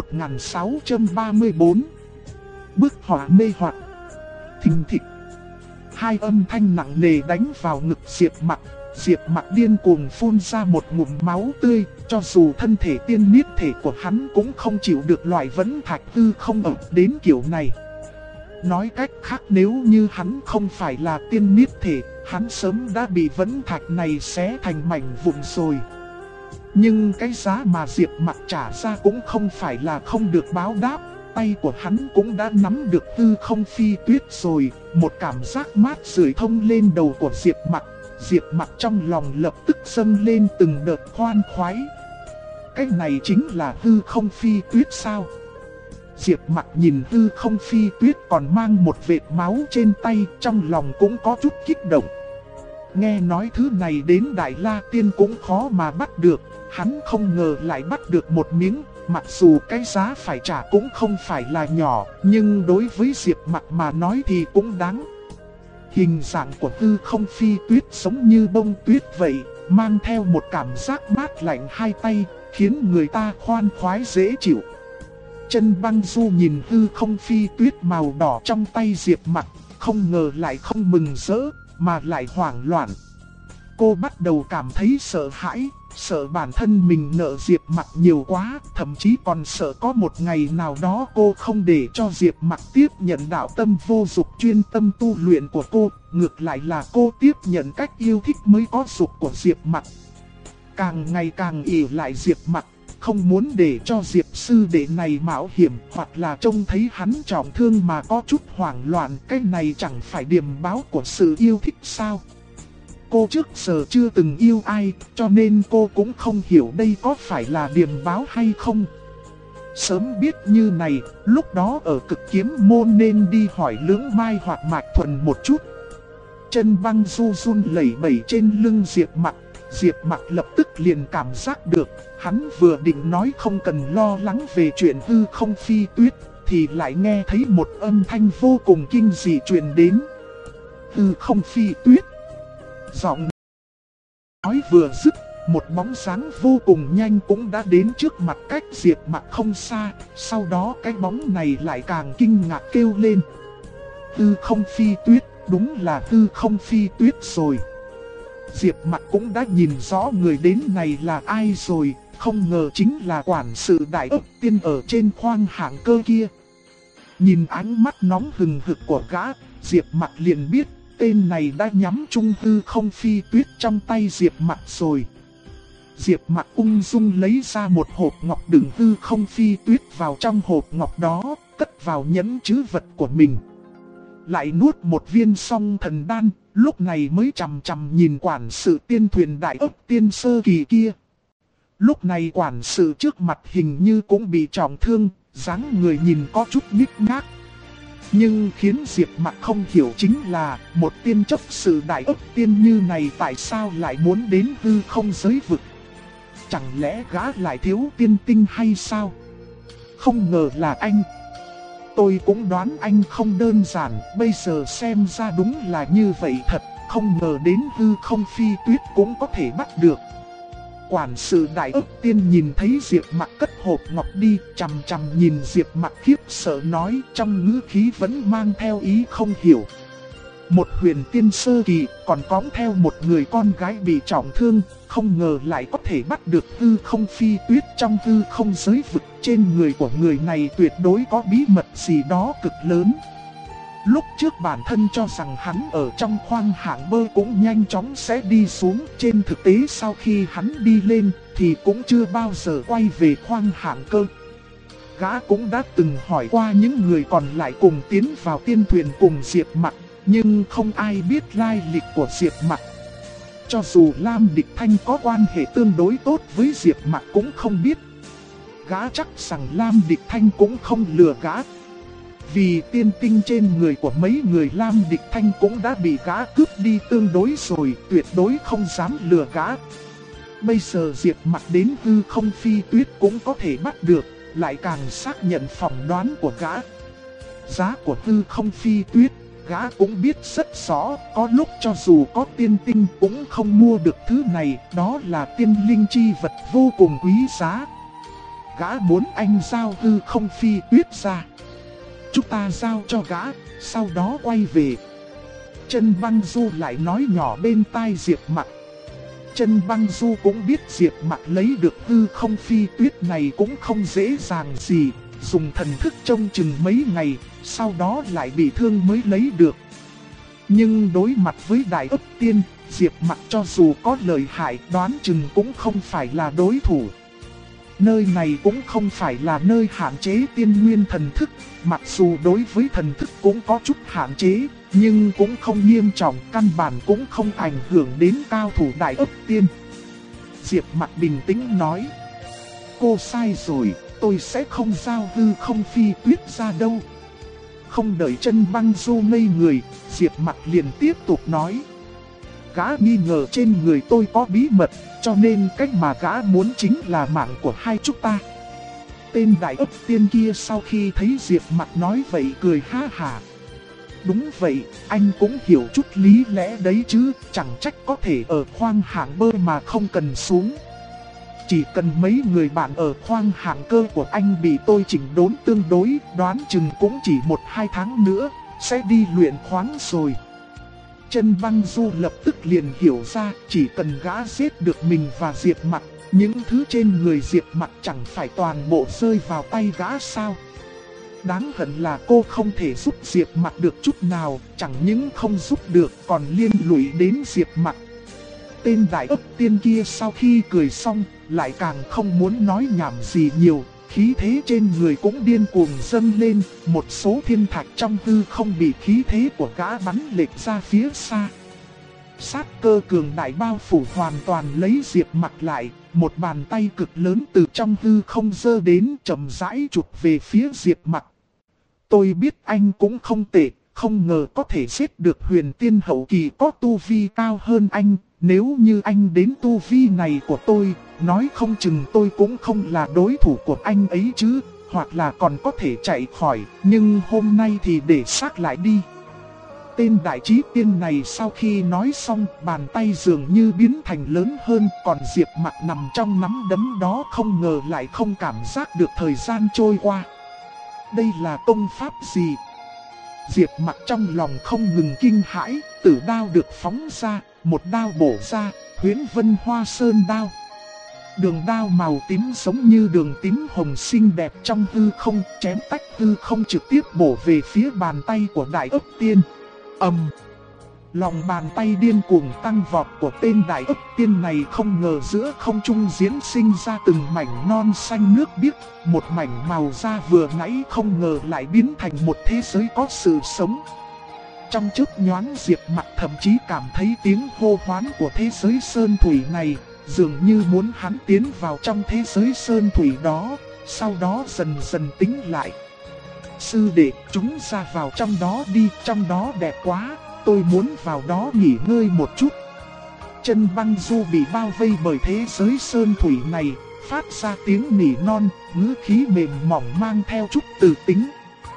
1634. Bức họa mê hoặc. Thình thịch. Hai âm thanh nặng nề đánh vào ngực Diệp Mặc. Diệp Mặc điên cuồng phun ra một ngụm máu tươi, cho dù thân thể tiên niết thể của hắn cũng không chịu được loại vấn thạch tư không ập đến kiểu này. Nói cách khác, nếu như hắn không phải là tiên niết thể, hắn sớm đã bị vấn thạch này xé thành mảnh vụn rồi. Nhưng cái giá mà Diệp Mặc trả ra cũng không phải là không được báo đáp. Tay của hắn cũng đã nắm được Tư Không Phi Tuyết rồi. Một cảm giác mát rượi thông lên đầu của Diệp Mặc. Diệp Mặc trong lòng lập tức dâng lên từng đợt khoan khoái. Cái này chính là Tư Không Phi Tuyết sao? Diệp Mặc nhìn Tư Không Phi Tuyết còn mang một vệt máu trên tay, trong lòng cũng có chút kích động. Nghe nói thứ này đến Đại La Tiên cũng khó mà bắt được, hắn không ngờ lại bắt được một miếng. Mặc dù cái giá phải trả cũng không phải là nhỏ, nhưng đối với Diệp Mặc mà nói thì cũng đáng. Hình dạng của Tư Không Phi Tuyết giống như bông tuyết vậy, mang theo một cảm giác mát lạnh hai tay, khiến người ta khoan khoái dễ chịu. Chân Băng Du nhìn Tư Không Phi Tuyết màu đỏ trong tay Diệp Mặc, không ngờ lại không mừng rỡ, mà lại hoảng loạn. Cô bắt đầu cảm thấy sợ hãi, sợ bản thân mình nợ Diệp Mặc nhiều quá, thậm chí còn sợ có một ngày nào đó cô không để cho Diệp Mặc tiếp nhận đạo tâm vô dục chuyên tâm tu luyện của cô, ngược lại là cô tiếp nhận cách yêu thích mới có dục của Diệp Mặc. Càng ngày càng ỷ lại Diệp Mặc, không muốn để cho Diệp sư đệ này mạo hiểm hoặc là trông thấy hắn trọng thương mà có chút hoảng loạn, cái này chẳng phải điềm báo của sự yêu thích sao? Cô trước giờ chưa từng yêu ai, cho nên cô cũng không hiểu đây có phải là điềm báo hay không. Sớm biết như này, lúc đó ở Cực Kiếm Môn nên đi hỏi Lưỡng Mai hoặc Mạch Thuần một chút. Chân Băng Du run lẩy bẩy trên lưng Diệp Mặc. Diệp Mặc lập tức liền cảm giác được, hắn vừa định nói không cần lo lắng về chuyện hư không phi tuyết, thì lại nghe thấy một âm thanh vô cùng kinh dị truyền đến. Hư không phi tuyết. Giọng nói vừa dứt, một bóng dáng vô cùng nhanh cũng đã đến trước mặt cách Diệp Mặc không xa. Sau đó cái bóng này lại càng kinh ngạc kêu lên. Hư không phi tuyết, đúng là hư không phi tuyết rồi. Diệp Mặc cũng đã nhìn rõ người đến này là ai rồi, không ngờ chính là quản sự Đại Ức Tiên ở trên khoang hạng cơ kia. Nhìn ánh mắt nóng hừng hực của gã, Diệp Mặc liền biết tên này đã nhắm chung hư không phi tuyết trong tay Diệp Mặc rồi. Diệp Mặc ung dung lấy ra một hộp ngọc đựng hư không phi tuyết vào trong hộp ngọc đó, cất vào nhẫn trữ vật của mình. Lại nuốt một viên song thần đan, lúc này mới chằm chằm nhìn quản sự tiên thuyền Đại Ức Tiên sơ kỳ kia. Lúc này quản sự trước mặt hình như cũng bị trọng thương, dáng người nhìn có chút nhích nhác. Nhưng khiến Diệp Mặc không hiểu chính là một tiên chấp sự Đại Ức Tiên như này tại sao lại muốn đến hư không giới vực. Chẳng lẽ gã lại thiếu tiên tinh hay sao? Không ngờ là anh. Tôi cũng đoán anh không đơn giản, bây giờ xem ra đúng là như vậy thật, không ngờ đến hư không phi tuyết cũng có thể bắt được. Quản sự Đại Ức Tiên nhìn thấy Diệp Mặc cất hộp ngọc đi, chằm chằm nhìn Diệp Mặc khiếp sợ nói, trong ngữ khí vẫn mang theo ý không hiểu. Một huyền tiên sơ kỳ còn cõng theo một người con gái bị trọng thương, không ngờ lại có thể bắt được hư không phi tuyết trong hư không giới vực. Trên người của người này tuyệt đối có bí mật gì đó cực lớn. Lúc trước bản thân cho rằng hắn ở trong khoang hạng bơ cũng nhanh chóng sẽ đi xuống. Trên thực tế sau khi hắn đi lên thì cũng chưa bao giờ quay về khoang hạng cơ. Gã cũng đã từng hỏi qua những người còn lại cùng tiến vào tiên thuyền cùng Diệp Mặc, nhưng không ai biết lai lịch của Diệp Mặc. Cho dù Lam Địch Thanh có quan hệ tương đối tốt với Diệp Mặc cũng không biết. Gã chắc rằng Lam Địch Thanh cũng không lừa gã. Vì tiên tinh trên người của mấy người Lam Địch Thanh cũng đã bị gã cướp đi tương đối rồi, tuyệt đối không dám lừa gã. Bây giờ Diệp Mặc đến hư không phi tuyết cũng có thể bắt được, lại càng xác nhận phỏng đoán của gã. Giá của hư không phi tuyết, gã cũng biết rất rõ, có lúc cho dù có tiên tinh cũng không mua được thứ này, đó là tiên linh chi vật vô cùng quý giá. Gã muốn anh giao hư không phi tuyết ra. Chúng ta giao cho gã, sau đó quay về. Chân Băng Du lại nói nhỏ bên tai Diệp Mặc. Chân Băng Du cũng biết Diệp Mặc lấy được hư không phi tuyết này cũng không dễ dàng gì, dùng thần thức trông chừng mấy ngày, sau đó lại bị thương mới lấy được. Nhưng đối mặt với Đại Ức Tiên, Diệp Mặc cho dù có lợi hại đoán chừng cũng không phải là đối thủ. Nơi này cũng không phải là nơi hạn chế tiên nguyên thần thức, mặc dù đối với thần thức cũng có chút hạn chế, nhưng cũng không nghiêm trọng, căn bản cũng không ảnh hưởng đến cao thủ Đại Ức Tiên. Diệp Mặc bình tĩnh nói, cô sai rồi, tôi sẽ không giao hư không phi tuyết ra đâu. Không đợi Chân Băng Du ngây người, Diệp Mặc liền tiếp tục nói, gã nghi ngờ trên người tôi có bí mật, cho nên cách mà gã muốn chính là mạng của hai chúng ta. Tên Đại Ức Tiên kia sau khi thấy Diệp Mặc nói vậy cười ha hả. Đúng vậy, anh cũng hiểu chút lý lẽ đấy chứ, chẳng trách có thể ở khoang hạng bơ mà không cần xuống. Chỉ cần mấy người bạn ở khoang hạng cơ của anh bị tôi chỉnh đốn tương đối, đoán chừng cũng chỉ 1-2 tháng nữa, sẽ đi luyện khoáng rồi. Chân Băng Du lập tức liền hiểu ra, chỉ cần gã giết được mình và Diệp Mặc, những thứ trên người Diệp Mặc chẳng phải toàn bộ rơi vào tay gã sao. Đáng hận là cô không thể giúp Diệp Mặc được chút nào, chẳng những không giúp được còn liên lụy đến Diệp Mặc. Tên Đại Ức Tiên kia sau khi cười xong, lại càng không muốn nói nhảm gì nhiều, khí thế trên người cũng điên cuồng dâng lên, một số thiên thạch trong hư không bị khí thế của gã bắn lệch ra phía xa. sát cơ cường đại bao phủ hoàn toàn lấy Diệp Mặc lại, một bàn tay cực lớn từ trong hư không giơ đến chậm rãi chụp về phía Diệp Mặc. Tôi biết anh cũng không tệ, không ngờ có thể giết được huyền tiên hậu kỳ có tu vi cao hơn anh. Nếu như anh đến tu vi này của tôi, nói không chừng tôi cũng không là đối thủ của anh ấy chứ, hoặc là còn có thể chạy khỏi, nhưng hôm nay thì để xác lại đi. Tên đại trí tiên này sau khi nói xong, bàn tay dường như biến thành lớn hơn, còn Diệp Mặc nằm trong nắm đấm đó không ngờ lại không cảm giác được thời gian trôi qua. Đây là công pháp gì? Diệp Mặc trong lòng không ngừng kinh hãi, tử đao được phóng ra, một đao bổ ra, Huyễn Vân Hoa Sơn đao. Đường đao màu tím giống như đường tím hồng xinh đẹp trong hư không, chém tách hư không trực tiếp bổ về phía bàn tay của Đại Ức Tiên. Lòng bàn tay điên cuồng tăng vọt của tên Đại Ức Tiên này không ngờ giữa không trung diễn sinh ra từng mảnh non xanh nước biếc, một mảnh màu da vừa nãy không ngờ lại biến thành một thế giới có sự sống. Trong chớp nhoáng Diệp Mặc thậm chí cảm thấy tiếng hô hoán của thế giới sơn thủy này, dường như muốn hắn tiến vào trong thế giới sơn thủy đó, sau đó dần dần tính lại. Sư đệ, chúng ra vào trong đó đi, trong đó đẹp quá, tôi muốn vào đó nghỉ ngơi một chút. Chân Băng Du bị bao vây bởi thế giới sơn thủy này, phát ra tiếng nỉ non, ngữ khí mềm mỏng mang theo chút từ tính.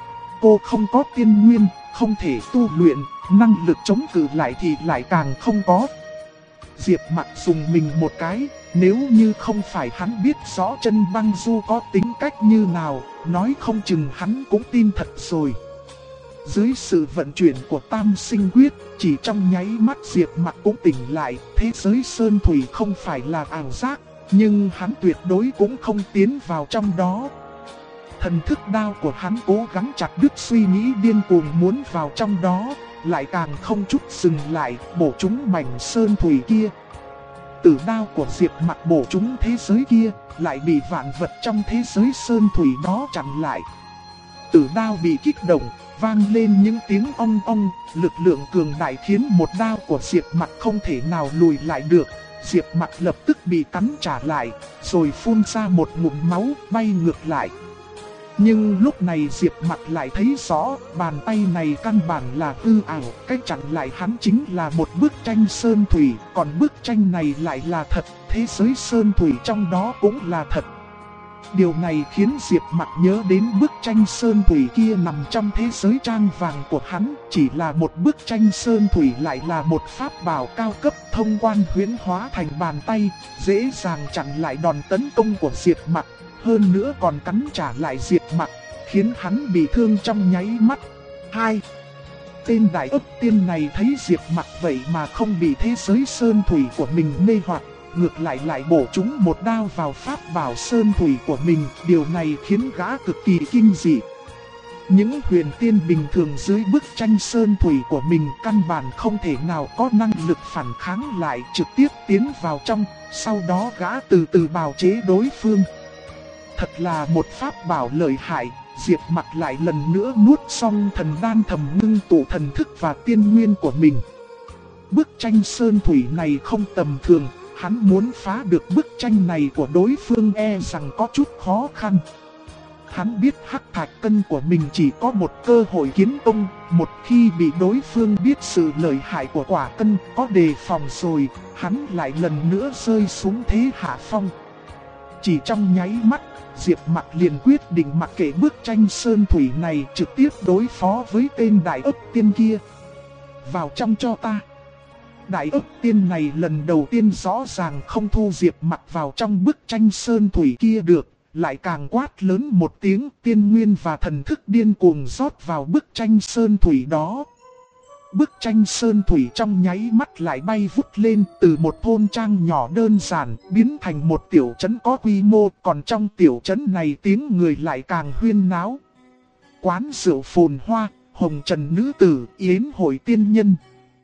Cô không có tiên nguyên, không thể tu luyện, năng lực chống cự lại thì lại càng không có. Diệp Mặc dùng mình một cái, nếu như không phải hắn biết rõ Chân Băng Du có tính cách như nào, nói không chừng hắn cũng tin thật rồi. Dưới sự vận chuyển của Tam Sinh Quyết, chỉ trong nháy mắt Diệp Mặc cũng tỉnh lại, thế giới sơn thủy không phải là ảo giác, nhưng hắn tuyệt đối cũng không tiến vào trong đó. Thần thức đao của hắn cố gắng chặt đứt suy nghĩ điên cuồng muốn vào trong đó, lại càng không chút dừng lại, bổ trúng mảnh sơn thủy kia. Tử đao của Diệp Mặc bổ trúng thế giới kia, lại bị vạn vật trong thế giới sơn thủy đó chặn lại. Tử đao bị kích động, vang lên những tiếng ong ong, lực lượng cường đại khiến một đao của Diệp Mặc không thể nào lùi lại được. Diệp Mặc lập tức bị cắn trả lại, rồi phun ra một ngụm máu, bay ngược lại. Nhưng lúc này Diệp Mặc lại thấy rõ, bàn tay này căn bản là hư ảo, cách chặn lại hắn chính là một bức tranh sơn thủy, còn bức tranh này lại là thật, thế giới sơn thủy trong đó cũng là thật. Điều này khiến Diệp Mặc nhớ đến bức tranh sơn thủy kia nằm trong thế giới trang vàng của hắn, chỉ là một bức tranh sơn thủy lại là một pháp bảo cao cấp thông quan huyễn hóa thành bàn tay, dễ dàng chặn lại đòn tấn công của Diệp Mặc. Hơn nữa còn cắn trả lại Diệp Mặc, khiến hắn bị thương trong nháy mắt. 2. Tên Đại Ức Tiên này thấy Diệp Mặc vậy mà không bị thế giới sơn thủy của mình mê hoặc, ngược lại bổ trúng một đao vào pháp bảo sơn thủy của mình, điều này khiến gã cực kỳ kinh dị. Những huyền tiên bình thường dưới bức tranh sơn thủy của mình căn bản không thể nào có năng lực phản kháng lại, trực tiếp tiến vào trong, sau đó gã từ từ bào chế đối phương. Thật là một pháp bảo lợi hại, Diệp Mặc lại lần nữa nuốt xong thần đan thầm ngưng tụ thần thức và tiên nguyên của mình. Bức tranh sơn thủy này không tầm thường, hắn muốn phá được bức tranh này của đối phương e rằng có chút khó khăn. Hắn biết hắc thạch cân của mình chỉ có một cơ hội kiến công, một khi bị đối phương biết sự lợi hại của quả cân có đề phòng rồi, hắn lại lần nữa rơi xuống thế hạ phong. Chỉ trong nháy mắt, Diệp Mặc liền quyết định mặc kệ bức tranh sơn thủy này, trực tiếp đối phó với tên Đại Ức Tiên kia. Vào trong cho ta. Đại Ức Tiên này lần đầu tiên rõ ràng không thu Diệp Mặc vào trong bức tranh sơn thủy kia được, lại càng quát lớn một tiếng, tiên nguyên và thần thức điên cuồng rót vào bức tranh sơn thủy đó. Bức tranh sơn thủy trong nháy mắt lại bay vút lên, từ một thôn trang nhỏ đơn giản biến thành một tiểu trấn có quy mô, còn trong tiểu trấn này tiếng người lại càng huyên náo. Quán rượu phồn hoa, hồng trần nữ tử, yến hội tiên nhân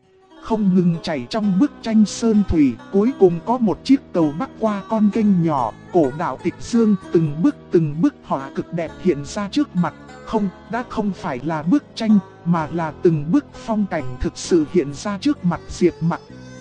không ngừng chảy trong bức tranh sơn thủy. Cuối cùng có một chiếc tàu bắc qua con kênh nhỏ, cổ đạo tịch dương, từng bức họa cực đẹp hiện ra trước mặt. Đã không phải là bức tranh, mà là từng bức phong cảnh thực sự hiện ra trước mặt Diệp Mặc.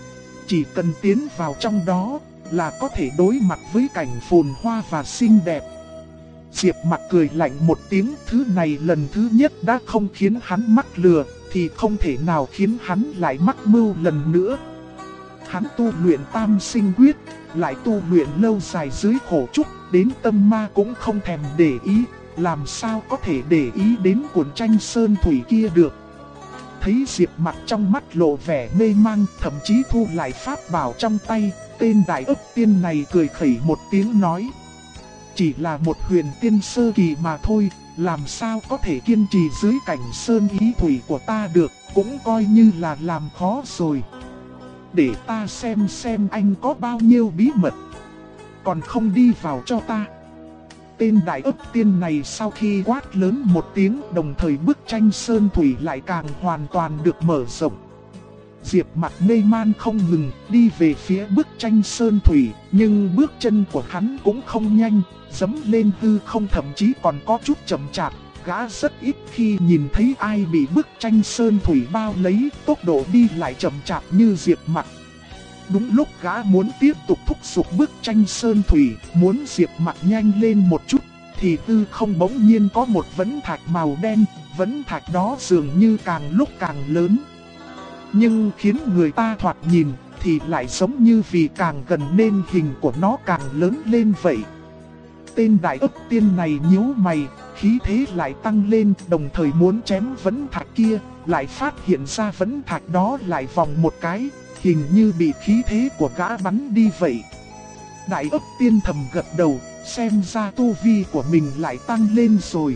chỉ cần tiến vào trong đó là có thể đối mặt với cảnh phồn hoa và xinh đẹp. Diệp Mặc cười lạnh một tiếng, thứ này lần thứ nhất đã không khiến hắn mắc lừa, thì không thể nào khiến hắn lại mắc mưu lần nữa. Hắn tu luyện tam sinh quyết, lại tu luyện lâu dài dưới khổ trúc, đến tâm ma cũng không thèm để ý, làm sao có thể để ý đến cuộn tranh sơn thủy kia được. Thấy Diệp Mặc trong mắt lộ vẻ mê mang, thậm chí thu lại pháp bảo trong tay, tên đại ấp tiên này cười khẩy một tiếng nói: chỉ là một huyền tiên sơ kỳ mà thôi, làm sao có thể kiên trì dưới cảnh sơn ý thủy của ta được, cũng coi như là làm khó rồi. Để ta xem anh có bao nhiêu bí mật, còn không đi vào cho ta. Tên đại ấp tiên này sau khi quát lớn một tiếng, đồng thời bức tranh sơn thủy lại càng hoàn toàn được mở rộng. Diệp Mặc mê man không ngừng đi về phía bức tranh sơn thủy, nhưng bước chân của hắn cũng không nhanh, dẫm lên hư không, thậm chí còn có chút chậm chạp. Gã rất ít khi nhìn thấy ai bị bức tranh sơn thủy bao lấy, tốc độ đi lại chậm chạp như Diệp Mặc. Đúng lúc gã muốn tiếp tục thúc giục bức tranh sơn thủy, muốn Diệp Mặc nhanh lên một chút, thì hư không bỗng nhiên có một vấn thạch màu đen, vấn thạch đó dường như càng lúc càng lớn. Nhưng khiến người ta thoạt nhìn thì lại giống như vì càng gần nên hình của nó càng lớn lên vậy. Tên đại ấp tiên này nhíu mày, khí thế lại tăng lên, đồng thời muốn chém vấn thạch kia, lại phát hiện ra vấn thạch đó lại vòng một cái, hình như bị khí thế của gã bắn đi vậy. Đại ấp tiên thầm gật đầu, xem ra tu vi của mình lại tăng lên rồi.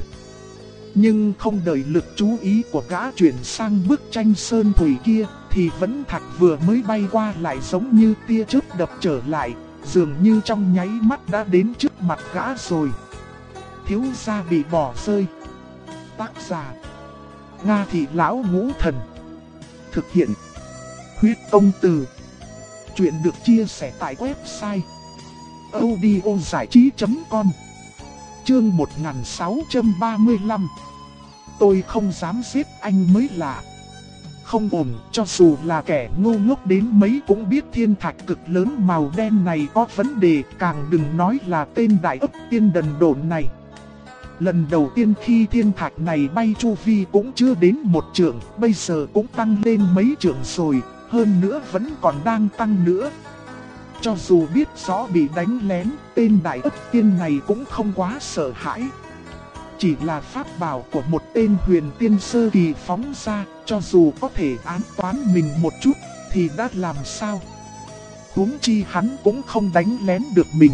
Nhưng không đợi lực chú ý của gã chuyển sang bức tranh sơn thủy kia, thì vấn thạch vừa mới bay qua lại giống như tia chớp đập trở lại, dường như trong nháy mắt đã đến trước mặt gã rồi. Thiếu gia bị bỏ rơi. Tác giả: Nga Thị Lão Ngũ Thần. Thực hiện: Huyết Công Từ. Chuyện được chia sẻ tại website audiozảichí.com. Chương 1635. Tôi không dám giết anh mới lạ. Không ổn, cho dù là kẻ ngu ngốc đến mấy cũng biết thiên thạch cực lớn màu đen này có vấn đề, càng đừng nói là tên đại ấp tiên đần độn này. Lần đầu tiên khi thiên thạch này bay chu vi cũng chưa đến một trượng, bây giờ cũng tăng lên mấy trượng rồi, hơn nữa vẫn còn đang tăng nữa. Cho dù biết rõ bị đánh lén, tên đại ấp tiên này cũng không quá sợ hãi. Chỉ là pháp bảo của một tên huyền tiên sơ kỳ phóng ra, cho dù có thể án toán mình một chút, thì đã làm sao? Huống chi hắn cũng không đánh lén được mình.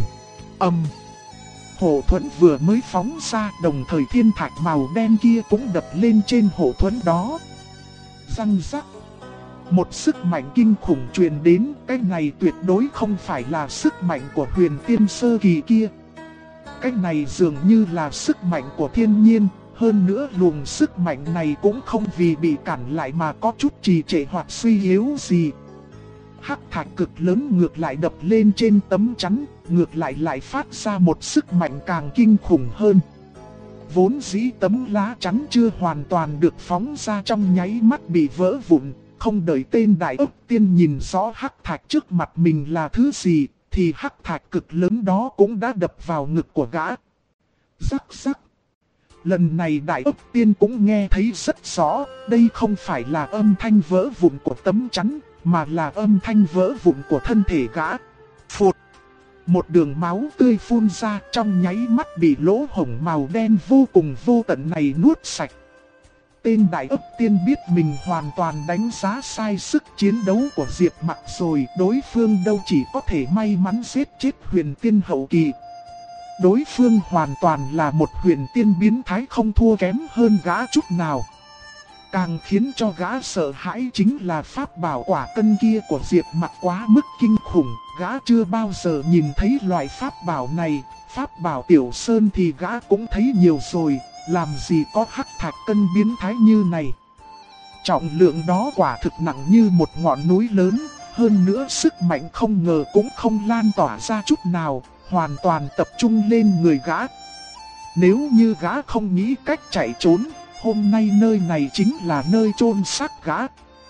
Hộ thuẫn vừa mới phóng ra, đồng thời thiên thạch màu đen kia cũng đập lên trên hộ thuẫn đó. Răng rắc. Một sức mạnh kinh khủng truyền đến, cái này tuyệt đối không phải là sức mạnh của huyền tiên sơ kỳ kia. Cái này dường như là sức mạnh của thiên nhiên, hơn nữa luồng sức mạnh này cũng không vì bị cản lại mà có chút trì trệ hoặc suy yếu gì. Hắc thạch cực lớn ngược lại đập lên trên tấm chắn, ngược lại phát ra một sức mạnh càng kinh khủng hơn. Vốn dĩ tấm lá chắn chưa hoàn toàn được phóng ra trong nháy mắt bị vỡ vụn, không đợi tên đại ấp tiên nhìn rõ hắc thạch trước mặt mình là thứ gì, thì hắc thạch cực lớn đó cũng đã đập vào ngực của gã. Rắc rắc. Lần này đại ấp tiên cũng nghe thấy rất rõ, đây không phải là âm thanh vỡ vụn của tấm chắn, mà là âm thanh vỡ vụn của thân thể gã. Phụt. Một đường máu tươi phun ra, trong nháy mắt bị lỗ hổng màu đen vô cùng vô tận này nuốt sạch. Tên đại ấp tiên biết mình hoàn toàn đánh giá sai sức chiến đấu của Diệp Mặc rồi, đối phương đâu chỉ có thể may mắn giết chết huyền tiên hậu kỳ. Đối phương hoàn toàn là một huyền tiên biến thái không thua kém hơn gã chút nào. Càng khiến cho gã sợ hãi chính là pháp bảo quả cân kia của Diệp Mặc quá mức kinh khủng, gã chưa bao giờ nhìn thấy loại pháp bảo này, pháp bảo tiểu sơn thì gã cũng thấy nhiều rồi, làm gì có hắc thạch cân biến thái như này. Trọng lượng đó quả thực nặng như một ngọn núi lớn, hơn nữa sức mạnh không ngờ cũng không lan tỏa ra chút nào, hoàn toàn tập trung lên người gã. Nếu như gã không nghĩ cách chạy trốn, hôm nay nơi này chính là nơi chôn xác gã.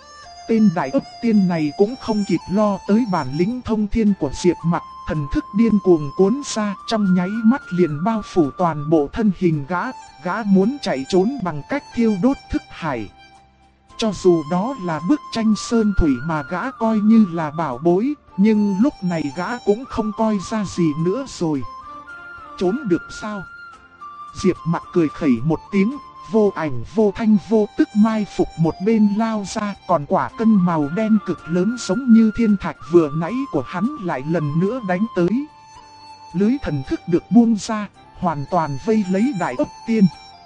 Tên đại ấp tiên này cũng không kịp lo tới bản lĩnh thông thiên của Diệp Mặc, thần thức điên cuồng cuốn ra, trong nháy mắt liền bao phủ toàn bộ thân hình gã muốn chạy trốn bằng cách thiêu đốt thức hải. Cho dù đó là bức tranh sơn thủy mà gã coi như là bảo bối, nhưng lúc này gã cũng không coi ra gì nữa rồi. Trốn được sao? Diệp Mặc cười khẩy một tiếng, vô ảnh vô thanh vô tức mai phục một bên lao ra, còn quả cân màu đen cực lớn giống như thiên thạch vừa nãy của hắn lại lần nữa đánh tới. Lưới thần thức được buông ra, hoàn toàn vây lấy đại ấp tiên.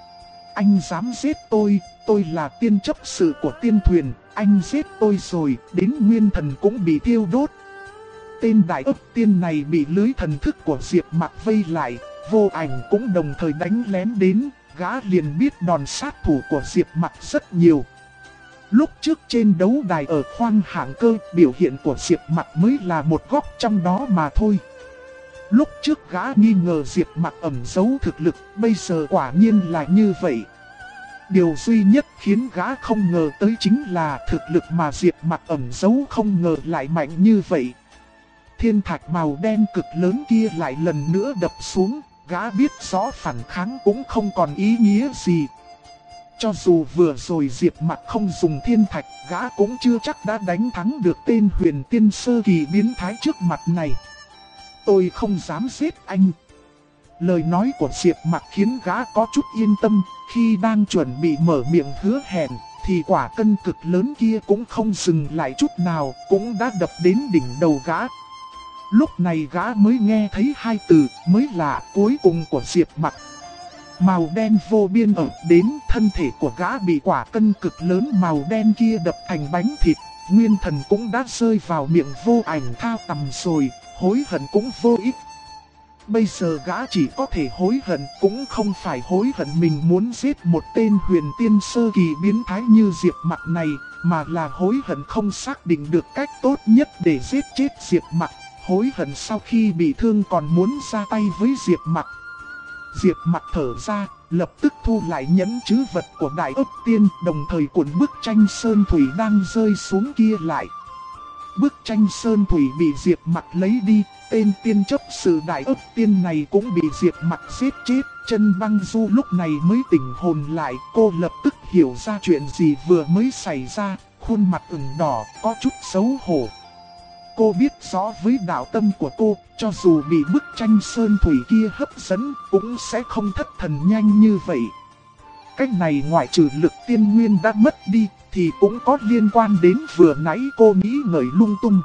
Anh dám giết tôi là tiên chấp sự của tiên thuyền, anh giết tôi rồi, đến nguyên thần cũng bị thiêu đốt. Tên đại ấp tiên này bị lưới thần thức của Diệp Mặc vây lại, vô ảnh cũng đồng thời đánh lén đến, gã liền biết đòn sát thủ của Diệp Mặc rất nhiều. Lúc trước trên đấu đài ở khoang hạng cơ, biểu hiện của Diệp Mặc mới là một góc trong đó mà thôi. Lúc trước gã nghi ngờ Diệp Mặc ẩn giấu thực lực, bây giờ quả nhiên là như vậy. Điều duy nhất khiến gã không ngờ tới chính là thực lực mà Diệp Mặc ẩn giấu không ngờ lại mạnh như vậy. Thiên thạch màu đen cực lớn kia lại lần nữa đập xuống, gã biết rõ phản kháng cũng không còn ý nghĩa gì. Cho dù vừa rồi Diệp Mặc không dùng thiên thạch, gã cũng chưa chắc đã đánh thắng được tên huyền tiên sơ kỳ biến thái trước mặt này. Tôi không dám giết anh. Lời nói của Diệp Mặc khiến gã có chút yên tâm, khi đang chuẩn bị mở miệng hứa hẹn, thì quả cân cực lớn kia cũng không dừng lại chút nào, cũng đã đập đến đỉnh đầu gã. Lúc này gã mới nghe thấy hai từ mới lạ cuối cùng của Diệp Mặc. Màu đen vô biên ập đến, thân thể của gã bị quả cân cực lớn màu đen kia đập thành bánh thịt, nguyên thần cũng đã rơi vào miệng vô ảnh thao tầm rồi, hối hận cũng vô ích. Bây giờ gã chỉ có thể hối hận, cũng không phải hối hận mình muốn giết một tên huyền tiên sơ kỳ biến thái như Diệp Mặc này, mà là hối hận không xác định được cách tốt nhất để giết chết Diệp Mặc, hối hận sau khi bị thương còn muốn ra tay với Diệp Mặc. Diệp Mặc thở ra, lập tức thu lại nhẫn trữ vật của đại ấp tiên, đồng thời cuộn bức tranh sơn thủy đang rơi xuống kia lại. Bức tranh sơn thủy bị Diệp Mặc lấy đi, tên tiên chấp sự đại ấp tiên này cũng bị Diệp Mặc giết chết. Chân Băng Du lúc này mới tỉnh hồn lại, cô lập tức hiểu ra chuyện gì vừa mới xảy ra, khuôn mặt ửng đỏ, có chút xấu hổ. Cô biết rõ với đạo tâm của cô, cho dù bị bức tranh sơn thủy kia hấp dẫn, cũng sẽ không thất thần nhanh như vậy. Cách này ngoại trừ lực tiên nguyên đã mất đi, thì cũng có liên quan đến vừa nãy cô nghĩ ngợi lung tung.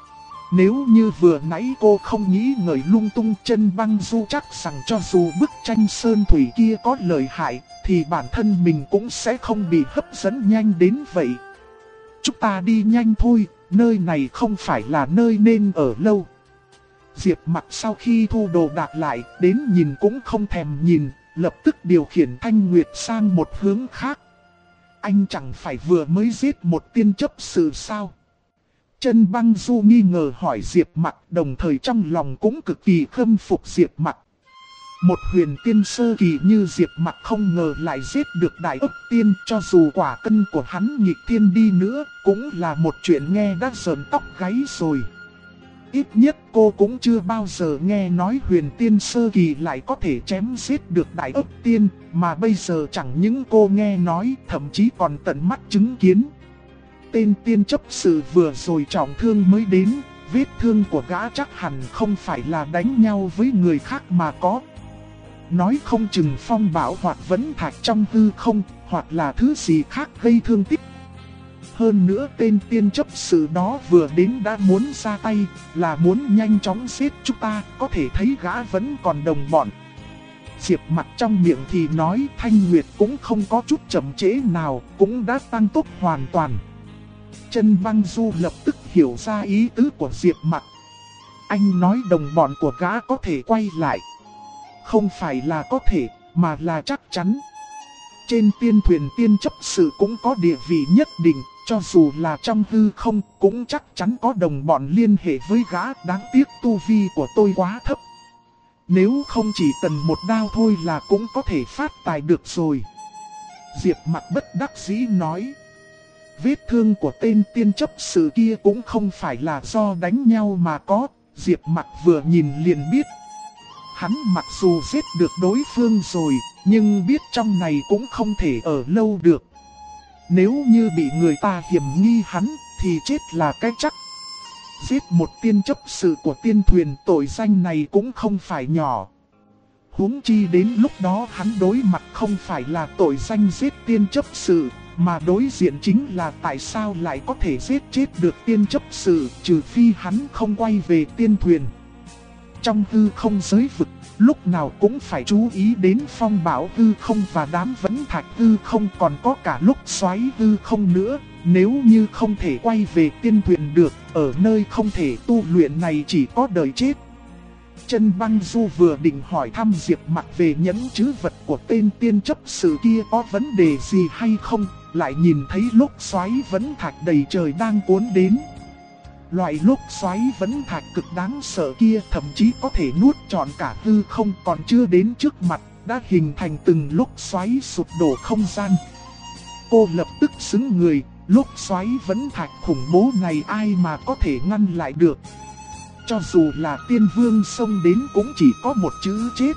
Nếu như vừa nãy cô không nghĩ ngợi lung tung, Chân Băng Du chắc rằng cho dù bức tranh sơn thủy kia có lợi hại, thì bản thân mình cũng sẽ không bị hấp dẫn nhanh đến vậy. Chúng ta đi nhanh thôi, nơi này không phải là nơi nên ở lâu. Diệp Mặc sau khi thu đồ đạc lại, đến nhìn cũng không thèm nhìn, lập tức điều khiển Thanh Nguyệt sang một hướng khác. Anh chẳng phải vừa mới giết một tiên chấp sự sao? Chân Băng Du nghi ngờ hỏi Diệp Mặc, đồng thời trong lòng cũng cực kỳ khâm phục Diệp Mặc. Một huyền tiên sơ kỳ như Diệp Mặc không ngờ lại giết được đại ấp tiên, cho dù quả cân của hắn nghịch thiên đi nữa, cũng là một chuyện nghe đã sởn tóc gáy rồi. Ít nhất cô cũng chưa bao giờ nghe nói huyền tiên sơ kỳ lại có thể chém giết được đại ấp tiên, mà bây giờ chẳng những cô nghe nói, thậm chí còn tận mắt chứng kiến. Tên tiên chấp sự vừa rồi trọng thương mới đến, vết thương của gã chắc hẳn không phải là đánh nhau với người khác mà có. Nói không chừng phong bảo hoặc vấn thạch trong hư không, hoặc là thứ gì khác gây thương tích. Hơn nữa tên tiên chấp sự đó vừa đến đã muốn ra tay, là muốn nhanh chóng giết chúng ta, có thể thấy gã vẫn còn đồng bọn. Diệp Mặc trong miệng thì nói, Thanh Nguyệt cũng không có chút chậm trễ nào, cũng đã tăng tốc hoàn toàn. Chân Băng Du lập tức hiểu ra ý tứ của Diệp Mặc. Anh nói đồng bọn của gã có thể quay lại. Không phải là có thể, mà là chắc chắn. Trên tiên thuyền tiên chấp sự cũng có địa vị nhất định, cho dù là trong hư không cũng chắc chắn có đồng bọn liên hệ với gã. Đáng tiếc tu vi của tôi quá thấp. Nếu không chỉ cần một đao thôi là cũng có thể phát tài được rồi. Diệp Mặc bất đắc dĩ nói. Vết thương của tên tiên chấp sự kia cũng không phải là do đánh nhau mà có, Diệp Mặc vừa nhìn liền biết. Hắn mặc dù giết được đối phương rồi, nhưng biết trong này cũng không thể ở lâu được. Nếu như bị người ta hiểm nghi hắn, thì chết là cái chắc. Giết một tiên chấp sự của tiên thuyền, tội danh này cũng không phải nhỏ. Huống chi đến lúc đó hắn đối mặt không phải là tội danh giết tiên chấp sự, mà đối diện chính là tại sao lại có thể giết chết được tiên chấp sự, trừ phi hắn không quay về tiên thuyền. Trong hư không giới vực, lúc nào cũng phải chú ý đến phong bão hư không và đám vẫn thạch hư không, còn có cả lúc xoáy hư không nữa. Nếu như không thể quay về tiên thuyền được, ở nơi không thể tu luyện này chỉ có đời chết. Chân Băng Du vừa định hỏi thăm Diệp Mặc về nhẫn trữ vật của tên tiên chấp sự kia có vấn đề gì hay không, lại nhìn thấy lúc xoáy vẫn thạch đầy trời đang cuốn đến. Loại lúc xoáy vẫn thạch cực đáng sợ kia thậm chí có thể nuốt trọn cả hư không, còn chưa đến trước mặt, đã hình thành từng lúc xoáy sụp đổ không gian. Cô lập tức xứng người, lúc xoáy vẫn thạch khủng bố này ai mà có thể ngăn lại được. Cho dù là tiên vương xông đến cũng chỉ có một chữ chết,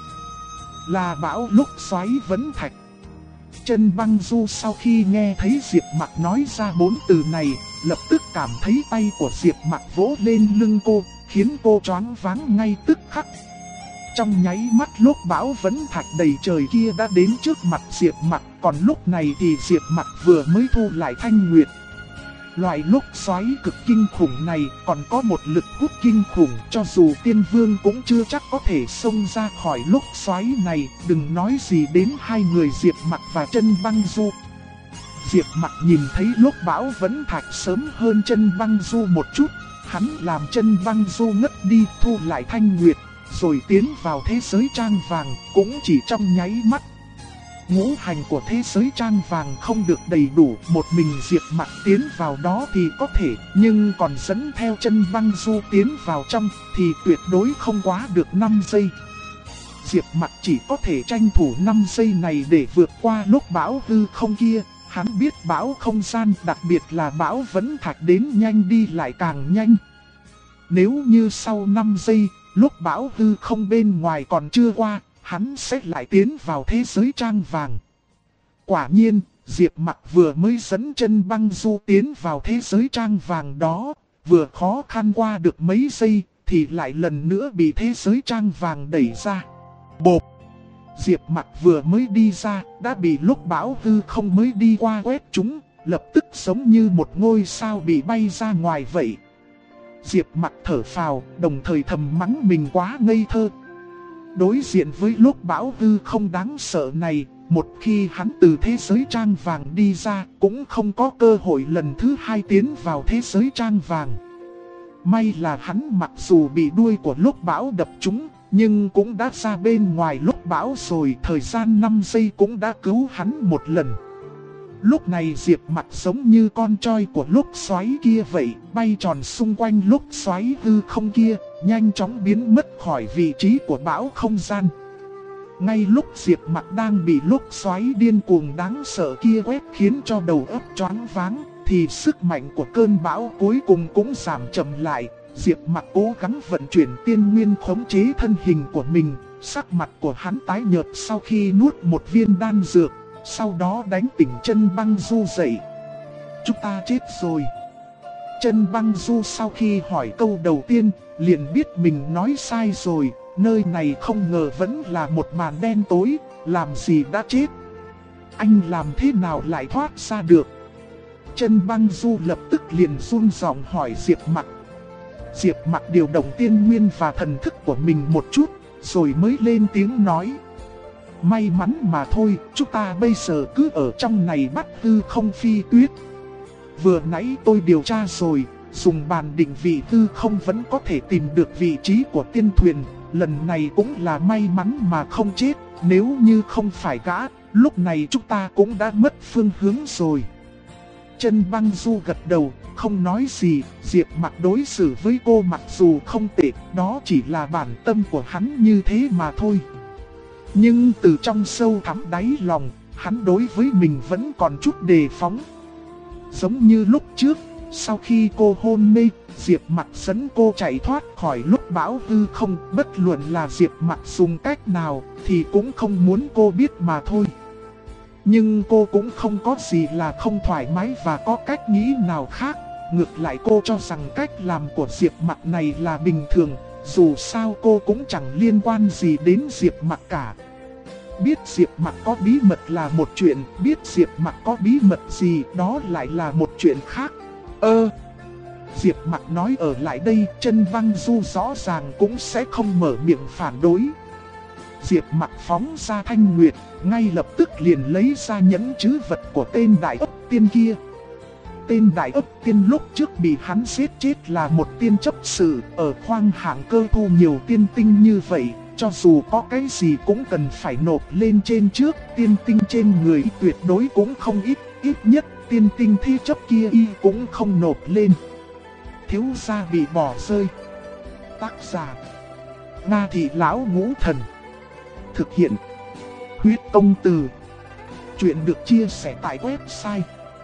là bão lúc xoáy vẫn thạch. Chân Băng Du sau khi nghe thấy Diệp Mặc nói ra 4 từ này, lập tức cảm thấy tay của Diệp Mặc vỗ lên lưng cô, khiến cô choáng váng ngay tức khắc. Trong nháy mắt lúc bão vẫn thạch đầy trời kia đã đến trước mặt Diệp Mặc, còn lúc này thì Diệp Mặc vừa mới thu lại thanh nguyệt. Loại lúc xoáy cực kinh khủng này còn có một lực hút kinh khủng, cho dù tiên vương cũng chưa chắc có thể xông ra khỏi lúc xoáy này, đừng nói gì đến hai người Diệp Mặc và Chân Băng Du. Diệp Mặc nhìn thấy lúc bão vẫn thạch sớm hơn Chân Băng Du một chút, hắn làm Chân Băng Du ngất đi, thu lại thanh nguyệt, rồi tiến vào thế giới trang vàng, cũng chỉ trong nháy mắt. Ngũ hành của thế giới trang vàng không được đầy đủ, một mình Diệp Mặc tiến vào đó thì có thể, nhưng còn dẫn theo Chân Băng Du tiến vào trong thì tuyệt đối không quá được 5 giây. Diệp Mặc chỉ có thể tranh thủ 5 giây này để vượt qua lúc bão hư không kia. Hắn biết bão không gian, đặc biệt là bão vẫn thạch đến nhanh đi lại càng nhanh. Nếu như sau 5 giây, lúc bão hư không bên ngoài còn chưa qua, hắn sẽ lại tiến vào thế giới trang vàng. Quả nhiên, Diệp Mặc vừa mới dẫn Chân Băng Du tiến vào thế giới trang vàng đó, vừa khó khăn qua được mấy giây, thì lại lần nữa bị thế giới trang vàng đẩy ra. Bộp! Diệp Mặc vừa mới đi ra, đã bị lúc bão hư không mới đi qua quét trúng, lập tức giống như một ngôi sao bị bay ra ngoài vậy. Diệp Mặc thở phào, đồng thời thầm mắng mình quá ngây thơ. Đối diện với lúc bão hư không đáng sợ này, một khi hắn từ thế giới trang vàng đi ra, cũng không có cơ hội lần thứ hai tiến vào thế giới trang vàng. May là hắn mặc dù bị đuôi của lúc bão đập trúng, nhưng cũng đã ra bên ngoài lúc bão rồi, thời gian 5 giây cũng đã cứu hắn một lần. Lúc này Diệp Mặc giống như con troi của lúc xoáy kia vậy, bay tròn xung quanh lúc xoáy hư không kia, nhanh chóng biến mất khỏi vị trí của bão không gian. Ngay lúc Diệp Mặc đang bị lúc xoáy điên cuồng đáng sợ kia quét khiến cho đầu óc choáng váng, thì sức mạnh của cơn bão cuối cùng cũng giảm chậm lại. Diệp Mặc cố gắng vận chuyển tiên nguyên khống chế thân hình của mình, sắc mặt của hắn tái nhợt sau khi nuốt một viên đan dược, sau đó đánh tỉnh Chân Băng Du dậy. Chúng ta chết rồi. Chân Băng Du sau khi hỏi câu đầu tiên, liền biết mình nói sai rồi, nơi này không ngờ vẫn là một màn đen tối, làm gì đã chết. Anh làm thế nào lại thoát ra được? Chân Băng Du lập tức liền run giọng hỏi Diệp Mặc. Diệp Mặc điều động tiên nguyên và thần thức của mình một chút, rồi mới lên tiếng nói. May mắn mà thôi, chúng ta bây giờ cứ ở trong này bắt hư không phi tuyết. Vừa nãy tôi điều tra rồi, dùng bàn định vị hư không vẫn có thể tìm được vị trí của tiên thuyền. Lần này cũng là may mắn mà không chết, nếu như không phải gã, lúc này chúng ta cũng đã mất phương hướng rồi. Chân Băng Du gật đầu, không nói gì. Diệp Mặc đối xử với cô mặc dù không tệ, đó chỉ là bản tâm của hắn như thế mà thôi. Nhưng từ trong sâu thẳm đáy lòng, hắn đối với mình vẫn còn chút đề phóng. Giống như lúc trước, sau khi cô hôn mê, Diệp Mặc dẫn cô chạy thoát khỏi lúc bão hư không. Bất luận là Diệp Mặc dùng cách nào thì cũng không muốn cô biết mà thôi. Nhưng cô cũng không có gì là không thoải mái và có cách nghĩ nào khác. Ngược lại cô cho rằng cách làm của Diệp Mặc này là bình thường. Dù sao cô cũng chẳng liên quan gì đến Diệp Mặc cả. Biết Diệp Mặc có bí mật là một chuyện, biết Diệp Mặc có bí mật gì đó lại là một chuyện khác. Diệp Mặc nói ở lại đây, Chân Băng Du rõ ràng cũng sẽ không mở miệng phản đối. Diệp Mặc phóng ra thanh nguyệt, ngay lập tức liền lấy ra nhẫn trữ vật của tên Đại Ấp Tiên kia. Tên Đại Ấp Tiên lúc trước bị hắn giết chết là một tiên chấp sự, ở khoang hạng cơ thu nhiều tiên tinh như vậy, cho dù có cái gì cũng cần phải nộp lên trên trước. Tiên tinh trên người tuyệt đối cũng không ít, ít nhất tiên tinh thi chấp kia y cũng không nộp lên. Thiếu gia bị bỏ rơi. Tác giả: Nga Thị Lão Ngũ Thần. Thực hiện: Huyết Công Từ. Chuyện được chia sẻ tại website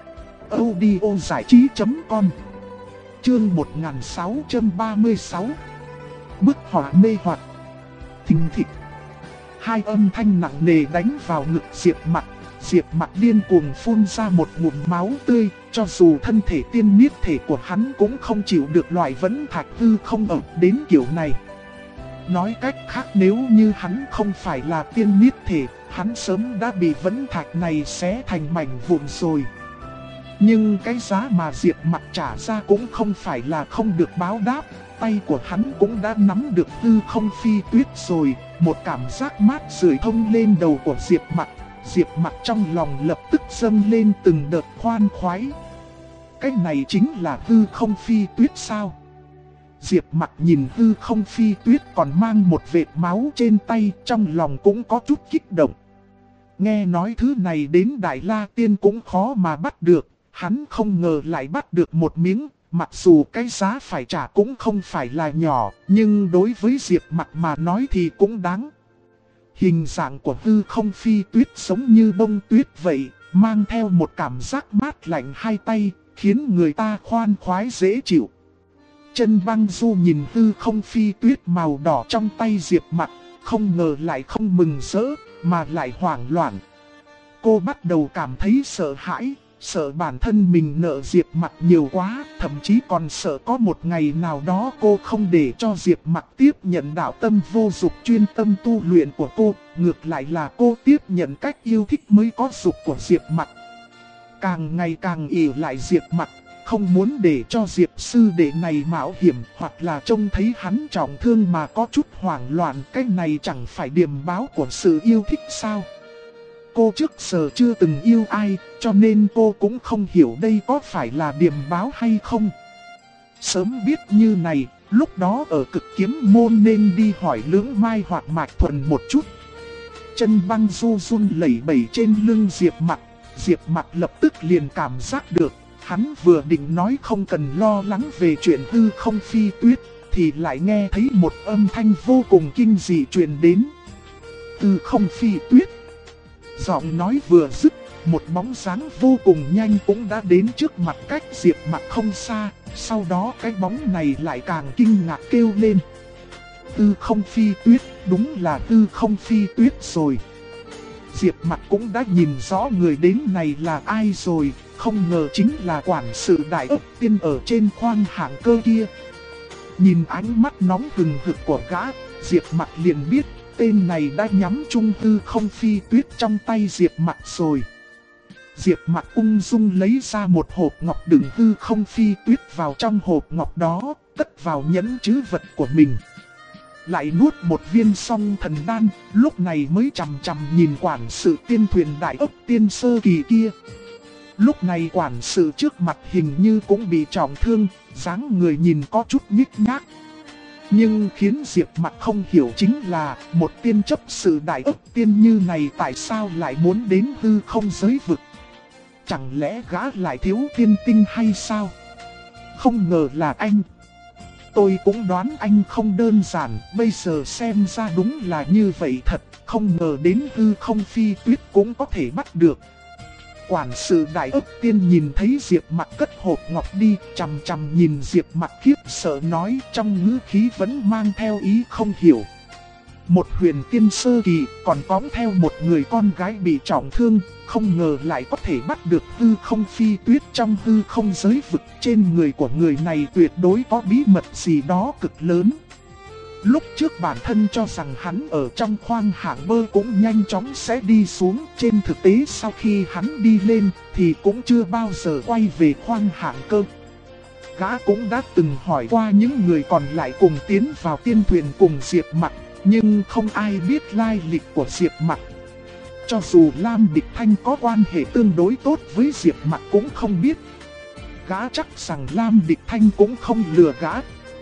audiozảichí.com. Chương 1636. Bức họa mê hoặc. Thình thịch. Hai âm thanh nặng nề đánh vào ngực Diệp Mặc. Diệp Mặc điên cuồng phun ra một ngụm máu tươi. Cho dù thân thể tiên niết thể của hắn cũng không chịu được loại vẫn thạch hư không ập đến kiểu này. Nói cách khác, nếu như hắn không phải là tiên niết thể, hắn sớm đã bị vẫn thạch này xé thành mảnh vụn rồi. Nhưng cái giá mà Diệp Mặc trả ra cũng không phải là không được báo đáp. Tay của hắn cũng đã nắm được hư không phi tuyết rồi. Một cảm giác mát rượi thông lên đầu của Diệp Mặc. Diệp Mặc trong lòng lập tức dâng lên từng đợt khoan khoái. Cái này chính là hư không phi tuyết sao? Diệp Mặc nhìn hư không phi tuyết còn mang một vệt máu trên tay, trong lòng cũng có chút kích động. Nghe nói thứ này đến Đại La Tiên cũng khó mà bắt được, hắn không ngờ lại bắt được một miếng. Mặc dù cái giá phải trả cũng không phải là nhỏ, nhưng đối với Diệp Mặc mà nói thì cũng đáng. Hình dạng của hư không phi tuyết giống như bông tuyết vậy, mang theo một cảm giác mát lạnh hai tay, khiến người ta khoan khoái dễ chịu. Chân Băng Du nhìn hư không phi tuyết màu đỏ trong tay Diệp Mặc, không ngờ lại không mừng rỡ, mà lại hoảng loạn. Cô bắt đầu cảm thấy sợ hãi, sợ bản thân mình nợ Diệp Mặc nhiều quá, thậm chí còn sợ có một ngày nào đó cô không để cho Diệp Mặc tiếp nhận đạo tâm vô dục chuyên tâm tu luyện của cô, ngược lại là cô tiếp nhận cách yêu thích mới có dục của Diệp Mặc. Càng ngày càng ỷ lại Diệp Mặc, không muốn để cho Diệp sư đệ này mạo hiểm, hoặc là trông thấy hắn trọng thương mà có chút hoảng loạn. Cái này chẳng phải điềm báo của sự yêu thích sao? Cô trước giờ chưa từng yêu ai, cho nên cô cũng không hiểu đây có phải là điềm báo hay không. Sớm biết như này, lúc đó ở Cực Kiếm Môn nên đi hỏi Lưỡng Mai hoặc Mạch Thuần một chút. Chân Băng Du run lẩy bẩy trên lưng Diệp Mặc. Diệp Mặc lập tức liền cảm giác được, hắn vừa định nói không cần lo lắng về chuyện hư không phi tuyết, thì lại nghe thấy một âm thanh vô cùng kinh dị truyền đến. Hư không phi tuyết. Giọng nói vừa dứt, một bóng dáng vô cùng nhanh cũng đã đến trước mặt cách Diệp Mặc không xa. Sau đó cái bóng này lại càng kinh ngạc kêu lên. Hư không phi tuyết, đúng là hư không phi tuyết rồi. Diệp Mặc cũng đã nhìn rõ người đến này là ai rồi, không ngờ chính là quản sự Đại Ấp Tiên ở trên khoang hạng cơ kia. Nhìn ánh mắt nóng hừng hực của gã, Diệp Mặc liền biết tên này đã nhắm chung hư không phi tuyết trong tay Diệp Mặc rồi. Diệp Mặc ung dung lấy ra một hộp ngọc đựng hư không phi tuyết vào trong hộp ngọc đó, cất vào nhẫn trữ vật của mình. Lại nuốt một viên song thần đan, lúc này mới chằm chằm nhìn quản sự tiên thuyền Đại Ấp Tiên sơ kỳ kia. Lúc này quản sự trước mặt hình như cũng bị trọng thương, dáng người nhìn có chút nhích nhác. Nhưng khiến Diệp Mặc không hiểu chính là một tiên chấp sự Đại Ấp Tiên như này tại sao lại muốn đến hư không giới vực. Chẳng lẽ gã lại thiếu tiên tinh hay sao? Không ngờ là anh. Tôi cũng đoán anh không đơn giản, bây giờ xem ra đúng là như vậy thật, không ngờ đến hư không phi tuyết cũng có thể bắt được. quản sự Đại Ấp Tiên nhìn thấy Diệp Mặc cất hộp ngọc đi, chằm chằm nhìn Diệp Mặc khiếp sợ nói, trong ngữ khí vẫn mang theo ý không hiểu. Một huyền tiên sơ kỳ còn cõng theo một người con gái bị trọng thương, không ngờ lại có thể bắt được hư không phi tuyết trong hư không giới vực. Trên người của người này tuyệt đối có bí mật gì đó cực lớn. Lúc trước bản thân cho rằng hắn ở trong khoang hạng bơ cũng nhanh chóng sẽ đi xuống. Trên thực tế sau khi hắn đi lên thì cũng chưa bao giờ quay về khoang hạng cơ. Gã cũng đã từng hỏi qua những người còn lại cùng tiến vào tiên thuyền cùng Diệp Mặc, nhưng không ai biết lai lịch của Diệp Mặc. Cho dù Lam Địch Thanh có quan hệ tương đối tốt với Diệp Mặc cũng không biết. Gã chắc rằng Lam Địch Thanh cũng không lừa gã.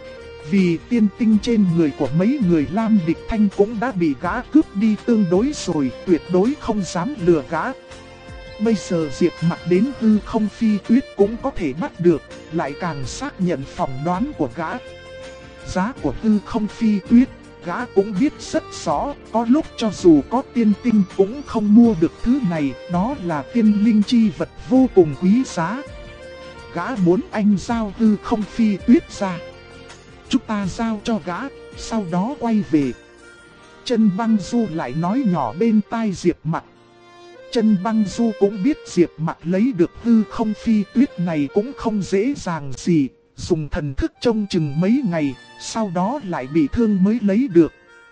Vì tiên tinh trên người của mấy người Lam Địch Thanh cũng đã bị gã cướp đi tương đối rồi, tuyệt đối không dám lừa gã. Bây giờ Diệp Mặc đến hư không phi tuyết cũng có thể bắt được, lại càng xác nhận phỏng đoán của gã. Giá của hư không phi tuyết, gã cũng biết rất rõ, có lúc cho dù có tiên tinh cũng không mua được thứ này, đó là tiên linh chi vật vô cùng quý giá. Gã muốn anh giao hư không phi tuyết ra. Chúng ta giao cho gã, sau đó quay về. Chân Băng Du lại nói nhỏ bên tai Diệp Mặc. Chân Băng Du cũng biết Diệp Mặc lấy được hư không phi tuyết này cũng không dễ dàng gì, dùng thần thức trông chừng mấy ngày, sau đó lại bị thương mới lấy được.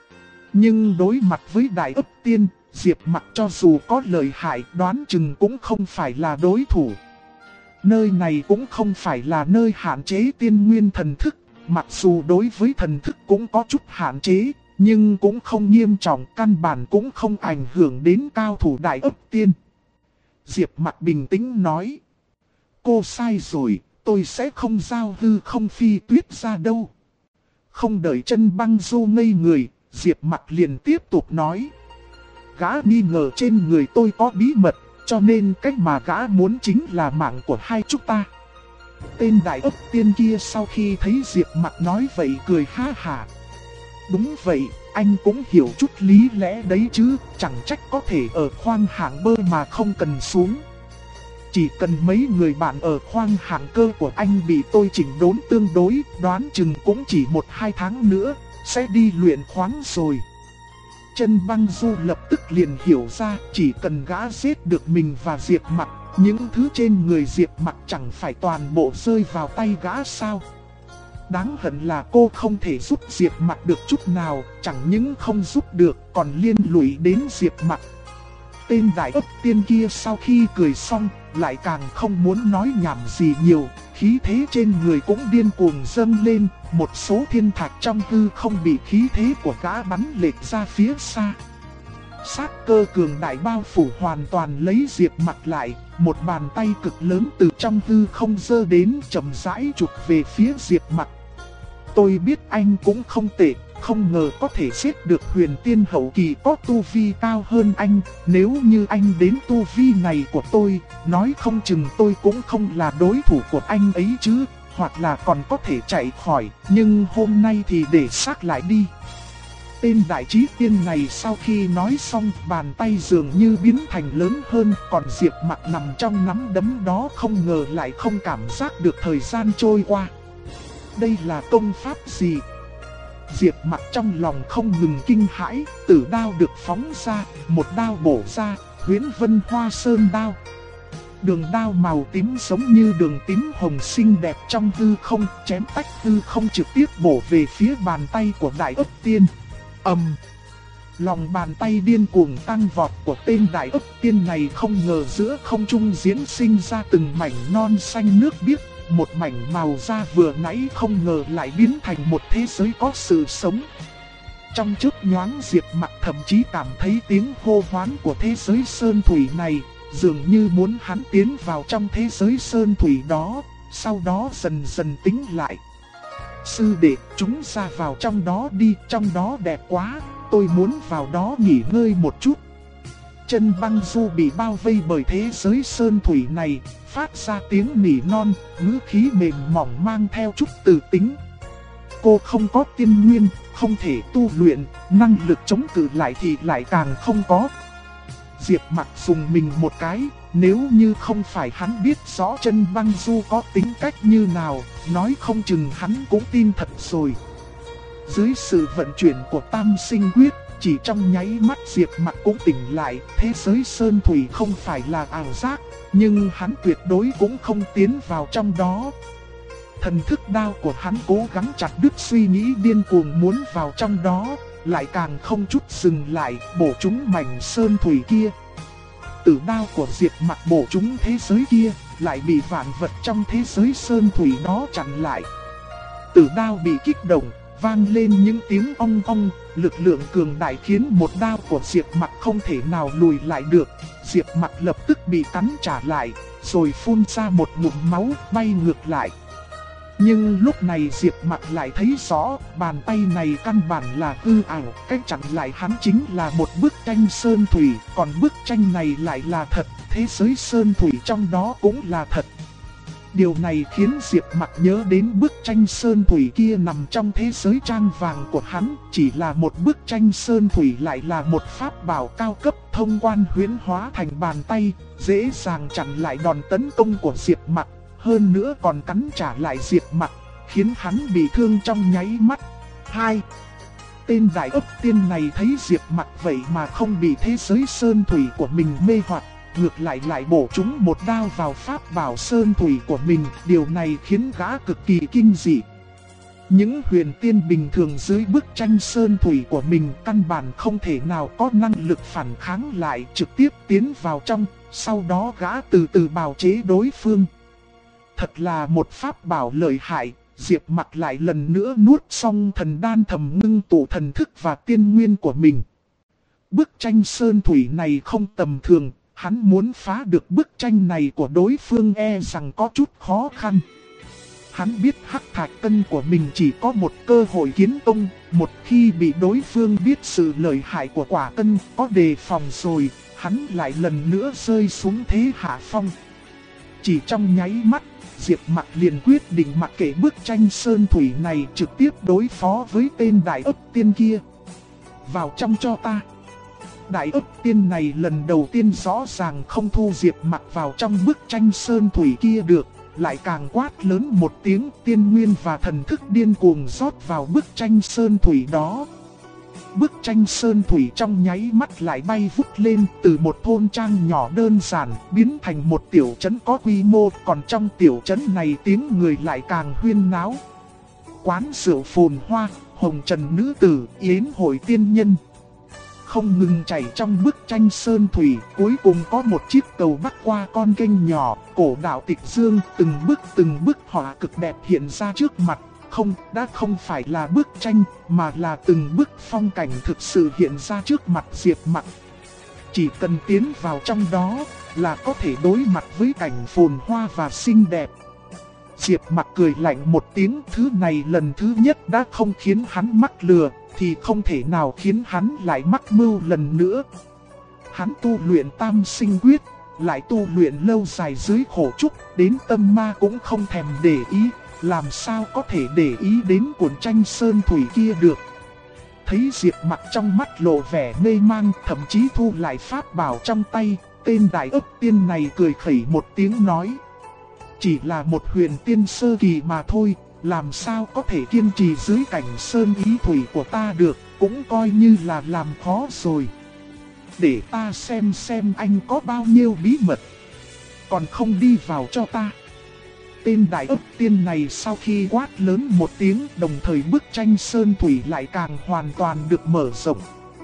Nhưng đối mặt với Đại Ấp Tiên, Diệp Mặc cho dù có lợi hại đoán chừng cũng không phải là đối thủ. Nơi này cũng không phải là nơi hạn chế tiên nguyên thần thức, mặc dù đối với thần thức cũng có chút hạn chế, nhưng cũng không nghiêm trọng, căn bản cũng không ảnh hưởng đến cao thủ Đại Ấp Tiên. Diệp Mặc bình tĩnh nói, cô sai rồi, tôi sẽ không giao hư không phi tuyết ra đâu. Không đợi Chân Băng Du ngây người, Diệp Mặc liền tiếp tục nói, gã nghi ngờ trên người tôi có bí mật, cho nên cách mà gã muốn chính là mạng của hai chúng ta. Tên Đại Ấp Tiên kia sau khi thấy Diệp Mặc nói vậy cười ha hả. Đúng vậy, anh cũng hiểu chút lý lẽ đấy chứ, chẳng trách có thể ở khoang hạng bơ mà không cần xuống. Chỉ cần mấy người bạn ở khoang hạng cơ của anh bị tôi chỉnh đốn tương đối, đoán chừng cũng chỉ 1-2 tháng nữa, sẽ đi luyện khoáng rồi. Chân Băng Du lập tức liền hiểu ra, chỉ cần gã giết được mình và Diệp Mặc, những thứ trên người Diệp Mặc chẳng phải toàn bộ rơi vào tay gã sao. Đáng hận là cô không thể giúp Diệp Mặc được chút nào, chẳng những không giúp được còn liên lụy đến Diệp Mặc. Tên Đại Ấp Tiên kia sau khi cười xong, lại càng không muốn nói nhảm gì nhiều, khí thế trên người cũng điên cuồng dâng lên, một số thiên thạch trong hư không bị khí thế của gã bắn lệch ra phía xa. Sát cơ cường đại bao phủ hoàn toàn lấy Diệp Mặc lại, một bàn tay cực lớn từ trong hư không giơ đến chậm rãi chụp về phía Diệp Mặc. Tôi biết anh cũng không tệ, không ngờ có thể giết được huyền tiên hậu kỳ có tu vi cao hơn anh. Nếu như anh đến tu vi này của tôi, nói không chừng tôi cũng không là đối thủ của anh ấy chứ, hoặc là còn có thể chạy khỏi, nhưng hôm nay thì để xác lại đi. Tên đại trí tiên này sau khi nói xong, bàn tay dường như biến thành lớn hơn, còn Diệp Mặc nằm trong nắm đấm đó không ngờ lại không cảm giác được thời gian trôi qua. Đây là công pháp gì? Diệp Mặc trong lòng không ngừng kinh hãi, tử đao được phóng ra, một đao bổ ra, Huyễn Vân Hoa Sơn đao. Đường đao màu tím giống như đường tím hồng xinh đẹp trong hư không, chém tách hư không trực tiếp bổ về phía bàn tay của Đại Ấp Tiên. Lòng bàn tay điên cuồng tăng vọt của tên Đại Ấp Tiên này không ngờ giữa không trung diễn sinh ra từng mảnh non xanh nước biếc. Một mảnh màu da vừa nãy không ngờ lại biến thành một thế giới có sự sống. Trong chớp nhoáng Diệp Mặc thậm chí cảm thấy tiếng hô hoán của thế giới sơn thủy này, dường như muốn hắn tiến vào trong thế giới sơn thủy đó, sau đó dần dần tính lại. Sư đệ, chúng ra vào trong đó đi, trong đó đẹp quá, tôi muốn vào đó nghỉ ngơi một chút. Chân Băng Du bị bao vây bởi thế giới sơn thủy này, phát ra tiếng nỉ non, ngữ khí mềm mỏng mang theo chút từ tính. Cô không có tiên nguyên, không thể tu luyện, năng lực chống cự lại thì lại càng không có. Diệp Mặc dùng mình một cái, Nếu như không phải hắn biết rõ Chân Băng Du có tính cách như nào, nói không chừng hắn cũng tin thật rồi. Dưới sự vận chuyển của Tam Sinh Quyết, chỉ trong nháy mắt Diệp Mặc cũng tỉnh lại. Thế giới sơn thủy không phải là ảo giác, nhưng hắn tuyệt đối cũng không tiến vào trong đó. Thần thức đao của hắn cố gắng chặt đứt suy nghĩ điên cuồng muốn vào trong đó, lại càng không chút dừng lại, bổ trúng mảnh sơn thủy kia. Tử đao của Diệp Mặc bổ trúng thế giới kia, lại bị vạn vật trong thế giới sơn thủy đó chặn lại. Tử đao bị kích động, vang lên những tiếng ong ong, lực lượng cường đại khiến một đao của Diệp Mặc không thể nào lùi lại được. Diệp Mặc lập tức bị cắn trả lại, rồi phun ra một ngụm máu, bay ngược lại. Nhưng lúc này Diệp Mặc lại thấy rõ, bàn tay này căn bản là hư ảo, cách chặn lại hắn chính là một bức tranh sơn thủy, còn bức tranh này lại là thật, thế giới sơn thủy trong đó cũng là thật. Điều này khiến Diệp Mặc nhớ đến bức tranh sơn thủy kia nằm trong thế giới trang vàng của hắn, chỉ là một bức tranh sơn thủy lại là một pháp bảo cao cấp thông quan huyễn hóa thành bàn tay, dễ dàng chặn lại đòn tấn công của Diệp Mặc. Hơn nữa còn cắn trả lại Diệp Mặc, khiến hắn bị thương trong nháy mắt. 2. Tên đại ấp tiên này thấy Diệp Mặc vậy mà không bị thế giới sơn thủy của mình mê hoặc, ngược lại bổ trúng một đao vào pháp bảo sơn thủy của mình. Điều này khiến gã cực kỳ kinh dị. Những huyền tiên bình thường dưới bức tranh sơn thủy của mình căn bản không thể nào có năng lực phản kháng lại, trực tiếp tiến vào trong, sau đó gã từ từ bào chế đối phương. Thật là một pháp bảo lợi hại. Diệp Mặc lại lần nữa nuốt xong thần đan thầm ngưng tụ thần thức và tiên nguyên của mình. Bức tranh sơn thủy này không tầm thường, hắn muốn phá được bức tranh này của đối phương e rằng có chút khó khăn. Hắn biết hắc thạch cân của mình chỉ có một cơ hội kiến công, một khi bị đối phương biết sự lợi hại của quả cân có đề phòng rồi, hắn lại lần nữa rơi xuống thế hạ phong. Chỉ trong nháy mắt, Diệp Mặc liền quyết định mặc kệ bức tranh sơn thủy này, trực tiếp đối phó với tên đại ấp tiên kia. Vào trong cho ta. Đại ấp tiên này lần đầu tiên rõ ràng không thu Diệp Mặc vào trong bức tranh sơn thủy kia được, lại càng quát lớn một tiếng, tiên nguyên và thần thức điên cuồng rót vào bức tranh sơn thủy đó. Bức tranh sơn thủy trong nháy mắt lại bay vút lên, từ một thôn trang nhỏ đơn giản biến thành một tiểu trấn có quy mô, còn trong tiểu trấn này tiếng người lại càng huyên náo. Quán rượu phồn hoa, hồng trần nữ tử, yến hội tiên nhân không ngừng chảy trong bức tranh sơn thủy. Cuối cùng có một chiếc cầu bắc qua con kênh nhỏ, cổ đạo tịch dương, từng bức họa cực đẹp hiện ra trước mặt. Đã không phải là bức tranh, mà là từng bức phong cảnh thực sự hiện ra trước mặt Diệp Mặc. Chỉ cần tiến vào trong đó là có thể đối mặt với cảnh phồn hoa và xinh đẹp. Diệp Mặc cười lạnh một tiếng, thứ này lần thứ nhất đã không khiến hắn mắc lừa, thì không thể nào khiến hắn lại mắc mưu lần nữa. Hắn tu luyện Tam Sinh Quyết, lại tu luyện lâu dài dưới khổ trúc, đến tâm ma cũng không thèm để ý. Làm sao có thể để ý đến cuốn tranh sơn thủy kia được. Thấy Diệp Mặc trong mắt lộ vẻ mê mang, thậm chí thu lại pháp bảo trong tay, tên đại ấp tiên này cười khẩy một tiếng nói: chỉ là một huyền tiên sơ kỳ mà thôi, làm sao có thể kiên trì dưới cảnh sơn ý thủy của ta được, cũng coi như là làm khó rồi. Để ta xem anh có bao nhiêu bí mật, còn không đi vào cho ta. Tên đại ấp tiên này sau khi quát lớn một tiếng, đồng thời bức tranh sơn thủy lại càng hoàn toàn được mở rộng.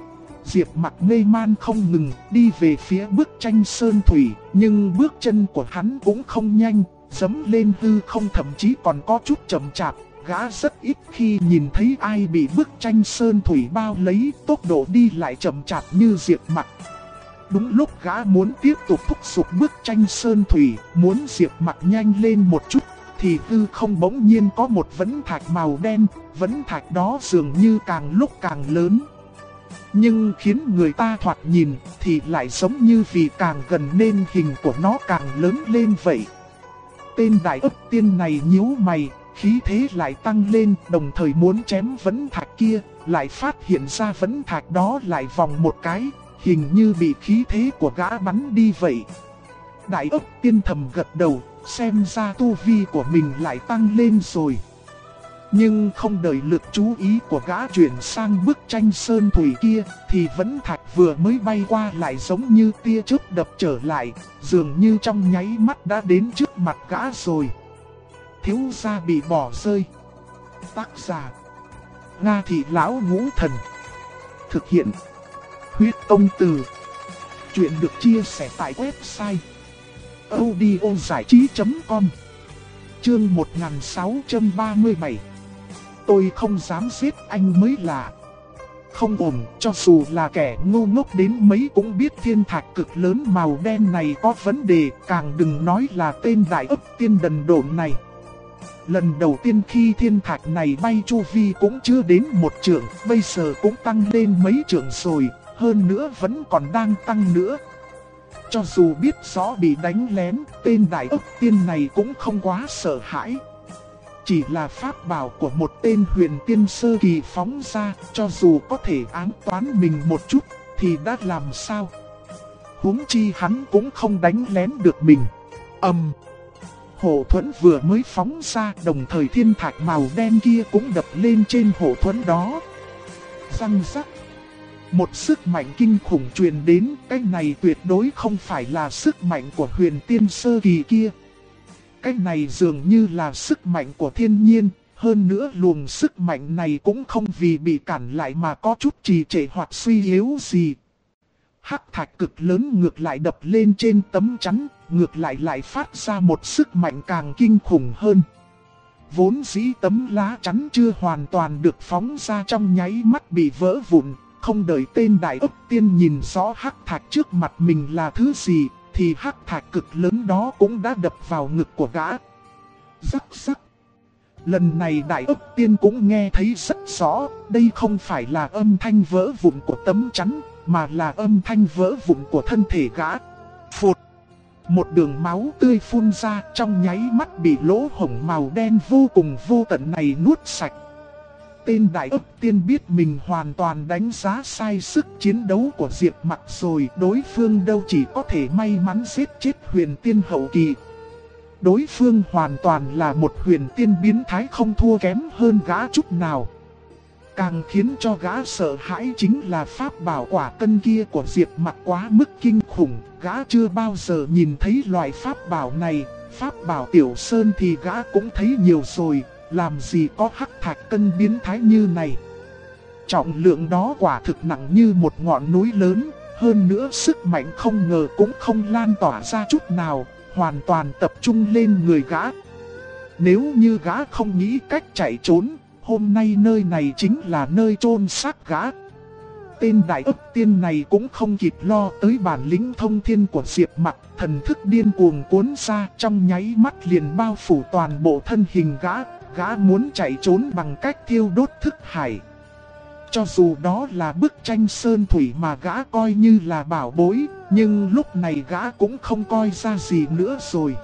Diệp Mặc ngây man không ngừng đi về phía bức tranh sơn thủy, nhưng bước chân của hắn cũng không nhanh, dẫm lên hư không, thậm chí còn có chút chậm chạp. Gã rất ít khi nhìn thấy ai bị bức tranh sơn thủy bao lấy, tốc độ đi lại chậm chạp như Diệp Mặc. Đúng lúc gã muốn tiếp tục thúc giục bức tranh sơn thủy, muốn Diệp Mặc nhanh lên một chút, thì hư không bỗng nhiên có một vấn thạch màu đen. Vấn thạch đó dường như càng lúc càng lớn, nhưng khiến người ta thoạt nhìn thì lại giống như vì càng gần nên hình của nó càng lớn lên vậy. Tên đại ấp tiên này nhíu mày, khí thế lại tăng lên, đồng thời muốn chém vấn thạch kia, lại phát hiện ra vấn thạch đó lại vòng một cái, hình như bị khí thế của gã bắn đi vậy. Đại ấp tiên thầm gật đầu, xem ra tu vi của mình lại tăng lên rồi. Nhưng không đợi lực chú ý của gã chuyển sang bức tranh sơn thủy kia, thì vẫn thạch vừa mới bay qua lại giống như tia chớp đập trở lại, dường như trong nháy mắt đã đến trước mặt gã rồi. Thiếu gia bị bỏ rơi. Tác giả: Nga Thị Lão Ngũ Thần. Thực hiện: Huyết Công Từ. Chuyện được chia sẻ tại website audiozảichí.com. Chương 1637. Tôi không dám giết anh mới lạ. Không ổn, cho dù là kẻ ngu ngốc đến mấy cũng biết thiên thạch cực lớn màu đen này có vấn đề, càng đừng nói là tên đại ấp tiên đần độn này. Lần đầu tiên khi thiên thạch này bay chu vi cũng chưa đến 1 trượng, bây giờ cũng tăng lên mấy trượng rồi, hơn nữa vẫn còn đang tăng nữa. Cho dù biết rõ bị đánh lén, tên đại ấp tiên này cũng không quá sợ hãi. Chỉ là pháp bảo của một tên huyền tiên sơ kỳ phóng ra, cho dù có thể ám toán mình một chút, thì đã làm sao? Huống chi hắn cũng không đánh lén được mình. Hộ thuẫn vừa mới phóng ra, đồng thời thiên thạch màu đen kia cũng đập lên trên hộ thuẫn đó. Răng rắc. Một sức mạnh kinh khủng truyền đến, cái này tuyệt đối không phải là sức mạnh của huyền tiên sơ kỳ kia. Cái này dường như là sức mạnh của thiên nhiên, hơn nữa luồng sức mạnh này cũng không vì bị cản lại mà có chút trì trệ hoặc suy yếu gì. Hắc thạch cực lớn ngược lại đập lên trên tấm chắn, ngược lại phát ra một sức mạnh càng kinh khủng hơn. Vốn dĩ tấm lá chắn chưa hoàn toàn được phóng ra trong nháy mắt bị vỡ vụn, không đợi tên đại ấp tiên nhìn rõ hắc thạch trước mặt mình là thứ gì, thì hắc thạch cực lớn đó cũng đã đập vào ngực của gã. Rắc rắc. Lần này đại ấp tiên cũng nghe thấy rất rõ, đây không phải là âm thanh vỡ vụn của tấm chắn, mà là âm thanh vỡ vụn của thân thể gã. Phụt. Một đường máu tươi phun ra, trong nháy mắt bị lỗ hổng màu đen vô cùng vô tận này nuốt sạch. Tên đại ấp tiên biết mình hoàn toàn đánh giá sai sức chiến đấu của Diệp Mặc rồi, đối phương đâu chỉ có thể may mắn giết chết huyền tiên hậu kỳ. Đối phương hoàn toàn là một huyền tiên biến thái không thua kém hơn gã chút nào. Càng khiến cho gã sợ hãi chính là pháp bảo quả cân kia của Diệp Mặc quá mức kinh khủng, gã chưa bao giờ nhìn thấy loại pháp bảo này, pháp bảo tiểu sơn thì gã cũng thấy nhiều rồi. Làm gì có hắc thạch cân biến thái như này. Trọng lượng đó quả thực nặng như một ngọn núi lớn, hơn nữa sức mạnh không ngờ cũng không lan tỏa ra chút nào, hoàn toàn tập trung lên người gã. Nếu như gã không nghĩ cách chạy trốn, hôm nay nơi này chính là nơi chôn xác gã. Tên đại ấp tiên này cũng không kịp lo tới bản lĩnh thông thiên của Diệp Mặc, thần thức điên cuồng cuốn ra, trong nháy mắt liền bao phủ toàn bộ thân hình gã. Gã muốn chạy trốn bằng cách thiêu đốt thức hải. Cho dù đó là bức tranh sơn thủy mà gã coi như là bảo bối, nhưng lúc này gã cũng không coi ra gì nữa rồi.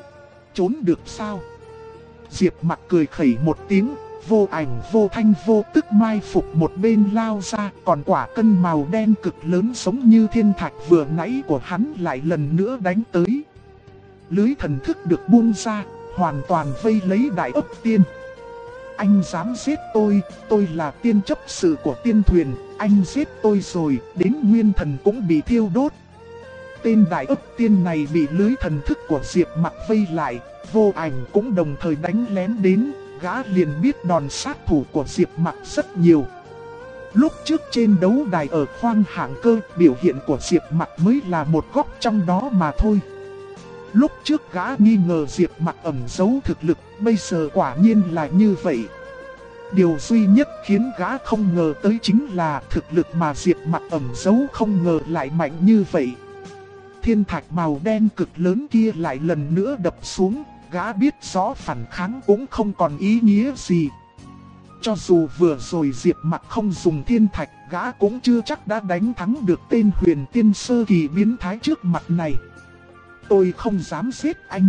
Trốn được sao? Diệp Mặc cười khẩy một tiếng, vô ảnh vô thanh vô tức mai phục một bên lao ra, còn quả cân màu đen cực lớn giống như thiên thạch vừa nãy của hắn lại lần nữa đánh tới. Lưới thần thức được buông ra, hoàn toàn vây lấy đại ấp tiên. Anh dám giết tôi là tiên chấp sự của tiên thuyền, anh giết tôi rồi, đến nguyên thần cũng bị thiêu đốt. Tên đại ấp tiên này bị lưới thần thức của Diệp Mặc vây lại, vô ảnh cũng đồng thời đánh lén đến, gã liền biết đòn sát thủ của Diệp Mặc rất nhiều. Lúc trước trên đấu đài ở khoang hạng cơ, biểu hiện của Diệp Mặc mới là một góc trong đó mà thôi. Lúc trước gã nghi ngờ Diệp Mặc ẩn giấu thực lực, bây giờ quả nhiên là như vậy. Điều duy nhất khiến gã không ngờ tới chính là thực lực mà Diệp Mặc ẩn giấu không ngờ lại mạnh như vậy. Thiên thạch màu đen cực lớn kia lại lần nữa đập xuống, gã biết rõ phản kháng cũng không còn ý nghĩa gì. Cho dù vừa rồi Diệp Mặc không dùng thiên thạch, gã cũng chưa chắc đã đánh thắng được tên huyền tiên sơ kỳ biến thái trước mặt này. Tôi không dám giết anh.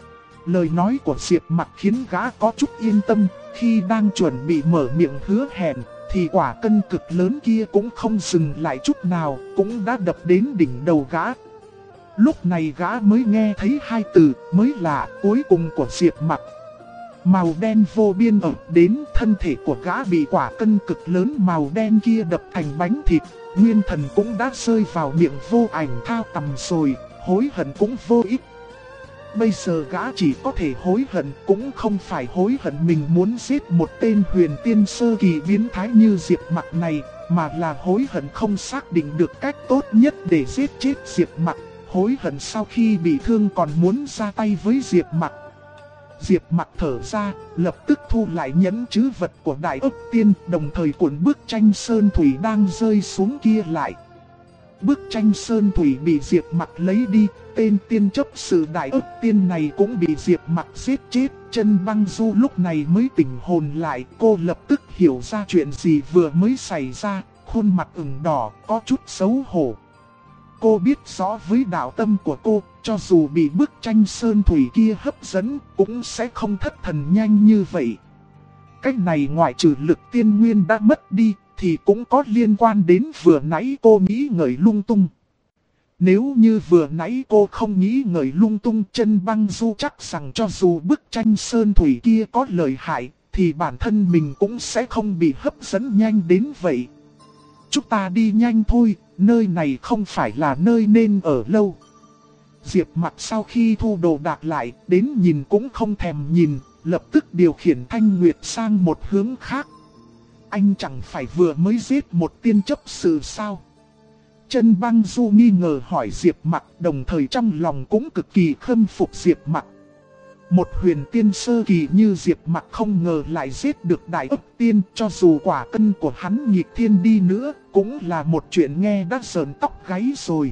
Lời nói của Diệp Mặc khiến gã có chút yên tâm, khi đang chuẩn bị mở miệng hứa hẹn, thì quả cân cực lớn kia cũng không dừng lại chút nào, cũng đã đập đến đỉnh đầu gã. Lúc này gã mới nghe thấy hai từ mới lạ cuối cùng của Diệp Mặc. Màu đen vô biên ập đến, thân thể của gã bị quả cân cực lớn màu đen kia đập thành bánh thịt. Nguyên thần cũng đã rơi vào miệng vô ảnh thao tầm rồi, hối hận cũng vô ích. Bây giờ gã chỉ có thể hối hận, cũng không phải hối hận mình muốn giết một tên huyền tiên sơ kỳ biến thái như Diệp Mặc này, mà là hối hận không xác định được cách tốt nhất để giết chết Diệp Mặc, hối hận sau khi bị thương còn muốn ra tay với Diệp Mặc. Diệp Mặc thở ra, lập tức thu lại nhẫn trữ vật của Đại Ức Tiên, đồng thời cuộn bức tranh sơn thủy đang rơi xuống kia lại. Bức tranh sơn thủy bị Diệp Mặc lấy đi, tên tiên chấp sự Đại Ức Tiên này cũng bị Diệp Mặc giết chết. Chân Băng Du lúc này mới tỉnh hồn lại, cô lập tức hiểu ra chuyện gì vừa mới xảy ra, khuôn mặt ửng đỏ, có chút xấu hổ. Cô biết rõ với đạo tâm của cô, cho dù bị bức tranh sơn thủy kia hấp dẫn, cũng sẽ không thất thần nhanh như vậy. Cách này ngoại trừ lực tiên nguyên đã mất đi, thì cũng có liên quan đến vừa nãy cô nghĩ ngợi lung tung. Nếu như vừa nãy cô không nghĩ ngợi lung tung, Chân Băng Du chắc rằng cho dù bức tranh sơn thủy kia có lợi hại, thì bản thân mình cũng sẽ không bị hấp dẫn nhanh đến vậy. Chúng ta đi nhanh thôi, nơi này không phải là nơi nên ở lâu. Diệp Mặc sau khi thu đồ đạc lại, đến nhìn cũng không thèm nhìn, lập tức điều khiển Thanh Nguyệt sang một hướng khác. Anh chẳng phải vừa mới giết một tiên chấp sự sao? Chân Băng Du nghi ngờ hỏi Diệp Mặc, đồng thời trong lòng cũng cực kỳ khâm phục Diệp Mặc. Một huyền tiên sơ kỳ như Diệp Mặc không ngờ lại giết được Đại Ức Tiên, cho dù quả cân của hắn nghịch thiên đi nữa, cũng là một chuyện nghe đã sởn tóc gáy rồi.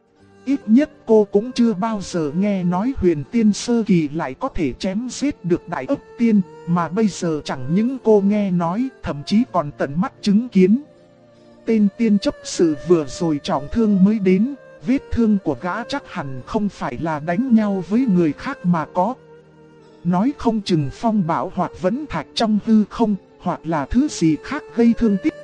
Ít nhất cô cũng chưa bao giờ nghe nói huyền tiên sơ kỳ lại có thể chém giết được Đại Ức Tiên, mà bây giờ chẳng những cô nghe nói, thậm chí còn tận mắt chứng kiến. Tên tiên chấp sự vừa rồi trọng thương mới đến, vết thương của gã chắc hẳn không phải là đánh nhau với người khác mà có. Nói không chừng phong bảo hoặc vẫn thạch trong hư không, hoặc là thứ gì khác gây thương tích.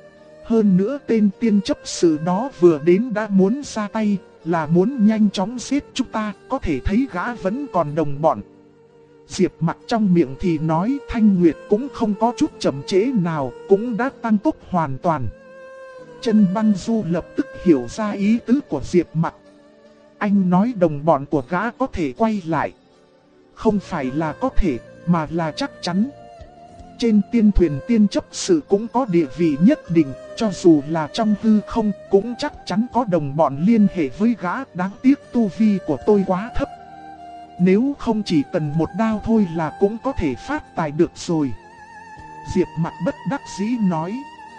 Hơn nữa tên tiên chấp sự đó vừa đến đã muốn ra tay, là muốn nhanh chóng giết chúng ta, có thể thấy gã vẫn còn đồng bọn. Diệp Mặc trong miệng thì nói Thanh Nguyệt cũng không có chút chậm trễ nào, cũng đã tăng tốc hoàn toàn. Chân Băng Du lập tức hiểu ra ý tứ của Diệp Mặc. Anh nói đồng bọn của gã có thể quay lại. Không phải là có thể, mà là chắc chắn. Trên tiên thuyền tiên chấp sự cũng có địa vị nhất định, cho dù là trong hư không cũng chắc chắn có đồng bọn liên hệ với gã. Đáng tiếc tu vi của tôi quá thấp. Nếu không chỉ cần một đao thôi là cũng có thể phát tài được rồi. Diệp Mặc bất đắc dĩ nói.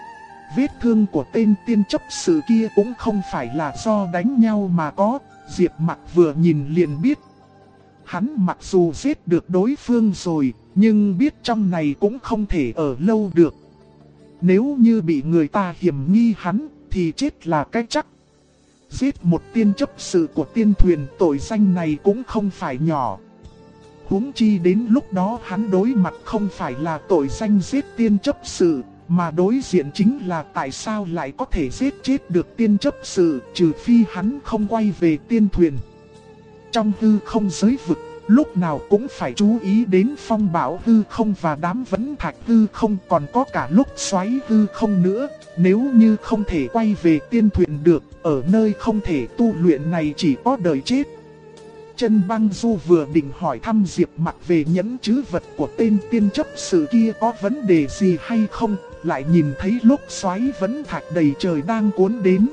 Vết thương của tên tiên chấp sự kia cũng không phải là do đánh nhau mà có. Diệp Mặc vừa nhìn liền biết. Hắn mặc dù giết được đối phương rồi, nhưng biết trong này cũng không thể ở lâu được. Nếu như bị người ta hiểm nghi hắn, thì chết là cái chắc. Giết một tiên chấp sự của tiên thuyền, tội danh này cũng không phải nhỏ. Huống chi đến lúc đó hắn đối mặt không phải là tội danh giết tiên chấp sự, mà đối diện chính là tại sao lại có thể giết chết được tiên chấp sự, trừ phi hắn không quay về tiên thuyền. Trong hư không giới vực, lúc nào cũng phải chú ý đến phong bão hư không và đám vấn thạch hư không, còn có cả lúc xoáy hư không nữa. Nếu như không thể quay về tiên thuyền được, ở nơi không thể tu luyện này chỉ có đời chết. Chân Băng Du vừa định hỏi thăm Diệp Mặc về nhẫn trữ vật của tên tiên chấp sự kia có vấn đề gì hay không, lại nhìn thấy lúc xoáy vấn thạch đầy trời đang cuốn đến.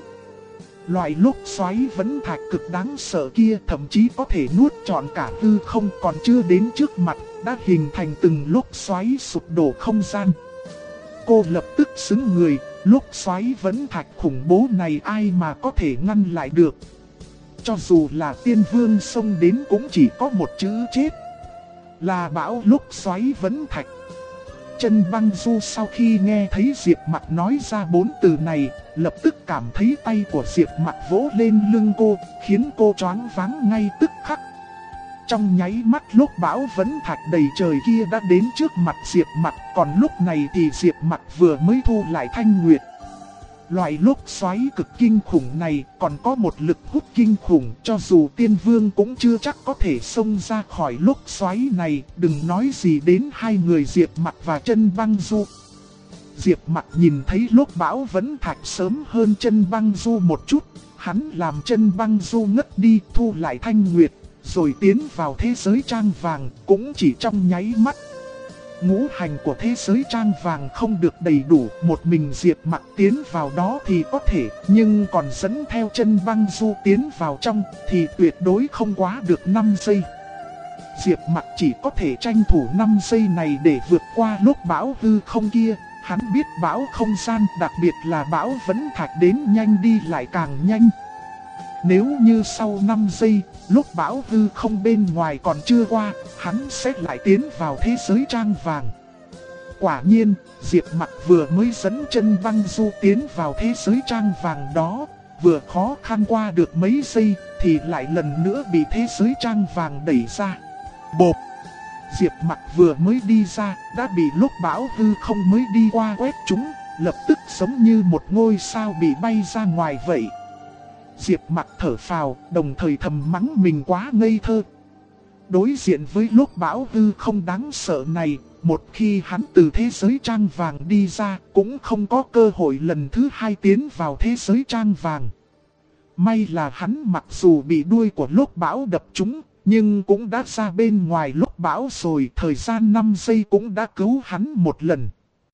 Loại lúc xoáy vấn thạch cực đáng sợ kia thậm chí có thể nuốt trọn cả hư không, còn chưa đến trước mặt, đã hình thành từng lúc xoáy sụp đổ không gian. Cô lập tức xứng người, lúc xoáy vấn thạch khủng bố này ai mà có thể ngăn lại được. Cho dù là tiên vương xông đến cũng chỉ có một chữ chết. Là bão lúc xoáy vấn thạch. Chân Băng Du sau khi nghe thấy Diệp Mặc nói ra 4 từ này, lập tức cảm thấy tay của Diệp Mặc vỗ lên lưng cô, khiến cô choáng váng ngay tức khắc. Trong nháy mắt lúc bão vấn thạch đầy trời kia đã đến trước mặt Diệp Mặc, còn lúc này thì Diệp Mặc vừa mới thu lại Thanh Nguyệt. Loại lốc xoáy cực kinh khủng này còn có một lực hút kinh khủng, cho dù tiên vương cũng chưa chắc có thể xông ra khỏi lốc xoáy này, đừng nói gì đến hai người Diệp Mặc và Chân Băng Du. Diệp Mặc nhìn thấy lốc bão vẫn thạch sớm hơn Chân Băng Du một chút, hắn làm Chân Băng Du ngất đi, thu lại thanh nguyệt, rồi tiến vào thế giới trang vàng, cũng chỉ trong nháy mắt. Ngũ hành của thế giới trang vàng không được đầy đủ, một mình Diệp Mặc tiến vào đó thì có thể, nhưng còn dẫn theo Chân Băng Du tiến vào trong thì tuyệt đối không quá được 5 giây. Diệp Mặc chỉ có thể tranh thủ 5 giây này để vượt qua lúc bão hư không kia. Hắn biết bão không gian, đặc biệt là bão vẫn thạch đến nhanh đi lại càng nhanh. Nếu như sau 5 giây, lúc bão hư không bên ngoài còn chưa qua, hắn sẽ lại tiến vào thế giới trang vàng. Quả nhiên, Diệp Mặc vừa mới dẫn Chân Băng Du tiến vào thế giới trang vàng đó, vừa khó khăn qua được mấy giây, thì lại lần nữa bị thế giới trang vàng đẩy ra. Bộp! Diệp Mặc vừa mới đi ra, đã bị lúc bão hư không mới đi qua quét trúng, lập tức giống như một ngôi sao bị bay ra ngoài vậy. Diệp Mặc thở phào, đồng thời thầm mắng mình quá ngây thơ. Đối diện với lúc bão hư không đáng sợ này, một khi hắn từ thế giới trang vàng đi ra, cũng không có cơ hội lần thứ hai tiến vào thế giới trang vàng. May là hắn mặc dù bị đuôi của lúc bão đập trúng, nhưng cũng đã ra bên ngoài lúc bão rồi, thời gian 5 giây cũng đã cứu hắn một lần.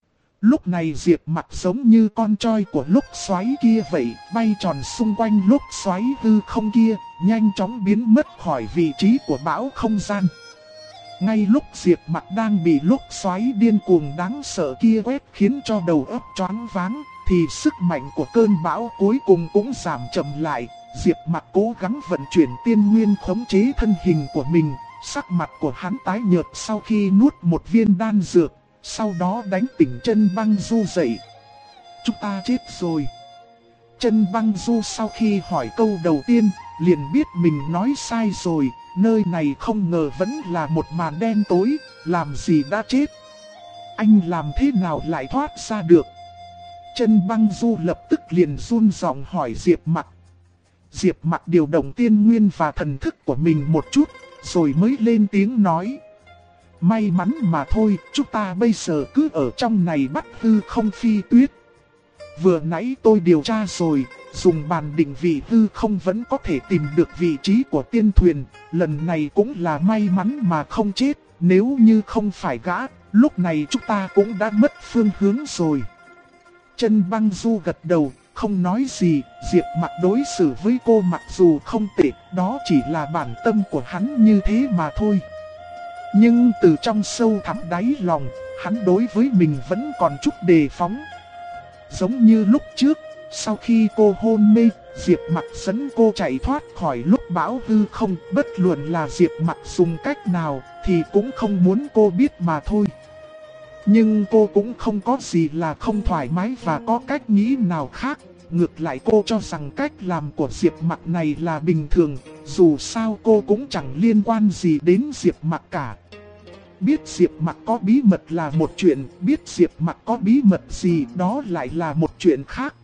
Lúc này Diệp Mặc giống như con troi của lúc xoáy kia vậy, bay tròn xung quanh lúc xoáy hư không kia, nhanh chóng biến mất khỏi vị trí của bão không gian. Ngay lúc Diệp Mặc đang bị lúc xoáy điên cuồng đáng sợ kia quét khiến cho đầu óc choáng váng, thì sức mạnh của cơn bão cuối cùng cũng giảm chậm lại. Diệp Mặc cố gắng vận chuyển tiên nguyên khống chế thân hình của mình, sắc mặt của hắn tái nhợt sau khi nuốt một viên đan dược, sau đó đánh tỉnh Chân Băng Du dậy. Chúng ta chết rồi. Chân Băng Du sau khi hỏi câu đầu tiên, liền biết mình nói sai rồi, nơi này không ngờ vẫn là một màn đen tối, làm gì đã chết. Anh làm thế nào lại thoát ra được? Chân Băng Du lập tức liền run giọng hỏi Diệp Mặc. Diệp Mặc điều động tiên nguyên và thần thức của mình một chút, rồi mới lên tiếng nói. May mắn mà thôi, chúng ta bây giờ cứ ở trong này bắt hư không phi tuyết. Vừa nãy tôi điều tra rồi, dùng bàn định vị hư không vẫn có thể tìm được vị trí của tiên thuyền. Lần này cũng là may mắn mà không chết, nếu như không phải gã, lúc này chúng ta cũng đã mất phương hướng rồi. Chân Băng Du gật đầu, không nói gì. Diệp Mặc đối xử với cô mặc dù không tệ, đó chỉ là bản tâm của hắn như thế mà thôi. Nhưng từ trong sâu thẳm đáy lòng, hắn đối với mình vẫn còn chút đề phóng. Giống như lúc trước, sau khi cô hôn mê, Diệp Mặc dẫn cô chạy thoát khỏi lúc bão hư không. Bất luận là Diệp Mặc dùng cách nào thì cũng không muốn cô biết mà thôi. Nhưng cô cũng không có gì là không thoải mái và có cách nghĩ nào khác. Ngược lại cô cho rằng cách làm của Diệp Mặc này là bình thường, dù sao cô cũng chẳng liên quan gì đến Diệp Mặc cả. Biết Diệp Mặc có bí mật là một chuyện, biết Diệp Mặc có bí mật gì đó lại là một chuyện khác.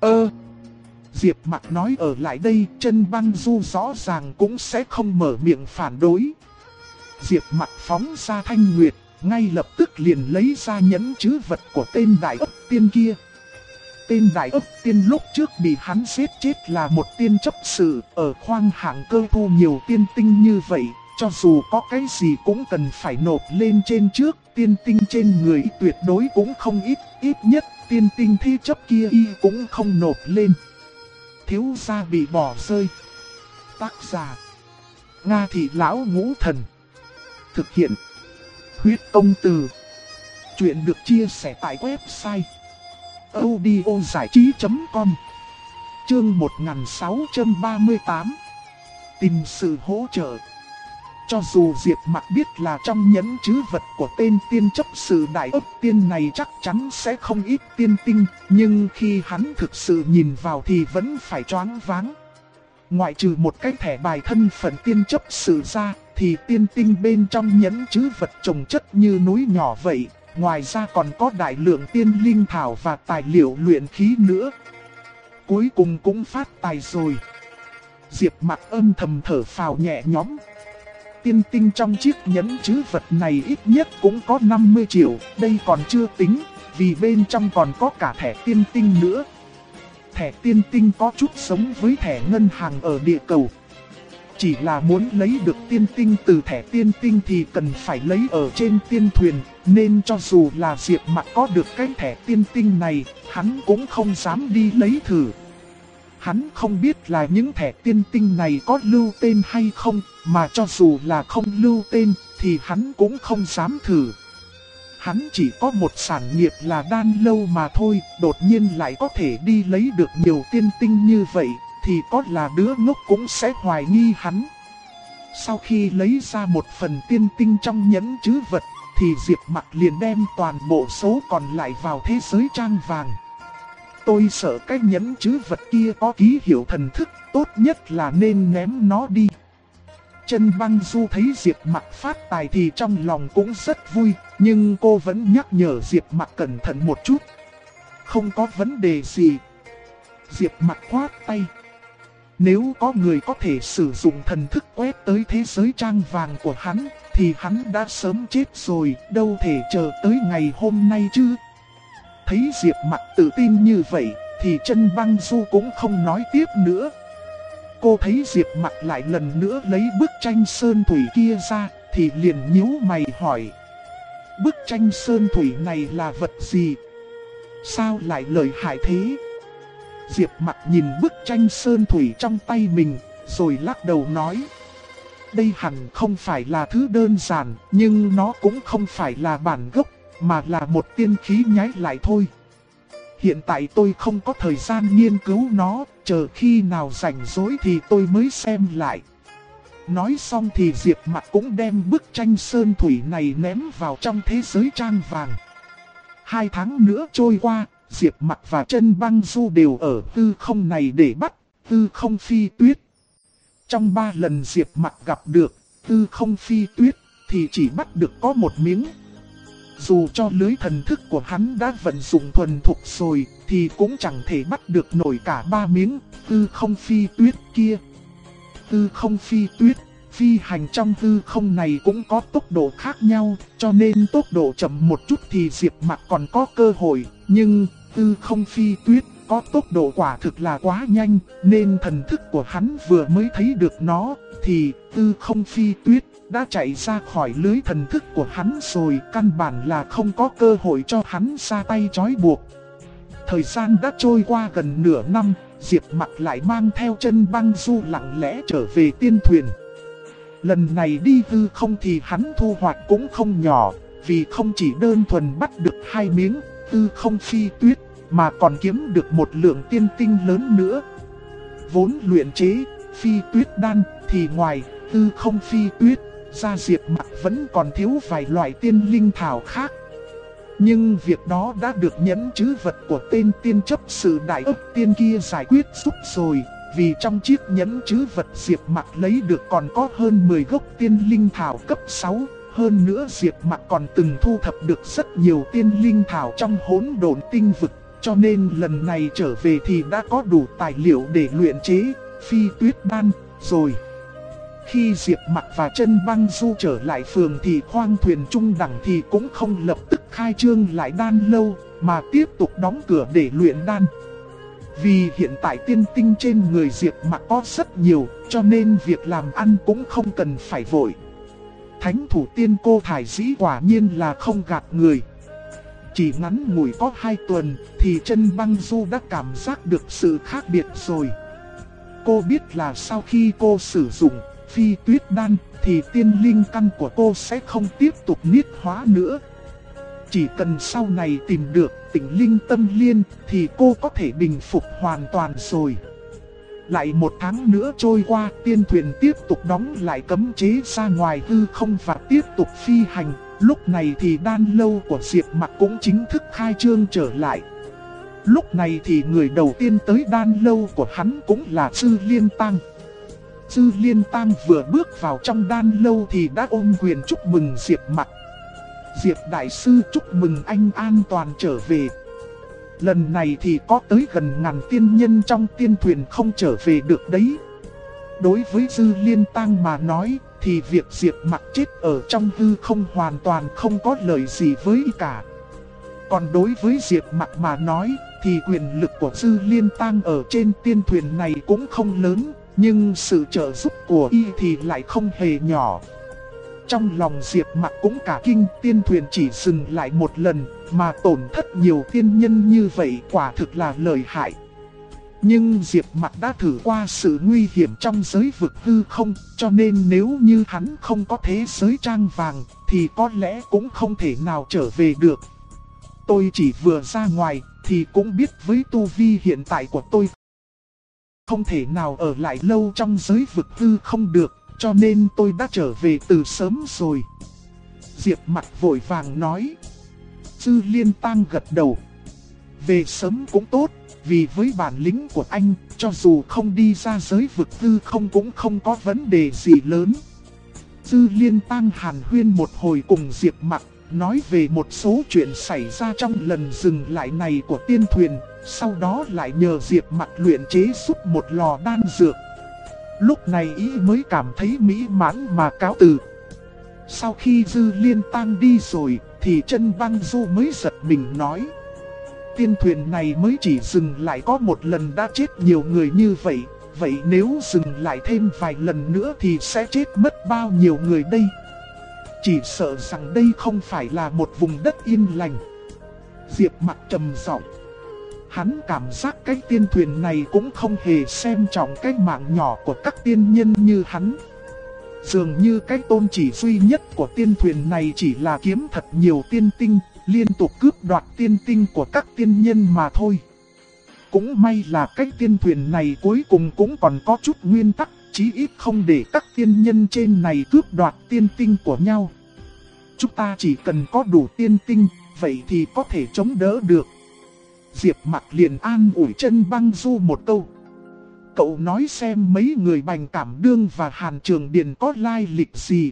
Diệp Mặc nói ở lại đây, Chân Băng Du rõ ràng cũng sẽ không mở miệng phản đối. Diệp Mặc phóng ra thanh nguyệt, ngay lập tức liền lấy ra nhẫn trữ vật của tên Đại Ấp Tiên kia. Tên Đại Ấp Tiên lúc trước bị hắn giết chết là một tiên chấp sự, ở khoang hạng cơ thu nhiều tiên tinh như vậy, cho dù có cái gì cũng cần phải nộp lên trên trước, tiên tinh trên người tuyệt đối cũng không ít, ít nhất tiên tinh thi chấp kia y cũng không nộp lên. Thiếu gia bị bỏ rơi. Tác giả: Nga Thị Lão Ngũ Thần. Thực hiện: Huyết Công Từ. Chuyện được chia sẻ tại website audiozảichí.com. Chương 1638. Tìm sự hỗ trợ. Cho dù Diệp Mặc biết là trong nhẫn trữ vật của tên tiên chấp sự Đại Ấp Tiên này chắc chắn sẽ không ít tiên tinh, nhưng khi hắn thực sự nhìn vào thì vẫn phải choáng váng. Ngoại trừ một cái thẻ bài thân phận tiên chấp sự ra, thì tiên tinh bên trong nhẫn trữ vật chồng chất như núi nhỏ vậy. Ngoài ra còn có đại lượng tiên linh thảo và tài liệu luyện khí nữa. cuối cùng cũng phát tài rồi. Diệp Mặc âm thầm thở phào nhẹ nhõm. Tiên tinh trong chiếc nhẫn trữ vật này ít nhất cũng có 50 triệu, đây còn chưa tính, vì bên trong còn có cả thẻ tiên tinh nữa. Thẻ tiên tinh có chút giống với thẻ ngân hàng ở địa cầu. Chỉ là muốn lấy được tiên tinh từ thẻ tiên tinh thì cần phải lấy ở trên tiên thuyền, nên cho dù là Diệp Mặc có được cái thẻ tiên tinh này, hắn cũng không dám đi lấy thử. Hắn không biết là những thẻ tiên tinh này có lưu tên hay không, mà cho dù là không lưu tên thì hắn cũng không dám thử. Hắn chỉ có một sản nghiệp là đan lâu mà thôi, đột nhiên lại có thể đi lấy được nhiều tiên tinh như vậy, thì có là đứa ngốc cũng sẽ hoài nghi hắn. Sau khi lấy ra một phần tiên tinh trong nhẫn trữ vật, thì Diệp Mặc liền đem toàn bộ số còn lại vào thế giới trang vàng. Tôi sợ cái nhẫn trữ vật kia có ký hiệu thần thức, tốt nhất là nên ném nó đi. Chân Băng Du thấy Diệp Mặc phát tài thì trong lòng cũng rất vui, nhưng cô vẫn nhắc nhở Diệp Mặc cẩn thận một chút. Không có vấn đề gì. Diệp Mặc khoát tay. Nếu có người có thể sử dụng thần thức quét tới thế giới trang vàng của hắn, thì hắn đã sớm chết rồi, đâu thể chờ tới ngày hôm nay chứ. Thấy Diệp Mặc tự tin như vậy, thì Chân Băng Du cũng không nói tiếp nữa. Cô thấy Diệp Mặc lại lần nữa lấy bức tranh sơn thủy kia ra, thì liền nhíu mày hỏi. Bức tranh sơn thủy này là vật gì? Sao lại lợi hại thế? Diệp Mặc nhìn bức tranh sơn thủy trong tay mình, rồi lắc đầu nói. Đây hẳn không phải là thứ đơn giản, nhưng nó cũng không phải là bản gốc, mà là một tiên khí nhái lại thôi. Hiện tại tôi không có thời gian nghiên cứu nó, chờ khi nào rảnh rỗi thì tôi mới xem lại. Nói xong thì Diệp Mặc cũng đem bức tranh sơn thủy này ném vào trong thế giới trang vàng. 2 tháng nữa trôi qua, Diệp Mặc và Chân Băng Du đều ở tư không này để bắt tư không phi tuyết. Trong 3 lần Diệp Mặc gặp được tư không phi tuyết thì chỉ bắt được có một miếng. Dù cho lưới thần thức của hắn đã vận dụng thuần thục rồi thì cũng chẳng thể bắt được nổi cả 3 miếng tư không phi tuyết kia. Tư không phi tuyết, phi hành trong tư không này cũng có tốc độ khác nhau, cho nên tốc độ chậm một chút thì Diệp Mặc còn có cơ hội, nhưng tư không phi tuyết có tốc độ quả thực là quá nhanh, nên thần thức của hắn vừa mới thấy được nó, thì tư không phi tuyết đã chạy ra khỏi lưới thần thức của hắn rồi, căn bản là không có cơ hội cho hắn ra tay trói buộc. Thời gian đã trôi qua gần nửa năm, Diệp Mặc lại mang theo Chân Băng Du lặng lẽ trở về tiên thuyền. Lần này đi hư không thì hắn thu hoạch cũng không nhỏ, vì không chỉ đơn thuần bắt được 2 miếng tư không phi tuyết, mà còn kiếm được một lượng tiên tinh lớn nữa. Vốn luyện chế phi tuyết đan thì ngoài tư không phi tuyết ra, Diệp Mặc vẫn còn thiếu vài loại tiên linh thảo khác. Nhưng việc đó đã được nhẫn trữ vật của tên tiên chấp sự đại ấp tiên kia giải quyết giúp rồi. Vì trong chiếc nhẫn trữ vật Diệp Mặc lấy được còn có hơn 10 gốc tiên linh thảo cấp 6. Hơn nữa Diệp Mặc còn từng thu thập được rất nhiều tiên linh thảo trong hỗn độn tinh vực. Cho nên lần này trở về thì đã có đủ tài liệu để luyện chế phi tuyết đan rồi. Khi Diệp Mặc và Chân Băng Du trở lại phường thì khoang thuyền trung đẳng thì cũng không lập tức khai trương lại đan lâu, mà tiếp tục đóng cửa để luyện đan. Vì hiện tại tiên tinh trên người Diệp Mặc có rất nhiều, cho nên việc làm ăn cũng không cần phải vội. Thánh thủ tiên cô Thải Dĩ quả nhiên là không gạt người. Chỉ ngắn ngủi có 2 tuần thì Chân Băng Du đã cảm giác được sự khác biệt rồi. Cô biết là sau khi cô sử dụng phi tuyết đan thì tiên linh căn của cô sẽ không tiếp tục niết hóa nữa. Chỉ cần sau này tìm được Tịnh Linh Tâm Liên thì cô có thể bình phục hoàn toàn rồi. Lại 1 tháng nữa trôi qua, tiên thuyền tiếp tục đóng lại cấm chế ra ngoài hư không và tiếp tục phi hành. Lúc này thì đan lâu của Diệp Mặc cũng chính thức khai trương trở lại. Lúc này thì người đầu tiên tới đan lâu của hắn cũng là Sư Liên Tăng. Sư Liên Tăng vừa bước vào trong đan lâu thì đã ôm quyền chúc mừng Diệp Mặc. Diệp Đại Sư chúc mừng anh an toàn trở về. lần này thì có tới gần ngàn tiên nhân trong tiên thuyền không trở về được đấy. Đối với Dư Liên Tang mà nói, thì việc Diệp Mặc chết ở trong hư không hoàn toàn không có lợi gì với cả. Còn đối với Diệp Mặc mà nói, thì quyền lực của Dư Liên Tang ở trên tiên thuyền này cũng không lớn, nhưng sự trợ giúp của y thì lại không hề nhỏ. Trong lòng Diệp Mặc cũng cả kinh, tiên thuyền chỉ dừng lại một lần mà tổn thất nhiều tiên nhân như vậy quả thực là lợi hại. Nhưng Diệp Mặc đã thử qua sự nguy hiểm trong giới vực hư không, cho nên nếu như hắn không có thế giới trang vàng thì có lẽ cũng không thể nào trở về được. Tôi chỉ vừa ra ngoài thì cũng biết với tu vi hiện tại của tôi không thể nào ở lại lâu trong giới vực hư không được, cho nên tôi đã trở về từ sớm rồi. Diệp Mặc vội vàng nói. Dư Liên Tang gật đầu. Về sớm cũng tốt, vì với bản lĩnh của anh, cho dù không đi ra giới vực hư không cũng không có vấn đề gì lớn. Dư Liên Tang hàn huyên một hồi cùng Diệp Mặc, nói về một số chuyện xảy ra trong lần dừng lại này của tiên thuyền, sau đó lại nhờ Diệp Mặc luyện chế giúp một lò đan dược. Lúc này ý mới cảm thấy mỹ mãn mà cáo từ. Sau khi Dư Liên Tang đi rồi, thì Chân Băng Du mới giật mình nói. Tiên thuyền này mới chỉ dừng lại có một lần đã chết nhiều người như vậy, vậy nếu dừng lại thêm vài lần nữa thì sẽ chết mất bao nhiêu người đây? Chỉ sợ rằng đây không phải là một vùng đất yên lành. Diệp Mặc trầm giọng. Hắn cảm giác cái tiên thuyền này cũng không hề xem trọng cái mạng nhỏ của các tiên nhân như hắn. Dường như cái tôn chỉ duy nhất của tiên thuyền này chỉ là kiếm thật nhiều tiên tinh, liên tục cướp đoạt tiên tinh của các tiên nhân mà thôi. Cũng may là cái tiên thuyền này cuối cùng cũng còn có chút nguyên tắc, chí ít không để các tiên nhân trên này cướp đoạt tiên tinh của nhau. Chúng ta chỉ cần có đủ tiên tinh, vậy thì có thể chống đỡ được. Diệp Mặc liền an ủi Chân Băng Du một câu. Cậu nói xem mấy người Bành Cảm Đương và Hàn Trường Điền có lai lịch gì?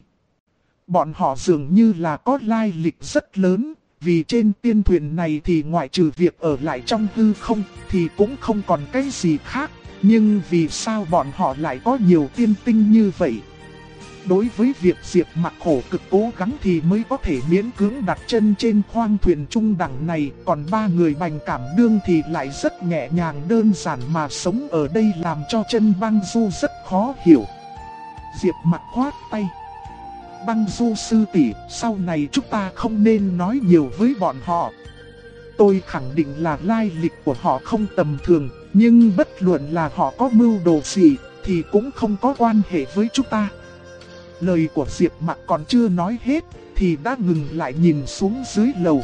Bọn họ dường như là có lai lịch rất lớn, vì trên tiên thuyền này thì ngoại trừ việc ở lại trong hư không thì cũng không còn cái gì khác. Nhưng vì sao bọn họ lại có nhiều tiên tinh như vậy? Đối với việc Diệp Mặc khổ cực cố gắng thì mới có thể miễn cưỡng đặt chân trên khoang thuyền trung đẳng này. Còn ba người Bành Cảm Đương thì lại rất nhẹ nhàng đơn giản mà sống ở đây, làm cho Chân Băng Du rất khó hiểu. Diệp Mặc khoát tay. Băng Du sư tỷ, sau này chúng ta không nên nói nhiều với bọn họ. Tôi khẳng định là lai lịch của họ không tầm thường, nhưng bất luận là họ có mưu đồ gì thì cũng không có quan hệ với chúng ta. Lời của Diệp Mặc còn chưa nói hết thì đã ngừng lại nhìn xuống dưới lầu.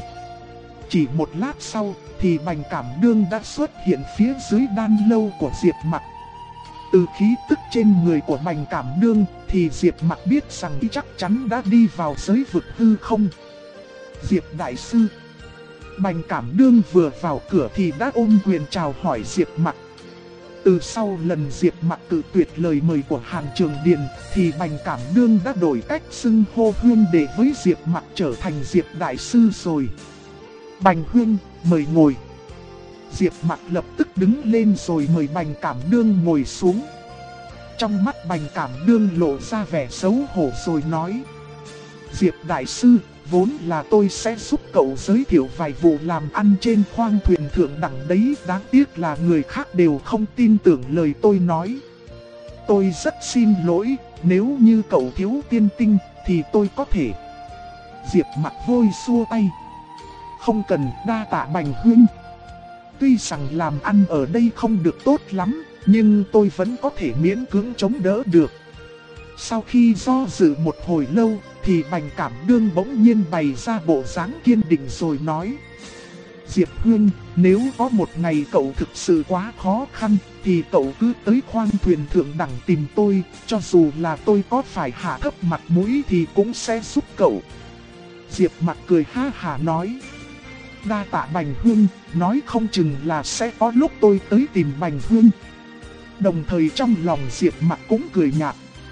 Chỉ một lát sau thì Bành Cảm Đương đã xuất hiện phía dưới đan lâu của Diệp Mặc. Từ khí tức trên người của Bành Cảm Đương thì Diệp Mặc biết rằng y chắc chắn đã đi vào giới vực hư không. Diệp đại sư. Bành Cảm Đương vừa vào cửa thì đã ôm quyền chào hỏi Diệp Mặc. Từ sau lần Diệp Mặc cự tuyệt lời mời của Hàn Trường Điền thì Bành Cảm Đương đã đổi cách xưng hô Huyên Đệ với Diệp Mặc trở thành Diệp đại sư rồi. Bành Huyên, mời ngồi. Diệp Mặc lập tức đứng lên rồi mời Bành Cảm Đương ngồi xuống. Trong mắt Bành Cảm Đương lộ ra vẻ xấu hổ rồi nói. Diệp đại sư, vốn là tôi sẽ giúp cậu giới thiệu vài vụ làm ăn trên khoang thuyền thượng đẳng đấy. Đáng tiếc là người khác đều không tin tưởng lời tôi nói. Tôi rất xin lỗi, nếu như cậu thiếu tiên tinh thì tôi có thể. Diệp Mặc vội xua tay. Không cần, đa tạ Bành Huynh. Tuy rằng làm ăn ở đây không được tốt lắm, nhưng tôi vẫn có thể miễn cưỡng chống đỡ được. Sau khi do dự một hồi lâu thì Bành Cảm Đương bỗng nhiên bày ra bộ dáng kiên định rồi nói. Diệp Huynh, nếu có một ngày cậu thực sự quá khó khăn thì cậu cứ tới khoang thuyền thượng đẳng tìm tôi, cho dù là tôi có phải hạ thấp mặt mũi thì cũng sẽ giúp cậu. Diệp Mặc cười ha hả nói. Đa tạ Bành Huynh, nói không chừng là sẽ có lúc tôi tới tìm Bành Huynh. Đồng thời trong lòng Diệp Mặc cũng cười nhạt.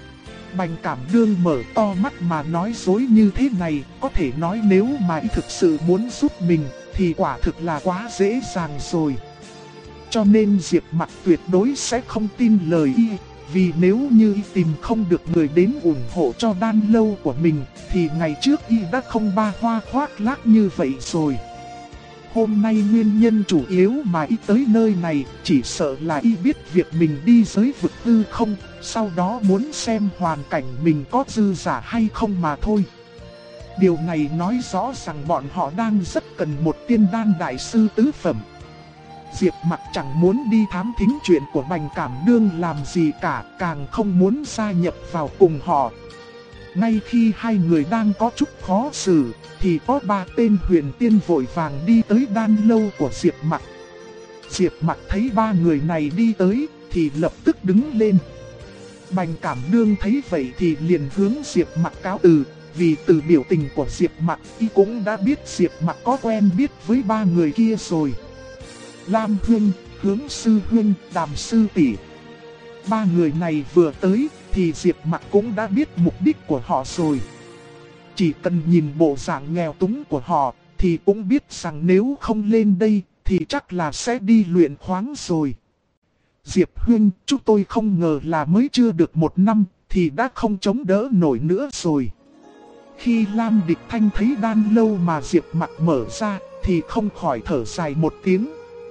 Bành Cảm Đương mở to mắt mà nói dối như thế này, có thể nói nếu mà y thực sự muốn giúp mình thì quả thực là quá dễ dàng rồi. Cho nên Diệp Mặc tuyệt đối sẽ không tin lời y, vì nếu như y tìm không được người đến ủng hộ cho đan lâu của mình, thì ngày trước y đã không ba hoa khoác lác như vậy rồi. Hôm nay nguyên nhân chủ yếu mà y tới nơi này chỉ sợ là y biết việc mình đi giới vực hư không, sau đó muốn xem hoàn cảnh mình có dư giả hay không mà thôi. Điều này nói rõ rằng bọn họ đang rất cần một tiên đan đại sư tứ phẩm. Diệp Mặc chẳng muốn đi thám thính chuyện của Bành Cảm Đương làm gì cả, càng không muốn gia nhập vào cùng họ. Ngay khi hai người đang có chút khó xử, thì có 3 tên huyền tiên vội vàng đi tới đan lâu của Diệp Mặc. Diệp Mặc thấy 3 người này đi tới, thì lập tức đứng lên. Bành Cảm Đương thấy vậy thì liền hướng Diệp Mặc cáo từ, vì từ biểu tình của Diệp Mặc, y cũng đã biết Diệp Mặc có quen biết với 3 người kia rồi. Lam Huynh, Hướng Sư Huynh, Đàm Sư Tỷ. 3 người này vừa tới thì Diệp Mặc cũng đã biết mục đích của họ rồi. Chỉ cần nhìn bộ dạng nghèo túng của họ thì cũng biết rằng nếu không lên đây thì chắc là sẽ đi luyện khoáng rồi. Diệp Huynh, chúng tôi không ngờ là mới chưa được 1 năm thì đã không chống đỡ nổi nữa rồi. Khi Lam Địch Thanh thấy đan lâu mà Diệp Mặc mở ra thì không khỏi thở dài một tiếng.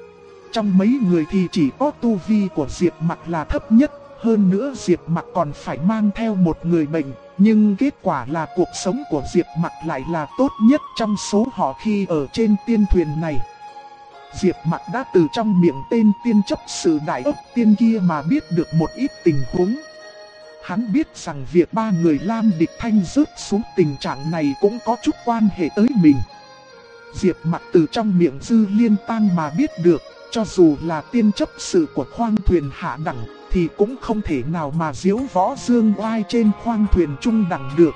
Trong mấy người thì chỉ có tu vi của Diệp Mặc là thấp nhất, hơn nữa Diệp Mặc còn phải mang theo một người bệnh, nhưng kết quả là cuộc sống của Diệp Mặc lại là tốt nhất trong số họ khi ở trên tiên thuyền này. Diệp Mặc đã từ trong miệng tên tiên chấp sự đại ốc tiên kia mà biết được một ít tình huống. Hắn biết rằng việc 3 người Lam Địch Thanh rớt xuống tình trạng này cũng có chút quan hệ tới mình. Diệp Mặc từ trong miệng Dư Liên Tang mà biết được, cho dù là tiên chấp sự của khoang thuyền hạ đẳng, thì cũng không thể nào mà diễu võ dương oai trên khoang thuyền trung đẳng được.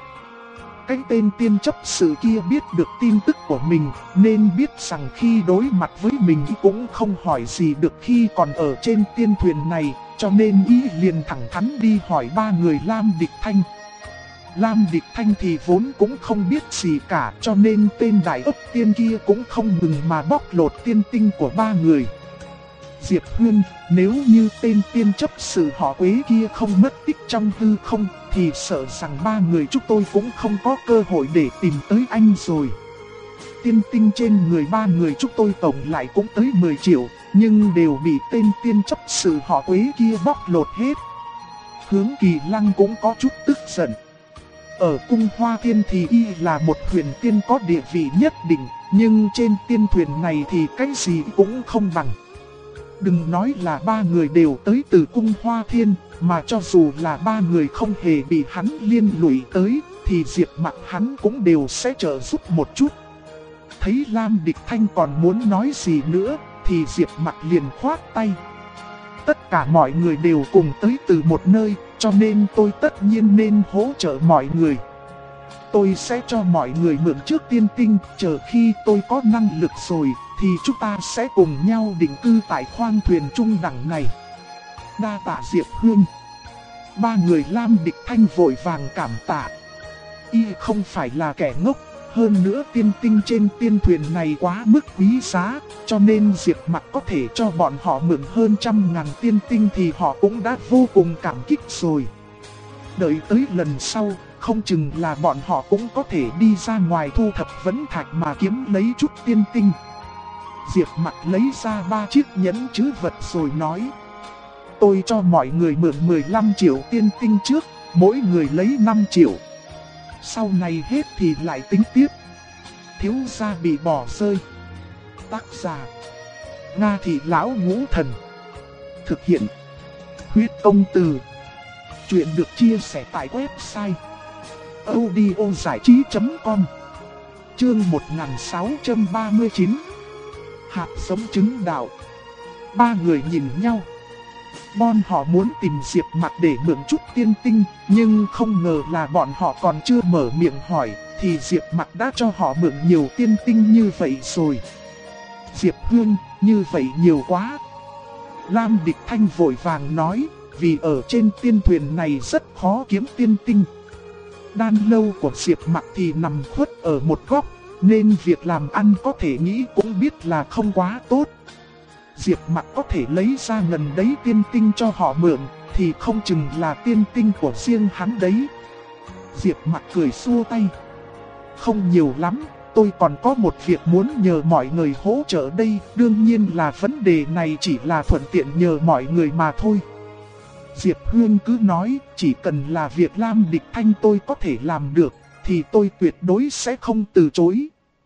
Cái tên tiên chấp sự kia biết được tin tức của mình, nên biết rằng khi đối mặt với mình cũng không hỏi gì được khi còn ở trên tiên thuyền này, cho nên y liền thẳng thắn đi hỏi 3 người Lam Địch Thanh. Lam Địch Thanh thì vốn cũng không biết gì cả, cho nên tên đại ốc tiên kia cũng không ngừng mà bóc lột tiên tinh của 3 người. Diệp Huynh, nếu như tên tiên chấp sự họ Quế kia không mất tích trong hư không, thì sợ rằng 3 người chúng tôi cũng không có cơ hội để tìm tới anh rồi. Tiên tinh trên người 3 người chúng tôi tổng lại cũng tới 10 triệu, nhưng đều bị tên tiên chấp sự họ Quế kia bóc lột hết. Hướng Kỳ Lăng cũng có chút tức giận. Ở cung Hoa Thiên thì y là một huyền tiên có địa vị nhất định, nhưng trên tiên thuyền này thì cái gì cũng không bằng. Đừng nói là 3 người đều tới từ cung Hoa Thiên, mà cho dù là 3 người không hề bị hắn liên lụy tới, thì Diệp Mặc hắn cũng đều sẽ trợ giúp một chút. Thấy Lam Địch Thanh còn muốn nói gì nữa, thì Diệp Mặc liền khoát tay. Tất cả mọi người đều cùng tới từ một nơi, cho nên tôi tất nhiên nên hỗ trợ mọi người. Tôi sẽ cho mọi người mượn trước tiên tinh, chờ khi tôi có năng lực rồi, thì chúng ta sẽ cùng nhau định cư tại khoang thuyền trung đẳng này. Đa tạ Diệp Huynh. 3 người Lam Địch Thanh vội vàng cảm tạ. Y không phải là kẻ ngốc, hơn nữa tiên tinh trên tiên thuyền này quá mức quý giá, cho nên Diệp Mặc có thể cho bọn họ mượn hơn 100.000 tiên tinh thì họ cũng đã vô cùng cảm kích rồi. Đợi tới lần sau, không chừng là bọn họ cũng có thể đi ra ngoài thu thập vấn thạch mà kiếm lấy chút tiên tinh. Diệp Mặc lấy ra 3 chiếc nhẫn trữ vật rồi nói. Tôi cho mọi người mượn 15 triệu tiên tinh trước, mỗi người lấy 5 triệu. Sau này hết thì lại tính tiếp. Thiếu gia bị bỏ rơi. Tác giả Nga Thị Lão Ngũ Thần. Thực hiện Huyết Công Từ. Chuyện được chia sẻ tại website audiozảichí.com. Chương 1639. Hạt giống chứng đạo. 3 người nhìn nhau. Bọn họ muốn tìm Diệp Mặc để mượn chút tiên tinh, nhưng không ngờ là bọn họ còn chưa mở miệng hỏi, thì Diệp Mặc đã cho họ mượn nhiều tiên tinh như vậy rồi. Diệp Huynh, như vậy nhiều quá. Lam Địch Thanh vội vàng nói, vì ở trên tiên thuyền này rất khó kiếm tiên tinh. Đan lâu của Diệp Mặc thì nằm khuất ở một góc, nên việc làm ăn có thể nghĩ cũng biết là không quá tốt. Diệp Mặc có thể lấy ra ngần đấy tiên tinh cho họ mượn, thì không chừng là tiên tinh của riêng hắn đấy. Diệp Mặc cười xua tay. Không nhiều lắm, tôi còn có một việc muốn nhờ mọi người hỗ trợ đây. Đương nhiên là vấn đề này chỉ là thuận tiện nhờ mọi người mà thôi. Diệp Hương cứ nói, chỉ cần là việc Lam Địch Thanh tôi có thể làm được, thì tôi tuyệt đối sẽ không từ chối.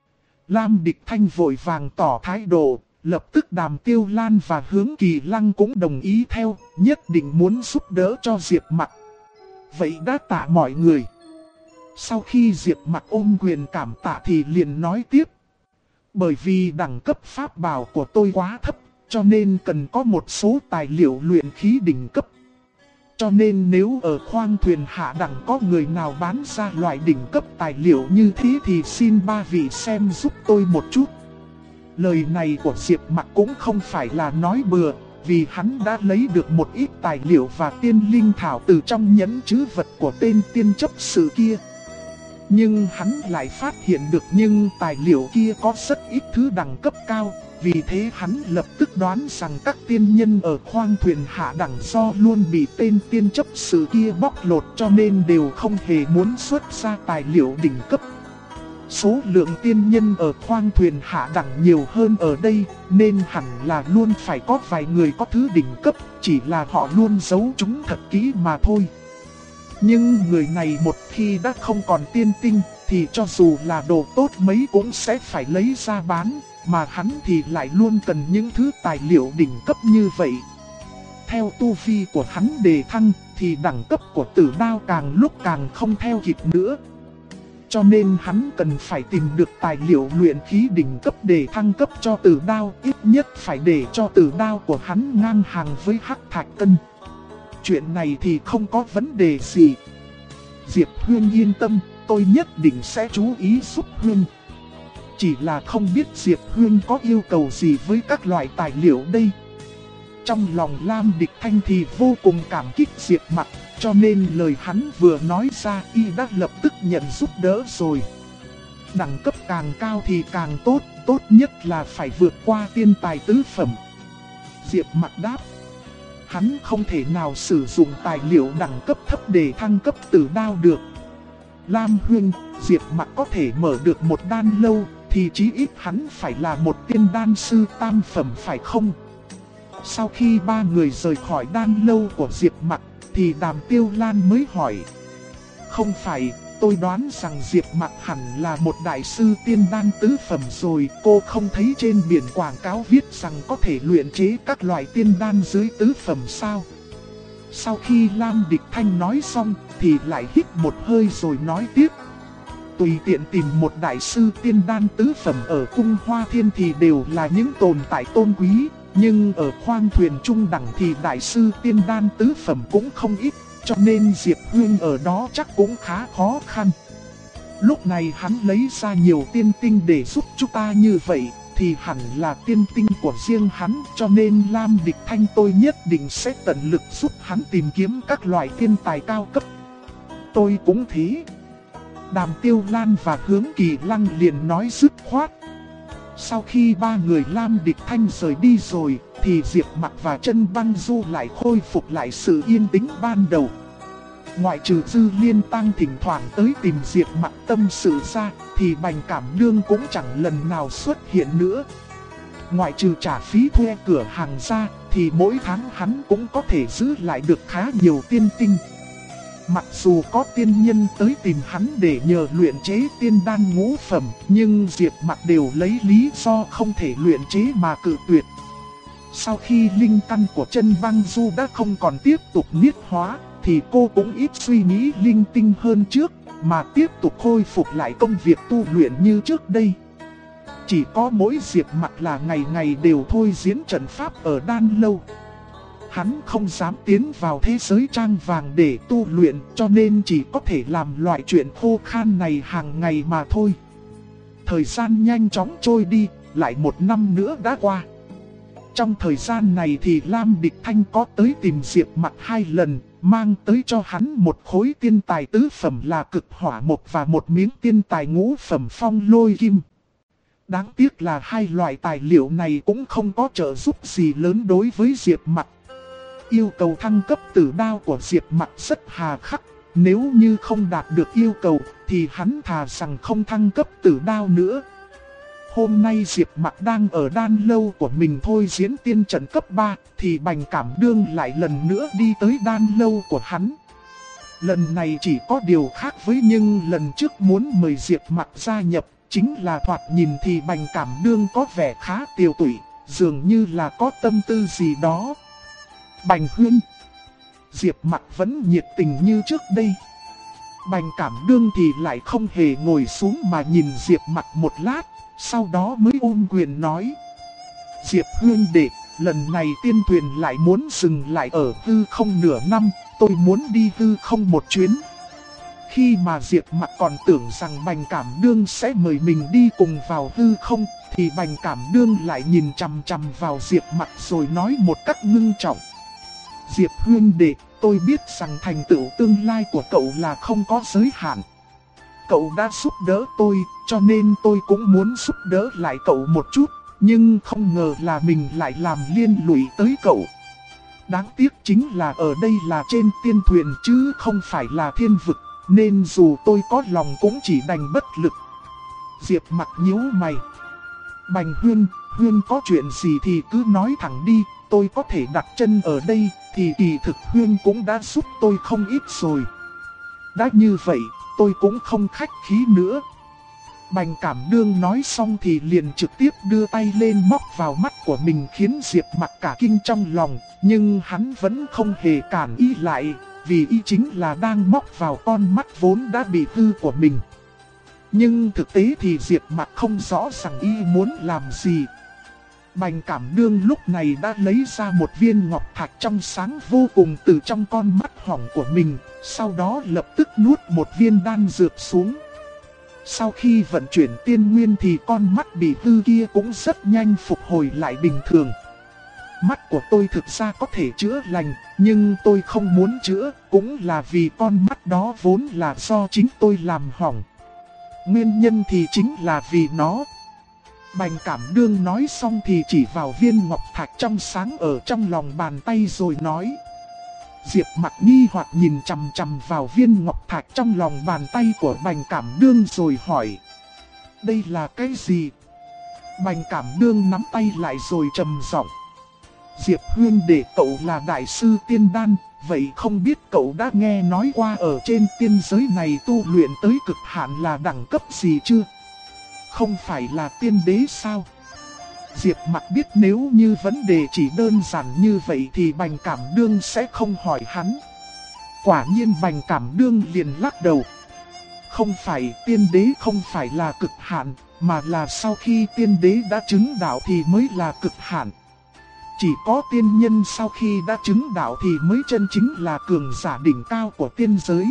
Lam Địch Thanh vội vàng tỏ thái độ, lập tức Đàm Tiêu Lan và Hướng Kỳ Lăng cũng đồng ý theo, nhất định muốn giúp đỡ cho Diệp Mặc. Vậy đã tạ mọi người. Sau khi Diệp Mặc ôm quyền cảm tạ thì liền nói tiếp. Bởi vì đẳng cấp pháp bảo của tôi quá thấp, cho nên cần có một số tài liệu luyện khí đỉnh cấp. Cho nên nếu ở khoang thuyền hạ đẳng có người nào bán ra loại đỉnh cấp tài liệu như thế thì xin ba vị xem giúp tôi một chút. Lời này của Diệp Mặc cũng không phải là nói bừa, vì hắn đã lấy được một ít tài liệu và tiên linh thảo từ trong nhẫn trữ vật của tên tiên chấp sự kia. Nhưng hắn lại phát hiện được những tài liệu kia có rất ít thứ đẳng cấp cao, vì thế hắn lập tức đoán rằng các tiên nhân ở khoang thuyền hạ đẳng do luôn bị tên tiên chấp sự kia bóc lột cho nên đều không hề muốn xuất ra tài liệu đỉnh cấp. Số lượng tiên nhân ở khoang thuyền hạ đẳng nhiều hơn ở đây, nên hẳn là luôn phải có vài người có thứ đỉnh cấp, chỉ là họ luôn giấu chúng thật kỹ mà thôi. Nhưng người này một khi đã không còn tiên tinh, thì cho dù là đồ tốt mấy cũng sẽ phải lấy ra bán, mà hắn thì lại luôn cần những thứ tài liệu đỉnh cấp như vậy. Theo tu vi của hắn đề thăng, thì đẳng cấp của tử đao càng lúc càng không theo kịp nữa. Cho nên hắn cần phải tìm được tài liệu luyện khí đỉnh cấp để thăng cấp cho tử đao, ít nhất phải để cho tử đao của hắn ngang hàng với hắc thạch cân. Chuyện này thì không có vấn đề gì. Diệp Huyên yên tâm, tôi nhất định sẽ chú ý giúp Huyên. Chỉ là không biết Diệp Huyên có yêu cầu gì với các loại tài liệu đây. Trong lòng Lam Địch Thanh thì vô cùng cảm kích Diệp Mặc, cho nên lời hắn vừa nói ra y đã lập tức nhận giúp đỡ rồi. Đẳng cấp càng cao thì càng tốt, tốt nhất là phải vượt qua tiên tài tứ phẩm. Diệp Mặc đáp. Hắn không thể nào sử dụng tài liệu đẳng cấp thấp để thăng cấp tử đao được. Lam Huyên, Diệp Mặc có thể mở được một đan lâu, thì chí ít hắn phải là một tiên đan sư tam phẩm phải không? Sau khi ba người rời khỏi đan lâu của Diệp Mặc, thì Đàm Tiêu Lan mới hỏi. Không phải, tôi đoán rằng Diệp Mặc hẳn là một đại sư tiên đan tứ phẩm rồi. Cô không thấy trên biển quảng cáo viết rằng có thể luyện chế các loại tiên đan dưới tứ phẩm sao? Sau khi Lam Địch Thanh nói xong, thì lại hít một hơi rồi nói tiếp. Tùy tiện tìm một đại sư tiên đan tứ phẩm ở cung Hoa Thiên thì đều là những tồn tại tôn quý. Nhưng ở khoang thuyền trung đẳng thì đại sư tiên đan tứ phẩm cũng không ít, cho nên Diệp Huyên ở đó chắc cũng khá khó khăn. Lúc này hắn lấy ra nhiều tiên tinh để giúp chúng ta như vậy, thì hẳn là tiên tinh của riêng hắn, cho nên Lam Địch Thanh tôi nhất định sẽ tận lực giúp hắn tìm kiếm các loại tiên tài cao cấp. Tôi cũng thế. Đàm Tiêu Lan và Hướng Kỳ Lăng liền nói dứt khoát. Sau khi ba người Lam Địch Thanh rời đi rồi, thì Diệp Mặc và Chân Băng Du lại khôi phục lại sự yên tĩnh ban đầu. Ngoại trừ Dư Liên Tăng thỉnh thoảng tới tìm Diệp Mặc tâm sự ra, thì Bành Cảm Đương cũng chẳng lần nào xuất hiện nữa. Ngoại trừ trả phí thuê cửa hàng ra, thì mỗi tháng hắn cũng có thể giữ lại được khá nhiều tiên tinh. Mặc dù có tiên nhân tới tìm hắn để nhờ luyện chế tiên đan ngũ phẩm, nhưng Diệp Mặc đều lấy lý do không thể luyện chế mà cự tuyệt. Sau khi linh căn của Chân Băng Du đã không còn tiếp tục niết hóa, thì cô cũng ít suy nghĩ linh tinh hơn trước, mà tiếp tục khôi phục lại công việc tu luyện như trước đây. Chỉ có mỗi Diệp Mặc là ngày ngày đều thôi diễn trận pháp ở đan lâu. Hắn không dám tiến vào thế giới trang vàng để tu luyện, cho nên chỉ có thể làm loại chuyện khô khan này hàng ngày mà thôi. Thời gian nhanh chóng trôi đi, lại một năm nữa đã qua. Trong thời gian này thì Lam Địch Thanh có tới tìm Diệp Mặc 2 lần, mang tới cho hắn một khối tiên tài tứ phẩm là cực hỏa mộc và một miếng tiên tài ngũ phẩm phong lôi kim. Đáng tiếc là hai loại tài liệu này cũng không có trợ giúp gì lớn đối với Diệp Mặc. Yêu cầu thăng cấp tử đao của Diệp Mặc rất hà khắc, nếu như không đạt được yêu cầu thì hắn thà rằng không thăng cấp tử đao nữa. Hôm nay Diệp Mặc đang ở đan lâu của mình thôi diễn tiên trận cấp 3 thì Bành Cảm Đương lại lần nữa đi tới đan lâu của hắn. Lần này chỉ có điều khác với nhưng lần trước muốn mời Diệp Mặc gia nhập, chính là thoạt nhìn thì Bành Cảm Đương có vẻ khá tiều tụy, dường như là có tâm tư gì đó. Bành Huyên, Diệp Mặc vẫn nhiệt tình như trước đây. Bành Cảm Đương thì lại không hề ngồi xuống mà nhìn Diệp Mặc một lát, sau đó mới ôm quyền nói: Diệp Huyên đệ, lần này tiên thuyền lại muốn dừng lại ở hư không nửa năm, tôi muốn đi hư không một chuyến. Khi mà Diệp Mặc còn tưởng rằng Bành Cảm Đương sẽ mời mình đi cùng vào hư không, thì Bành Cảm Đương lại nhìn chằm chằm vào Diệp Mặc rồi nói một cách ngưng trọng: Diệp Huyên đệ, tôi biết rằng thành tựu tương lai của cậu là không có giới hạn. Cậu đã giúp đỡ tôi, cho nên tôi cũng muốn giúp đỡ lại cậu một chút, nhưng không ngờ là mình lại làm liên lụy tới cậu. Đáng tiếc chính là ở đây là trên tiên thuyền chứ không phải là thiên vực, nên dù tôi có lòng cũng chỉ đành bất lực. Diệp Mặc nhíu mày: Bành Huyên, Huyên có chuyện gì thì cứ nói thẳng đi, tôi có thể đặt chân ở đây, thì kỳ thực Huyên cũng đã giúp tôi không ít rồi. Đã như vậy, tôi cũng không khách khí nữa. Bành Cảm Đương nói xong thì liền trực tiếp đưa tay lên móc vào mắt của mình khiến Diệp Mặc cả kinh trong lòng, nhưng hắn vẫn không hề cản y lại, vì y chính là đang móc vào con mắt vốn đã bị hư của mình. Nhưng thực tế thì Diệp Mặc không rõ rằng y muốn làm gì. Bành Cảm Đương lúc này đã lấy ra một viên ngọc thạch trong sáng vô cùng từ trong con mắt hỏng của mình, sau đó lập tức nuốt một viên đan dược xuống. Sau khi vận chuyển tiên nguyên thì con mắt bị hư kia cũng rất nhanh phục hồi lại bình thường. Mắt của tôi thực ra có thể chữa lành, nhưng tôi không muốn chữa, cũng là vì con mắt đó vốn là do chính tôi làm hỏng. Nguyên nhân thì chính là vì nó. Bành Cảm Đương nói xong thì chỉ vào viên ngọc thạch trong sáng ở trong lòng bàn tay rồi nói. Diệp Mặc nghi hoặc nhìn chằm chằm vào viên ngọc thạch trong lòng bàn tay của Bành Cảm Đương rồi hỏi: Đây là cái gì? Bành Cảm Đương nắm tay lại rồi trầm giọng: Diệp Huyên đệ, cậu là đại sư tiên đan, vậy không biết cậu đã nghe nói qua ở trên tiên giới này tu luyện tới cực hạn là đẳng cấp gì chưa? Không phải là tiên đế sao? Diệp Mặc biết nếu như vấn đề chỉ đơn giản như vậy thì Bành Cảm Đương sẽ không hỏi hắn. Quả nhiên Bành Cảm Đương liền lắc đầu. Không phải, tiên đế không phải là cực hạn, mà là sau khi tiên đế đã chứng đạo thì mới là cực hạn. Chỉ có tiên nhân sau khi đã chứng đạo thì mới chân chính là cường giả đỉnh cao của tiên giới.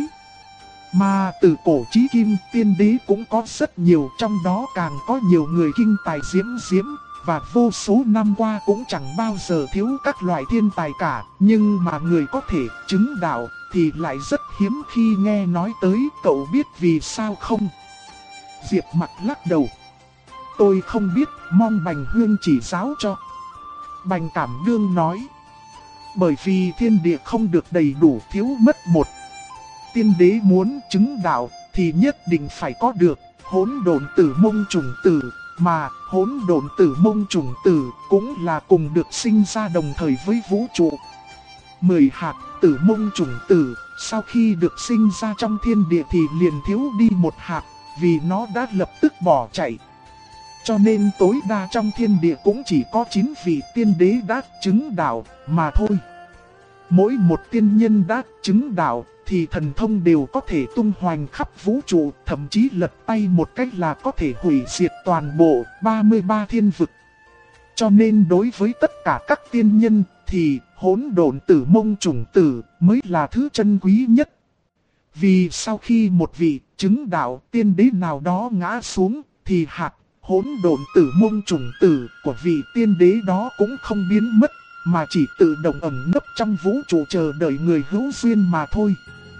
Mà từ cổ chí kim, tiên đế cũng có rất nhiều, trong đó càng có nhiều người kinh tài diễm diễm, và vô số năm qua cũng chẳng bao giờ thiếu các loại thiên tài cả. Nhưng mà người có thể chứng đạo thì lại rất hiếm khi nghe nói tới, cậu biết vì sao không? Diệp Mặc lắc đầu. Tôi không biết, mong Bành Huyên chỉ giáo cho. Bành Cảm Đương nói. Bởi vì thiên địa không được đầy đủ, thiếu mất một. Tiên đế muốn chứng đạo thì nhất định phải có được hỗn độn tử mông trùng tử, mà hỗn độn tử mông trùng tử cũng là cùng được sinh ra đồng thời với vũ trụ. 10 hạt tử mông trùng tử sau khi được sinh ra trong thiên địa thì liền thiếu đi một hạt, vì nó đã lập tức bỏ chạy. Cho nên tối đa trong thiên địa cũng chỉ có 9 vị tiên đế đã chứng đạo mà thôi. Mỗi một tiên nhân đã chứng đạo thì thần thông đều có thể tung hoành khắp vũ trụ, thậm chí lật tay một cách là có thể hủy diệt toàn bộ 33 thiên vực. Cho nên đối với tất cả các tiên nhân thì hỗn độn tử mông trùng tử mới là thứ chân quý nhất. Vì sau khi một vị chứng đạo tiên đế nào đó ngã xuống thì hạt hỗn độn tử mông trùng tử của vị tiên đế đó cũng không biến mất, mà chỉ tự động ẩn nấp trong vũ trụ chờ đợi người hữu duyên mà thôi.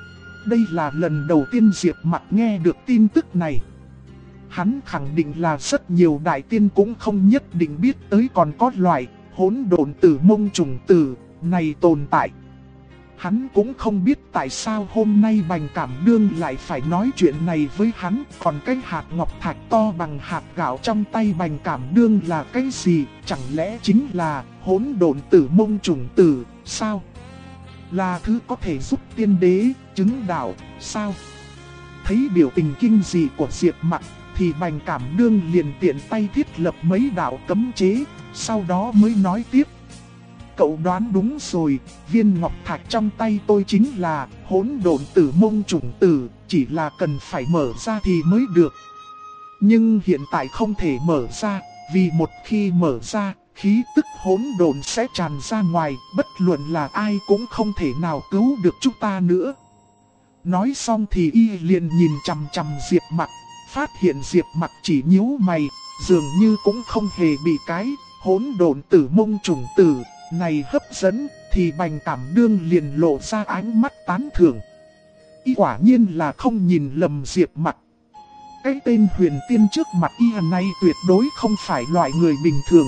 Đây là lần đầu tiên Diệp Mặc nghe được tin tức này. Hắn khẳng định là rất nhiều đại tiên cũng không nhất định biết tới còn có loại hỗn độn tử mông trùng tử này tồn tại. Hắn cũng không biết tại sao hôm nay Bành Cảm Đương lại phải nói chuyện này với hắn. Còn cái hạt ngọc thạch to bằng hạt gạo trong tay Bành Cảm Đương là cái gì? Chẳng lẽ chính là hỗn độn tử mông trùng tử sao? Là thứ có thể giúp tiên đế chứng đạo sao? Thấy biểu tình kinh dị của Diệp Mặc thì Bành Cảm Đương liền tiện tay thiết lập mấy đạo cấm chế, sau đó mới nói tiếp. Cậu đoán đúng rồi, viên ngọc thạch trong tay tôi chính là hỗn độn tử mông trùng tử, chỉ là cần phải mở ra thì mới được. Nhưng hiện tại không thể mở ra, vì một khi mở ra, khí tức hỗn độn sẽ tràn ra ngoài, bất luận là ai cũng không thể nào cứu được chúng ta nữa. Nói xong thì y liền nhìn chằm chằm Diệp Mặc, phát hiện Diệp Mặc chỉ nhíu mày, dường như cũng không hề bị cái hỗn độn tử mông trùng tử này hấp dẫn, thì Bành Cảm Đương liền lộ ra ánh mắt tán thưởng. Y quả nhiên là không nhìn lầm Diệp Mặc. Cái tên huyền tiên trước mặt y này tuyệt đối không phải loại người bình thường.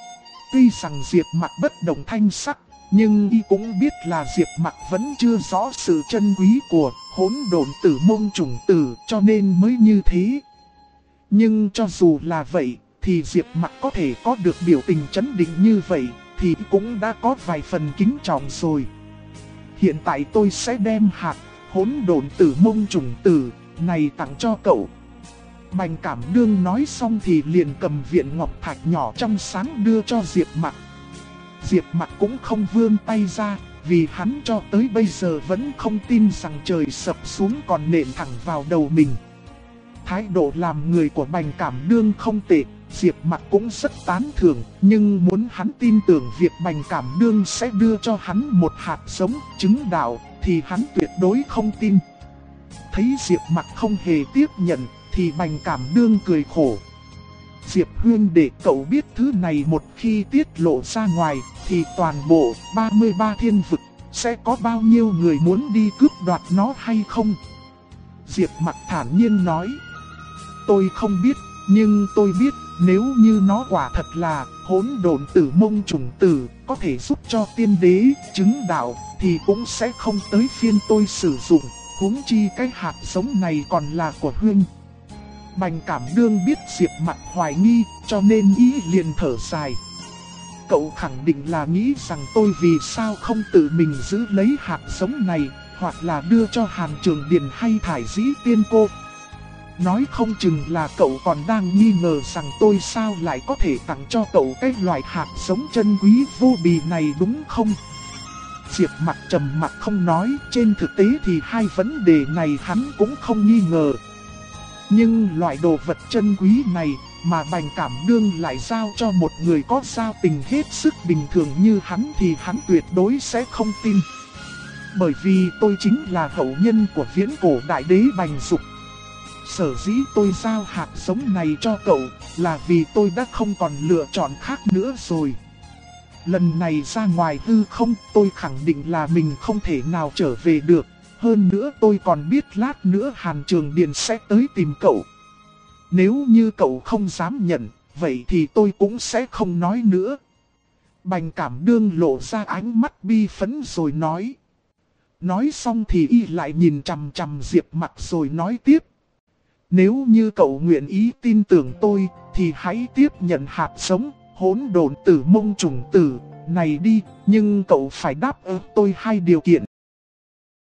Tuy rằng Diệp Mặc bất động thanh sắc, nhưng y cũng biết là Diệp Mặc vẫn chưa rõ sự chân quý của hỗn độn tử mông trùng tử, cho nên mới như thế. Nhưng cho dù là vậy, thì Diệp Mặc có thể có được biểu tình chấn định như vậy, thì cũng đã có vài phần kính trọng rồi. Hiện tại tôi sẽ đem hạt hỗn độn tử mông trùng tử này tặng cho cậu. Bành Cảm Đương nói xong thì liền cầm viện ngọc thạch nhỏ trong sáng đưa cho Diệp Mặc. Diệp Mặc cũng không vươn tay ra, vì hắn cho tới bây giờ vẫn không tin rằng trời sập xuống còn nện thẳng vào đầu mình. Thái độ làm người của Bành Cảm Đương không tệ, Diệp Mặc cũng rất tán thưởng, nhưng muốn hắn tin tưởng việc Bành Cảm Đương sẽ đưa cho hắn một hạt giống chứng đạo thì hắn tuyệt đối không tin. Thấy Diệp Mặc không hề tiếp nhận thì Bành Cảm Đương cười khổ. Diệp huynh, để cậu biết thứ này một khi tiết lộ ra ngoài thì toàn bộ 33 thiên vực sẽ có bao nhiêu người muốn đi cướp đoạt nó hay không? Diệp Mặc thản nhiên nói. Tôi không biết, nhưng tôi biết nếu như nó quả thật là hỗn độn tử mông trùng tử có thể giúp cho tiên đế chứng đạo thì cũng sẽ không tới phiên tôi sử dụng, huống chi cái hạt giống này còn là của huynh. Bành Cảm Đương biết Diệp Mặc hoài nghi, cho nên ý liền thở dài. Cậu khẳng định là nghĩ rằng tôi vì sao không tự mình giữ lấy hạt giống này, hoặc là đưa cho Hàn Trường Điền hay Thải Dĩ Tiên Cô. Nói không chừng là cậu còn đang nghi ngờ rằng tôi sao lại có thể tặng cho cậu cái loại hạt giống chân quý vô bì này đúng không? Diệp Mặc trầm mặc không nói, trên thực tế thì hai vấn đề này hắn cũng không nghi ngờ. Nhưng loại đồ vật chân quý này mà Bành Cảm Đương lại giao cho một người có giao tình hết sức bình thường như hắn thì hắn tuyệt đối sẽ không tin. Bởi vì tôi chính là hậu nhân của viễn cổ đại đế Bành Dục. Sở dĩ tôi giao hạt giống này cho cậu là vì tôi đã không còn lựa chọn khác nữa rồi. Lần này ra ngoài hư không, tôi khẳng định là mình không thể nào trở về được. Hơn nữa tôi còn biết lát nữa Hàn Trường Điền sẽ tới tìm cậu. Nếu như cậu không dám nhận, vậy thì tôi cũng sẽ không nói nữa. Bành Cảm Đương lộ ra ánh mắt bi phẫn rồi nói. Nói xong thì y lại nhìn chằm chằm Diệp Mặc rồi nói tiếp. Nếu như cậu nguyện ý tin tưởng tôi, thì hãy tiếp nhận hạt giống hỗn độn tử mông trùng tử này đi, nhưng cậu phải đáp ứng tôi hai điều kiện.